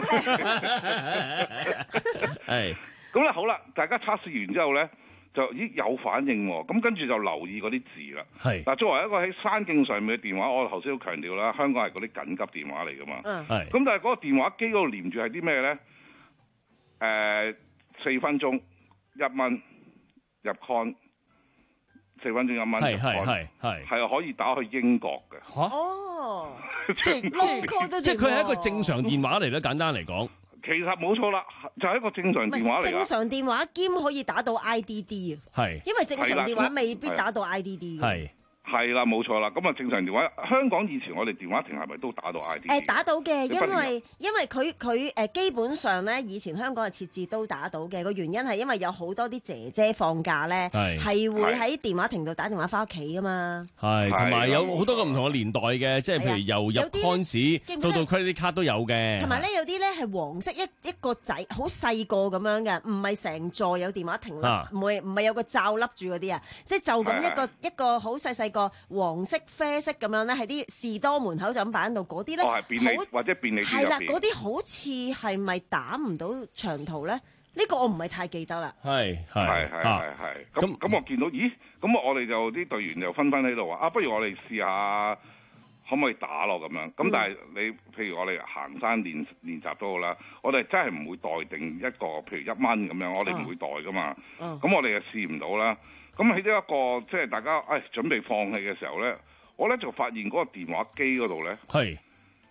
Speaker 1: 係。
Speaker 22: 咁咧好啦，大家測試完之後咧，就咦有反應喎，咁跟住就留意嗰啲字啦。
Speaker 1: 係。
Speaker 22: 嗱，作為一個喺山徑上面嘅電話，我頭先都強調啦，香港係嗰啲緊急電話嚟噶嘛。
Speaker 3: 嗯。
Speaker 22: 係。咁但係嗰個電話機嗰度連住係啲咩咧？誒，四分鐘一蚊入 con，四分鐘一蚊入 con，係係係係可以打去英國嘅。
Speaker 1: 嚇！
Speaker 3: 哦，
Speaker 1: 即係即係佢係一個正常電話嚟咧，簡單嚟講。
Speaker 22: 其實冇錯啦，就係、是、一個正常電話嚟。
Speaker 3: 正常電話兼可以打到 I D D 啊，係，因為正常電話未必打到 I D D 嘅。係。
Speaker 22: 係啦，冇錯啦。咁啊，正常電話，香港以前我哋電話亭係咪都打到 I D？
Speaker 3: 誒打到嘅，因為因為佢佢誒基本上咧，以前香港嘅設置都打到嘅。個原因係因為有好多啲姐姐放假咧，係會喺電話亭度打電話翻屋企噶嘛。係，同埋有好多個唔同嘅年代嘅，即係譬如由入 Coins 到到 credit card 都有嘅。同埋咧，有啲咧係黃色一一個仔，好細個咁樣嘅，唔係成座有電話亭啦，唔係唔係有個罩笠住嗰啲啊，即係就咁一個一個好細細個黃色啡色咁樣咧，喺啲士多門口就咁擺喺度，嗰啲咧，
Speaker 22: 哦係便利或者便利店入邊。係啦，
Speaker 3: 嗰啲好似係咪打唔到長途咧？呢個我唔係太記得啦。係
Speaker 22: 係係係係。咁咁我見到，咦？咁我哋就啲隊員就紛紛喺度話：啊，不如我哋試下可唔可以打咯咁樣。咁但係你譬如我哋行山練練習都好啦，我哋真係唔會待定一個譬如一蚊咁樣，我哋唔會待噶嘛。咁我哋就試唔到啦。咁喺呢一個即係大家誒、哎、準備放棄嘅時候咧，我咧就發現嗰個電話機嗰度咧，係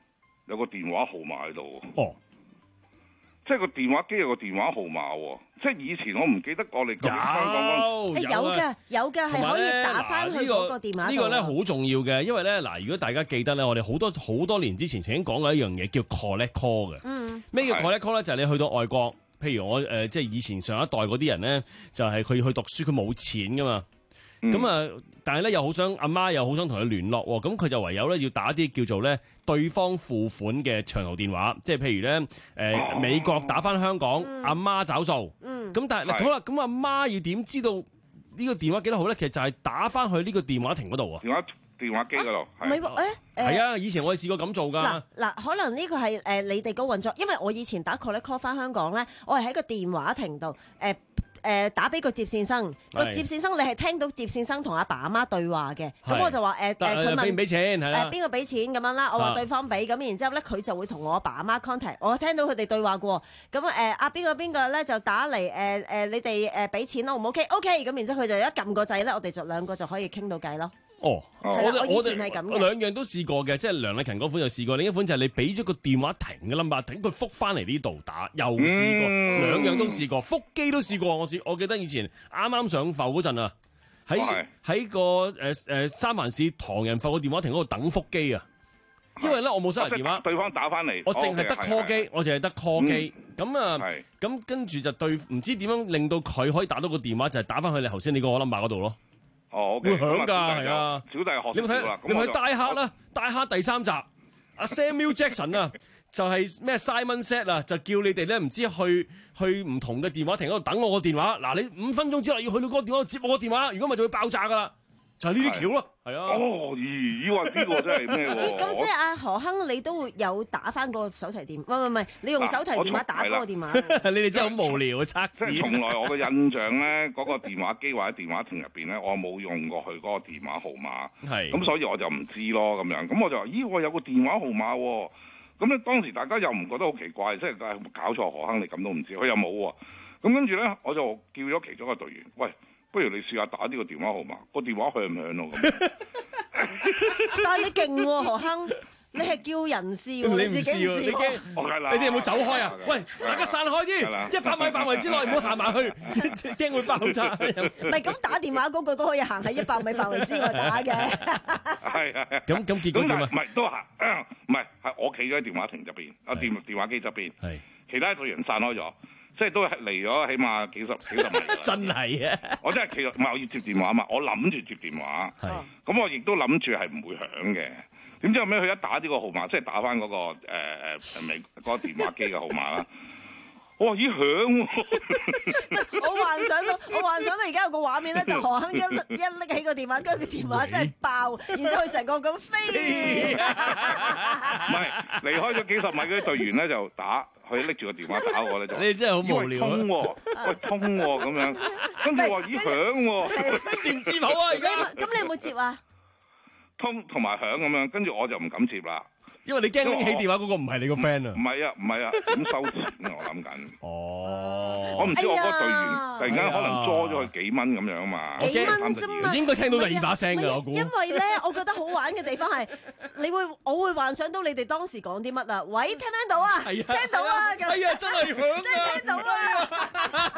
Speaker 22: 有個電話號碼喺度。
Speaker 1: 哦。
Speaker 22: 即係個電話機有個電話號碼喎，即係以前我唔記得我哋究竟香港嗰
Speaker 3: 有嘅有嘅係可以打翻去嗰個電話。
Speaker 1: 呢個咧好重要嘅，因為咧嗱，如果大家記得咧，我哋好多好多年之前曾經講過一樣嘢叫 collect call 嘅。嗯。咩叫 collect call 咧？就係你去到外國，譬如我誒、呃，即係以前上一代嗰啲人咧，就係佢去讀書，佢冇錢噶嘛。咁啊、嗯，但係咧又好想阿媽又好想同佢聯絡喎，咁佢就唯有咧要打啲叫做咧對方付款嘅長途電話，即係譬如咧誒、呃哦、美國打翻香港，阿、嗯、媽找數，咁、嗯、但係好啦，咁阿媽要點知道呢個電話幾多號咧？其實就係打翻去呢個電話亭嗰度啊，
Speaker 22: 電話電話機嗰度，
Speaker 3: 唔係喎，誒
Speaker 1: 係啊，以前我哋試過咁做㗎。
Speaker 3: 嗱嗱，可能呢個係誒你哋個運作，因為我以前打 call call 翻香港咧，我係喺個電話亭度誒。呃誒、呃、打俾個接線生，個接線生你係聽到接線生同阿爸阿媽對話嘅，咁我就話誒誒佢問
Speaker 1: 俾唔俾錢係啦，
Speaker 3: 誒邊個俾錢咁樣啦，我話對方俾，咁然之後咧佢就會同我阿爸阿媽 contact，我聽到佢哋對話過，咁誒阿邊個邊個咧就打嚟誒誒你哋誒俾錢咯，唔 OK OK，咁然之後佢就一撳個掣咧，我哋就兩個就可以傾到偈咯。
Speaker 1: 哦，
Speaker 3: 係啦，我以前係咁嘅，
Speaker 1: 兩樣都試過嘅，即係梁麗勤嗰款就試過，另一款就係你俾咗個電話停嘅 number，等佢覆翻嚟呢度打，又試過，嗯、兩樣都試過，覆機都試過。我試，我記得以前啱啱上埠嗰陣啊，喺喺個誒誒三藩市唐人埠個電話亭嗰度等覆機啊，因為咧我冇收嚟電話，
Speaker 22: 對方打翻嚟，
Speaker 1: 我淨係得 call 機，我淨係得 call 機，咁、嗯、啊，咁跟住就對，唔知點樣令到佢可以打到個電話，就係、是、打翻去你頭先你個 number 嗰度咯。
Speaker 22: 哦，
Speaker 1: 會響㗎，係啊！
Speaker 22: 小弟學
Speaker 1: 你有冇睇？你有冇睇大客啦？大客第三集，阿 Samuel Jackson 啊，就係咩 Simon Said 啊，就叫你哋咧唔知去去唔同嘅電話亭嗰度等我個電話。嗱，你五分鐘之內要去到嗰個電話度接我個電話，如果咪就會爆炸㗎啦。就係呢啲橋咯，係啊！
Speaker 22: 哦，咦，話呢個真係咩喎？
Speaker 3: 咁即係阿何亨，你都會有打翻個手提電，唔係唔係，你用手提電話打嗰個電話。
Speaker 1: 你哋真係好無聊嘅測試。
Speaker 22: 即係從來我嘅印象咧，嗰個電話機或者電話亭入邊咧，我冇用過佢嗰個電話號碼。係。咁所以我就唔知咯，咁樣。咁我就話：咦，我有個電話號碼喎。咁咧當時大家又唔覺得好奇怪，即係搞錯何亨，你咁都唔知，佢又冇喎。咁跟住咧，我就叫咗其中一個隊員，喂。不如你試下打呢個電話號碼，個電話響唔響咯咁。
Speaker 3: 但係你勁喎，何亨，你係叫人試喎，你自己唔試。
Speaker 1: 你驚？你哋有冇走開啊？喂，大家散開啲，一百米範圍之內唔好行埋去，驚會爆炸。
Speaker 3: 唔係咁打電話嗰個都可以行喺一百米範圍之外打嘅。
Speaker 22: 係係。
Speaker 1: 咁咁結果點啊？
Speaker 22: 唔係都行，唔係係我企咗喺電話亭入邊，啊電電話機側邊，係其他隊員散開咗。即係都係嚟咗，起碼幾十幾十米。真係啊！我真係其實唔係我要接電話嘛，我諗住接電話。係。咁我亦都諗住係唔會響嘅。點知後尾佢一打呢個號碼，即係打翻嗰、嗰個誒誒美嗰個電話機嘅號碼啦。我話咦響喎！
Speaker 3: 我幻想到，我幻想到而家有個畫面咧，就何亨一一拎起個電話，跟住個電話真係爆，然之後佢成個咁飛。
Speaker 22: 唔係離開咗幾十米嗰啲隊員咧，就打。佢拎住個電話打我咧就，
Speaker 1: 你真係好無聊啊！
Speaker 22: 通喎，喂通喎咁樣，跟住話咦響喎，
Speaker 1: 接唔接好啊？而家
Speaker 3: 咁你有冇接啊？
Speaker 22: 通同埋響咁樣，跟住我就唔敢接啦。
Speaker 1: 因為你驚拎起電話嗰個唔係你個 friend 啊？
Speaker 22: 唔係啊，唔係啊，點收錢啊？我諗緊。
Speaker 1: 哦。
Speaker 22: 我唔知我嗰個隊員突然間可能多咗佢幾蚊咁樣嘛。
Speaker 3: 幾蚊啫嘛。
Speaker 1: 應該聽到第二把聲㗎，我估。
Speaker 3: 因為咧，我覺得好玩嘅地方係，你會我會幻想到你哋當時講啲乜啊？喂，聽唔聽到啊？係啊。聽到啊！
Speaker 1: 係啊，真係響啊！
Speaker 3: 真係聽到啊！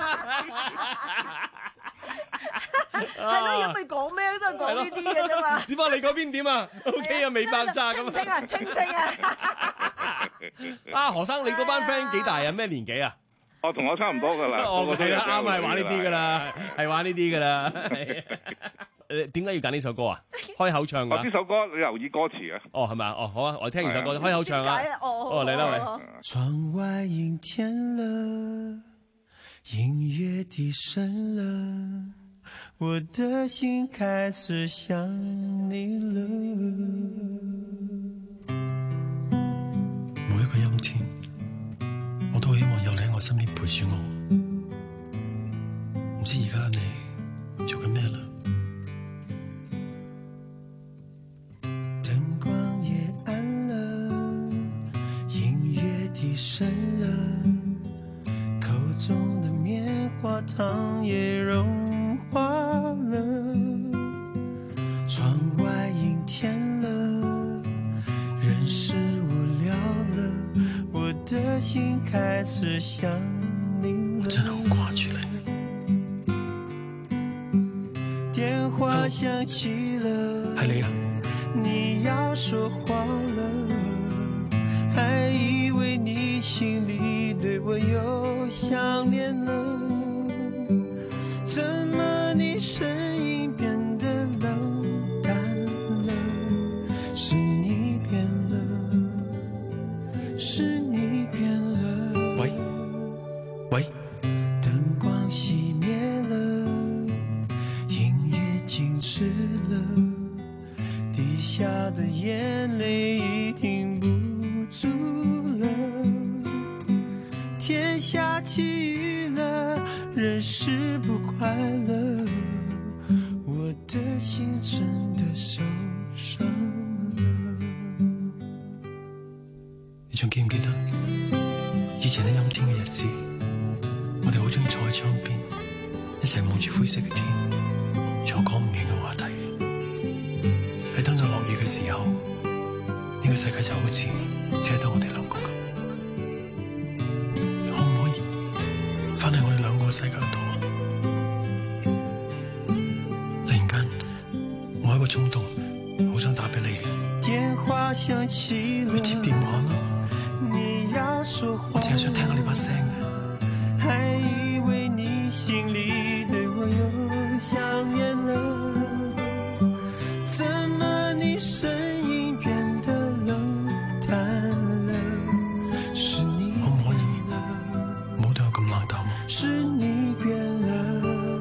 Speaker 3: 係咯，因為講咩都係講呢啲嘅啫嘛。
Speaker 1: 點啊？你嗰邊點啊 ？OK 啊，未爆炸咁。
Speaker 3: 清清啊，清清啊！
Speaker 1: 啊，何生，你嗰班 friend 幾大啊？咩年紀啊？
Speaker 22: 我同我差唔多噶啦。
Speaker 1: 我係啦，啱係玩呢啲噶啦，係玩呢啲噶啦。誒，點解要揀呢首歌啊？開口唱噶。
Speaker 22: 呢首歌你留意歌詞啊。
Speaker 1: 哦，係咪啊？哦，好啊，我聽完首歌開口唱啊。哦，嚟啦，喂。
Speaker 15: 窗外陰天了，音樂低聲了，我的心開始想你了。每一個陰天，我都希望有你喺我身邊陪住我。唔知而家你做緊咩啦？燈光也暗了，音樂低聲了，口中的棉花糖也融化了，窗外陰天了，人是無聊的心開始想你了。
Speaker 2: 我真係好掛住你。
Speaker 15: 電話響起了，
Speaker 2: 係你啊！
Speaker 15: 你要說話了，還以為你心裡對我又想念了，怎麼你聲音變得冷淡了？是你變了，是你變了。
Speaker 2: 喂喂，
Speaker 15: 燈光熄滅了，音樂靜止了，滴下的眼淚已停不住了，天下起雨了，人是不快樂，我的心真的受傷了。
Speaker 2: 你仲記唔記得以前喺陰天嘅日子，我哋好中意坐喺窗邊，一齊望住灰色嘅天，仲有講唔完嘅話題。喺等緊落雨嘅時候，呢個世界就好似只係得我哋兩個咁。可唔可以翻去我哋兩個世界度啊？突然間，我有一個衝動，好想打俾你。
Speaker 15: 電話響起了，
Speaker 2: 你接電話啦！
Speaker 15: 你要說話，
Speaker 2: 我淨係想聽下你把聲嘅。
Speaker 15: 還以為你心裡對我又想念了，怎麼你聲音變得冷淡了？是你
Speaker 2: 可唔可以唔好對我咁冷淡啊？
Speaker 15: 是你變了，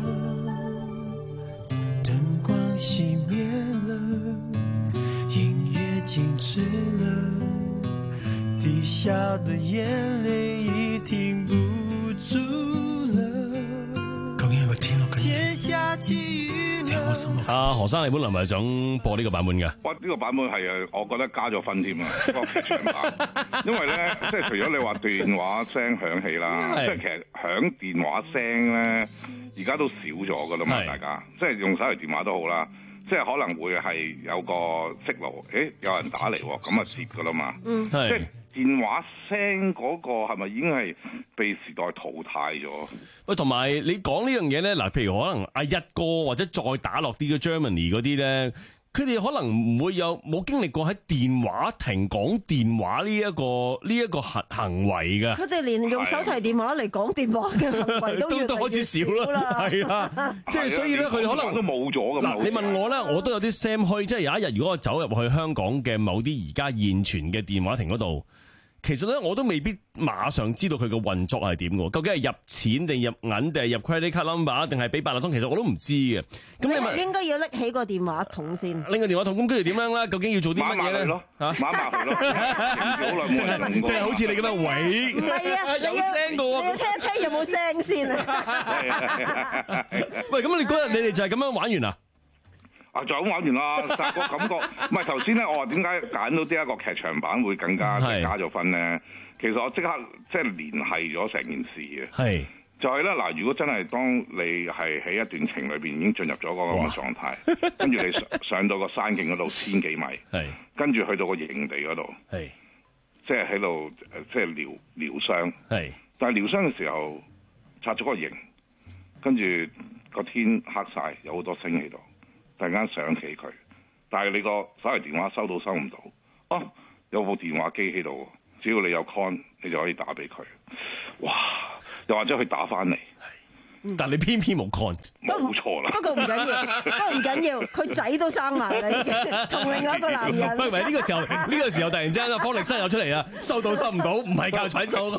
Speaker 15: 燈光熄滅了，音樂靜止了，滴下的眼淚已停不住了。
Speaker 2: 究竟係個天落緊雨，
Speaker 15: 天下起雨了。
Speaker 1: 阿何生，你本來咪想播呢個版本嘅？
Speaker 22: 哇！呢、這個版本係啊，我覺得加咗分添啊，個劇場版。因為咧，即係除咗你話電話聲響起啦，即係其實響電話聲咧，而家都少咗噶啦嘛，大家即係用手提電話都好啦，即係可能會係有個息路，誒有人打嚟喎，咁啊接噶啦嘛，
Speaker 1: 嗯，
Speaker 22: 即係電話聲嗰個係咪已經係被時代淘汰咗？
Speaker 1: 喂，同埋你講呢樣嘢咧，嗱，譬如可能阿一哥或者再打落啲嘅 Germany 嗰啲咧，佢哋可能唔會有冇經歷過喺電話亭講電話呢、這、一個呢一、這個行行為嘅。
Speaker 3: 佢哋連用手提電話嚟講電話嘅行為都
Speaker 1: 都都開始少啦，係啦，即係所以咧，佢哋可能
Speaker 22: 都冇咗咁。
Speaker 1: 嗱，你問我咧，我都有啲 Sam 虛，即係有一日如果我走入去香港嘅某啲而家現存嘅電話亭嗰度。其實咧，我都未必馬上知道佢個運作係點嘅，究竟係入錢定入銀定係入 credit card number 定係俾八達通，其實我都唔知嘅。咁你咪
Speaker 3: 應該要拎起個電話筒先，
Speaker 1: 拎個電話筒，咁跟住點樣咧？究竟要做啲乜嘢咧？嚇，
Speaker 22: 買埋佢咯，好耐冇人用過。
Speaker 1: 即係好似你咁樣，喂，
Speaker 3: 唔係啊，
Speaker 1: 有聲嘅喎，
Speaker 3: 你要聽一聽有冇聲先啊？
Speaker 1: 喂，咁你嗰日你哋就係咁樣玩完啦？
Speaker 22: 啊，就咁玩完啦，但係個感覺唔係頭先咧。我話點解揀到呢一個劇場版會更加加咗分咧？其實我即刻即係聯繫咗成件事嘅。係就係咧嗱，如果真係當你係喺一段情裏邊已經進入咗個咁嘅狀態，跟住你上上到個山徑嗰度千幾米，係跟住去到個營地嗰度，係即係喺度即係療療傷，係但係療傷嘅時候拆咗個營，跟住個天黑晒，有好多星喺度。突然間想起佢，但係你個手提電話收到收唔到，哦、啊，有部電話機喺度，只要你有 con， 你就可以打俾佢。哇！又或者佢打翻嚟，
Speaker 1: 但係你偏偏冇 con，
Speaker 22: 冇錯啦。
Speaker 3: 不過唔緊要，不過唔緊要，佢仔都生埋啦，已經同另外一個男人。
Speaker 1: 唔係呢個時候，呢、呢個時候突然之間阿方力申又出嚟啦，收到收唔到，唔係靠彩數。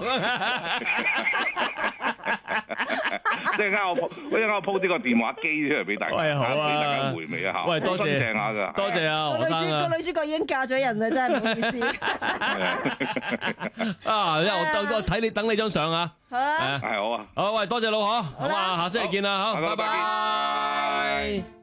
Speaker 22: 即係啱我，我一陣間我 po 呢個電話機出嚟俾大家，
Speaker 1: 喂，好啊，
Speaker 22: 俾大家回味一下。
Speaker 1: 喂，多謝，
Speaker 22: 正下㗎，
Speaker 1: 多謝啊，何生啊。
Speaker 3: 個女主角已經嫁咗人啦，真係唔好意思。
Speaker 1: 啊，因為我我睇你等你張相啊。
Speaker 3: 好啊，
Speaker 22: 係好啊。
Speaker 1: 好，喂，多謝老何，好嘛，下星期見啦，好，拜拜。